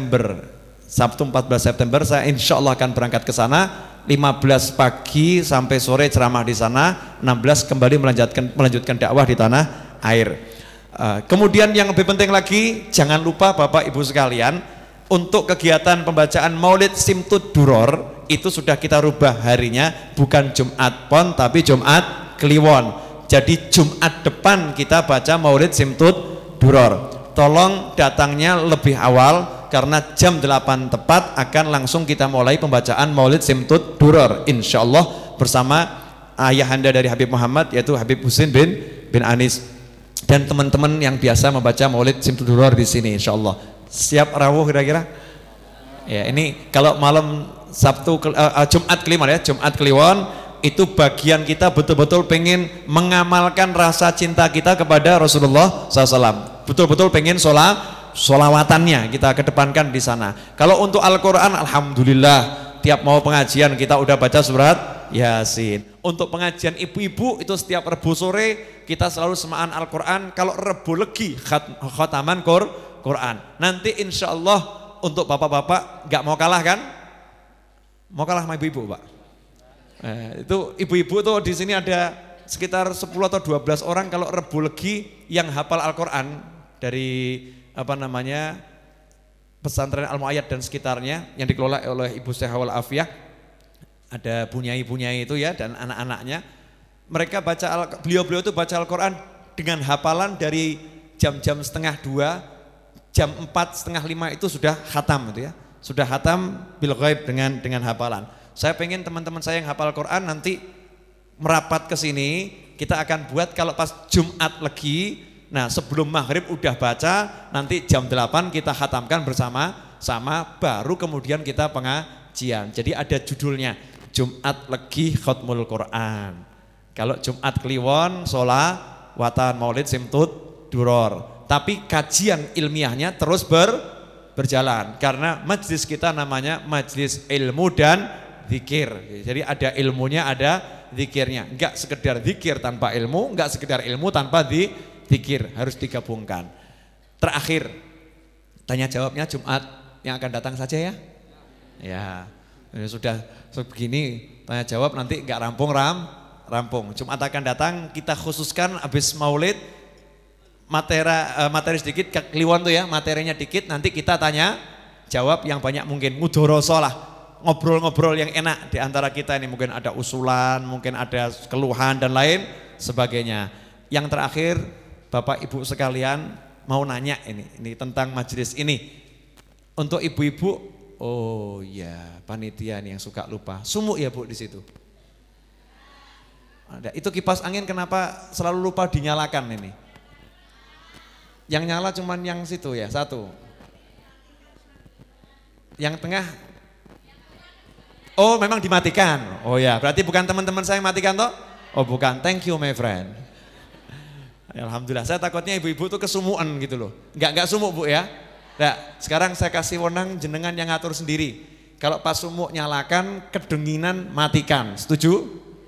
Speaker 4: September saya insya Allah akan berangkat ke sana. 15 pagi sampai sore ceramah di sana, 16 kembali melanjutkan dakwah di tanah air. Kemudian yang lebih penting lagi, jangan lupa Bapak Ibu sekalian, untuk kegiatan pembacaan Maulid Simtud Duror itu sudah kita rubah harinya, bukan Jumat Pon tapi Jumat Kliwon. Jadi Jumat depan kita baca Maulid Simtud Duror. Tolong datangnya lebih awal karena jam 8 tepat akan langsung kita mulai pembacaan Maulid Simtud Duror insyaallah bersama ayahanda dari Habib Muhammad yaitu Habib Husin bin Anis dan teman-teman yang biasa membaca Maulid Simtud Duror di sini insyaallah. Siap rawuh kira-kira? Ya, ini kalau malam Jumat Kliwon ya, Jumat Kliwon itu bagian kita betul-betul pengen mengamalkan rasa cinta kita kepada Rasulullah SAW. Betul-betul pengen sholawatannya kita kedepankan di sana. Kalau untuk Al-Quran, alhamdulillah tiap mau pengajian kita udah baca surat Yasin. Untuk pengajian ibu-ibu itu setiap Rebu sore kita selalu semaan Al-Quran. Kalau Rebu legi khataman Quran. Nanti insya Allah untuk bapak-bapak nggak mau kalah kan? Mau kalah sama ibu-ibu, Pak? Itu ibu-ibu tuh di sini ada sekitar 10 atau 12 orang kalau Rebu legi yang hafal Al-Quran dari pesantren Al-Mu'ayyad dan sekitarnya yang dikelola oleh Ibu Syekh Wal Afiyah. Ada bunyai-bunyai itu ya dan anak-anaknya. Mereka beliau-beliau itu baca Al-Quran dengan hafalan dari jam-jam 1:30, jam 4:30, 5 itu sudah khatam itu ya. Sudah khatam bil ghaib dengan hafalan. Saya pengen teman-teman saya yang hafal Al-Quran nanti merapat ke sini, kita akan buat kalau pas Jumat Legi. Nah sebelum maghrib udah baca, nanti jam 8 kita khatamkan bersama-sama, baru kemudian kita pengajian. Jadi ada judulnya, Jumat Legi Khatmul Quran. Kalau Jumat Kliwon, sholawatan maulid simtud duror. Tapi kajian ilmiahnya terus berjalan. Karena majlis kita namanya majlis ilmu dan zikir. Jadi ada ilmunya, ada zikirnya. Enggak sekedar zikir tanpa ilmu, enggak sekedar ilmu tanpa zikir, harus digabungkan. Terakhir, tanya jawabnya Jumat yang akan datang saja ya. Ya, sudah begini tanya jawab nanti enggak rampung. Jumat akan datang kita khususkan habis maulid materi sedikit ke Kliwon tuh ya, materinya dikit, nanti kita tanya jawab yang banyak mungkin, mudhoroso lah, ngobrol-ngobrol yang enak di antara kita ini, mungkin ada usulan, mungkin ada keluhan dan lain sebagainya. Yang terakhir Bapak Ibu sekalian mau nanya ini tentang majelis ini. Untuk ibu-ibu, oh ya panitia nih yang suka lupa, sumuk ya Bu di situ. Ada, itu kipas angin kenapa selalu lupa dinyalakan ini? Yang nyala cuman yang situ ya, satu. Yang tengah, oh memang dimatikan. Oh ya, berarti bukan teman-teman saya yang matikan toh? Oh bukan, thank you my friend. Alhamdulillah, saya takutnya ibu-ibu tuh kesumuan gitu loh. Enggak sumuk Bu ya. Nah, sekarang saya kasih wewenang jenengan yang ngatur sendiri. Kalau pas sumuk nyalakan, kedinginan matikan. Setuju?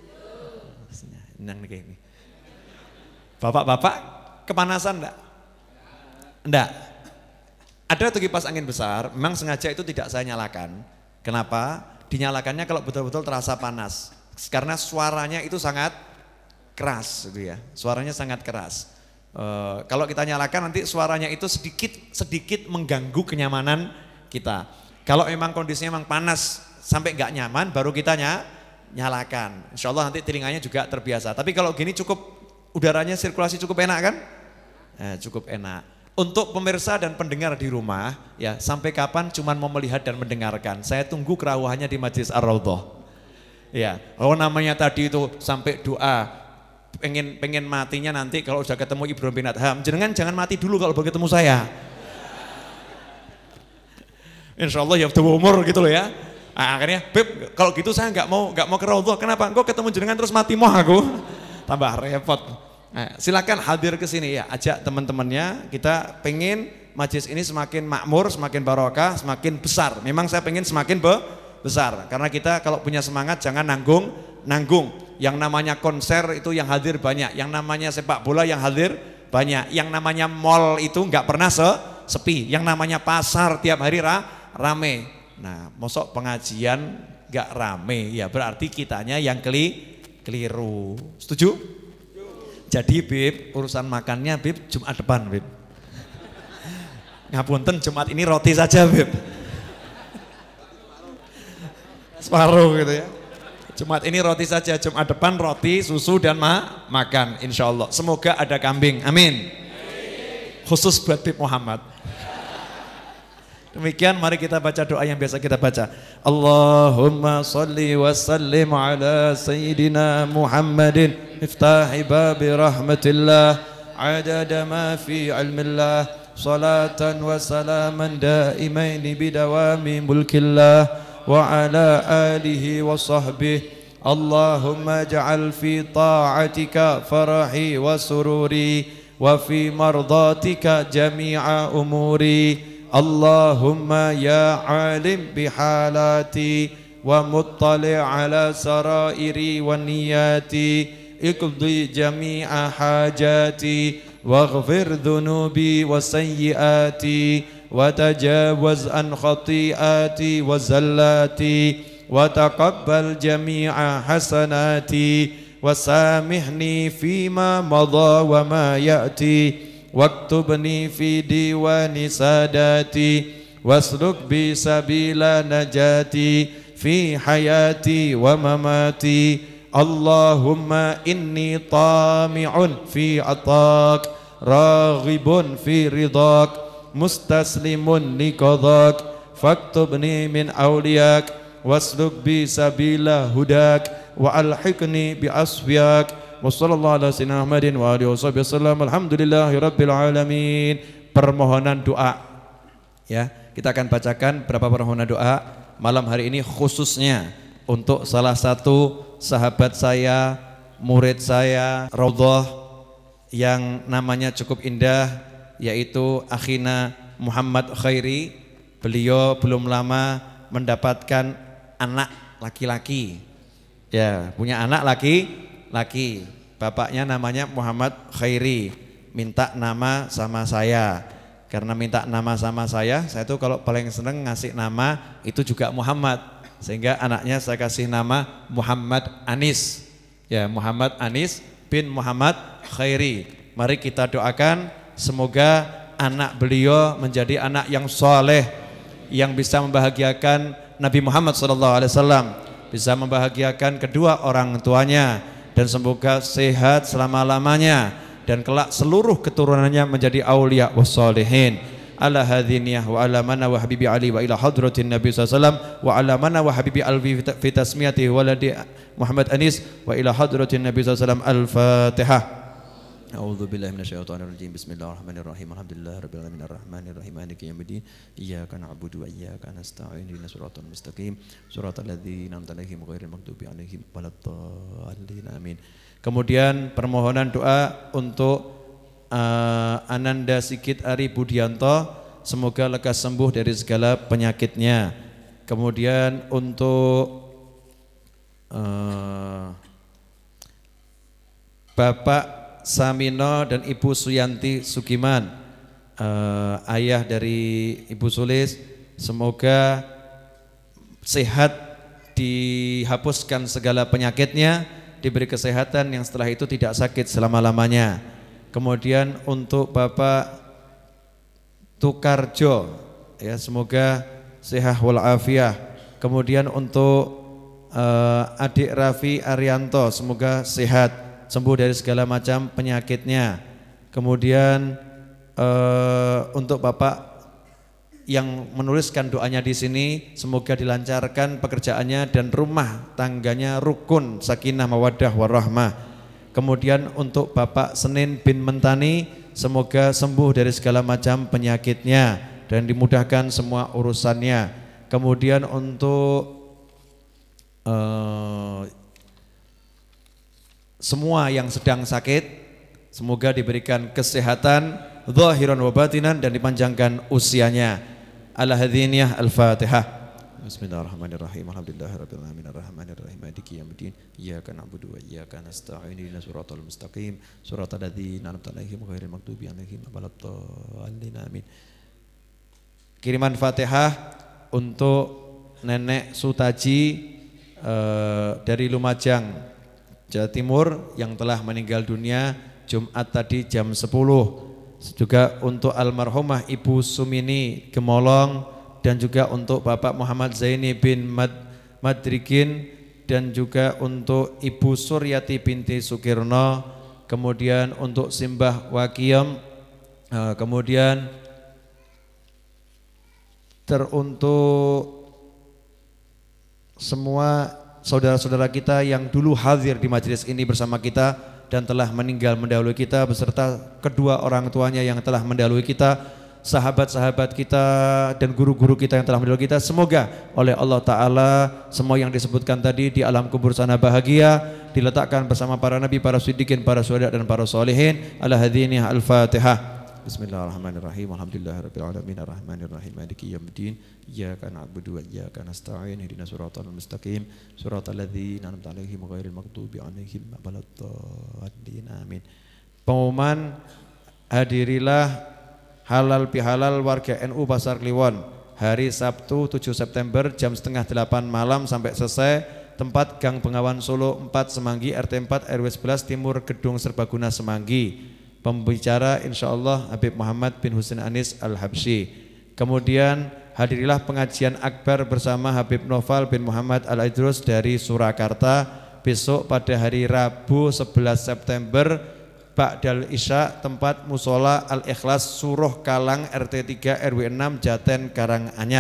Speaker 4: Nang ini. Bapak-bapak kepanasan enggak? Enggak. Ada tuh kipas angin besar, memang sengaja itu tidak saya nyalakan. Kenapa? Dinyalakannya kalau betul-betul terasa panas. Karena suaranya itu sangat keras gitu ya. Suaranya sangat keras. Kalau kita nyalakan nanti suaranya itu sedikit mengganggu kenyamanan kita. Kalau memang kondisinya memang panas sampai enggak nyaman baru kita nyalakan. Insya Allah nanti telinganya juga terbiasa. Tapi kalau gini cukup udaranya sirkulasi cukup enak kan? Cukup enak. Untuk pemirsa dan pendengar di rumah ya, sampai kapan cuman mau melihat dan mendengarkan. Saya tunggu kerawahannya di Majlis Ar-Raudhah. Ya, namanya tadi itu sampai doa pengen matinya nanti kalau sudah ketemu Ibrahim bin Adham. Jangan mati dulu kalau baru ketemu saya. Insya Allah ya udah umur gitu loh ya. Nah, akhirnya Beb kalau gitu saya nggak mau ke Raudhah. Kenapa? Engkau ketemu jenengan terus mati moh aku. Tambah repot. Nah, silakan hadir ke sini ya, ajak teman-temannya. Kita pengen majlis ini semakin makmur, semakin barokah, semakin besar. Memang saya pengen semakin besar karena kita kalau punya semangat jangan nanggung. Yang namanya konser itu yang hadir banyak, yang namanya sepak bola yang hadir banyak, yang namanya mall itu nggak pernah sepi, yang namanya pasar tiap hari rame. Nah, mosok pengajian nggak rame ya berarti kitanya yang keliru. Setuju? Jadi Bib, urusan makannya Bib Jumat depan Bib. Ngapunten Jumat ini roti saja Bib. Separuh gitu ya. Jumat ini roti saja, Jumat depan roti, susu dan makan insya Allah. Semoga ada kambing, amin. Khusus buat Bib Muhammad. Demikian mari kita baca doa yang biasa kita baca. Allahumma salli wa sallim ala sayyidina Muhammadin iftahi babi rahmatillah adada ma fi ilmillah salatan wa salaman daimaini bidawami mulkillah wa ala alihi wa sahbihi. Allahumma ja'al fi ta'atika farahi wa sururi wa fi mardatika jami'a umuri. Allahumma ya alim bihalati wa muttali' ala sarairi wa niyati iqdi jami'a hajati waghfir dhunubi wa sayyiati wa tajawaz an khati'ati wa zallati wa taqabbal jami'a hasanati wa samihni fima madha wa ma ya'ti
Speaker 3: waktubni fi diwani sadati wasluk bi sabila najati fi hayati wa mamati Allahumma inni tami'un fi atak raghibun fi ridak mustaslimun li qadak faktubni min awliyak wasluk bi sabila hudak wa alhiqni bi asfiyak wa sallallahu ala sayyidina Muhammadin wa alihi wasallam alhamdulillahi rabbil alamin. Permohonan doa ya, kita akan bacakan beberapa permohonan doa malam hari ini khususnya untuk salah satu sahabat saya, murid saya, Raudhah yang namanya cukup indah, yaitu Akhina Muhammad Khairi. Beliau belum lama mendapatkan anak laki-laki. Ya, punya anak laki-laki. Bapaknya namanya Muhammad Khairi. Minta nama sama saya. Karena minta nama sama saya tuh kalau paling seneng ngasih nama itu juga Muhammad. Sehingga anaknya saya kasih nama Muhammad Anis. Ya, Muhammad Anis bin Muhammad Khairi. Mari kita doakan semoga anak beliau menjadi anak yang soleh, yang bisa membahagiakan Nabi Muhammad SAW, bisa membahagiakan kedua orang tuanya, dan semoga sehat selama-lamanya dan kelak seluruh keturunannya menjadi aulia wassalihin. Ala hadhiniyah wa ala mana wa habibi Ali wa ila hadratin Nabi SAW wa ala mana wa habibi alfi fi tasmiyati waladi Muhammad Anis wa ila hadratin Nabi SAW. Al-Fatihah. A'udzu billahi minasyaitonir rajim. Bismillahirrahmanirrahim. Alhamdulillahi rabbil alamin arrahmanir rahim maliki yaumiddin. Iyyaka na'budu wa iyyaka nasta'in. Ihdinas siratal mustaqim. Siratal ladzina an'amta 'alaihim ghairil maghdubi 'alaihim waladdallin. Amin. Kemudian permohonan doa untuk Ananda Sigit Ari Budianto, semoga lekas sembuh dari segala penyakitnya. Kemudian untuk Bapak Samino dan Ibu Suyanti Sugiman, ayah dari Ibu Sulis, semoga sehat, dihapuskan segala penyakitnya, diberi kesehatan yang setelah itu tidak sakit selama-lamanya. Kemudian untuk Bapak Tukarjo, ya, semoga sehat walafiat. Kemudian untuk adik Raffi Arianto, semoga sehat, sembuh dari segala macam penyakitnya. Kemudian untuk Bapak yang menuliskan doanya di sini, semoga dilancarkan pekerjaannya dan rumah tangganya rukun, sakinah, mawaddah, warahmah. Kemudian untuk Bapak Senin bin Mentani, semoga sembuh dari segala macam penyakitnya dan dimudahkan semua urusannya. Kemudian untuk semua yang sedang sakit, semoga diberikan kesehatan zahiran wa batinan dan dipanjangkan usianya. Ala hadhiniyah. Al-Fatihah. Bismillahirrahmanirrahim. Alhamdulillahirabbil alamin arrahmanir rahim maliki yaumiddin. Iyyaka na'budu wa iyyaka nasta'in. Ihdinas siratal mustaqim. Siratal ladzina an'amta 'alaihim ghairil maghdubi 'alaihim waladdallin. Amin. Kiriman Fatihah untuk Nenek Sutaji dari Lumajang, Jawa Timur, yang telah meninggal dunia Jumat tadi jam 10. Juga untuk almarhumah Ibu Sumini Gemolong, dan juga untuk Bapak Muhammad Zaini bin Madrikin, dan juga untuk Ibu Suryati binti Sukirno, kemudian untuk Simbah Wakiyam, kemudian teruntuk semua saudara-saudara kita yang dulu hadir di majelis ini bersama kita dan telah meninggal mendahului kita, beserta kedua orang tuanya yang telah mendahului kita, sahabat-sahabat kita dan guru-guru kita yang telah mendahului kita. Semoga oleh Allah Ta'ala semua yang disebutkan tadi di alam kubur sana bahagia, diletakkan bersama para nabi, para siddiqin, para syuhada dan para sholihin. Ala hadhiniyah. Al-Fatihah. Bismillahirrahmanirrahim. Alhamdulillahirabbil alamin arrahmanir rahim maliki yaumiddin. Iyyaka na'budu wa iyyaka nasta'in. Ihdinas siratal mustaqim. Siratal ladzina an'amta 'alaihim ghairil maghdubi 'alaihim waladdallin. Amin. Pengumuman, hadirilah halal bihalal warga NU Pasar Kliwon hari Sabtu 7 September jam setengah 8 malam sampai selesai. Tempat Gang Bengawan Solo 4 Semanggi, RT 4 RW 11 Timur Gedung Serbaguna Semanggi. Pembicara insyaallah Habib Muhammad bin Husain Anis Al-Habsyi. Kemudian hadirilah pengajian akbar bersama Habib Noval bin Muhammad Al-Idrus dari Surakarta besok pada hari Rabu 11 September Ba'dal Isya, tempat Musola Al-Ikhlas Suruh Kalang RT 3 RW 6 Jaten Karanganyar.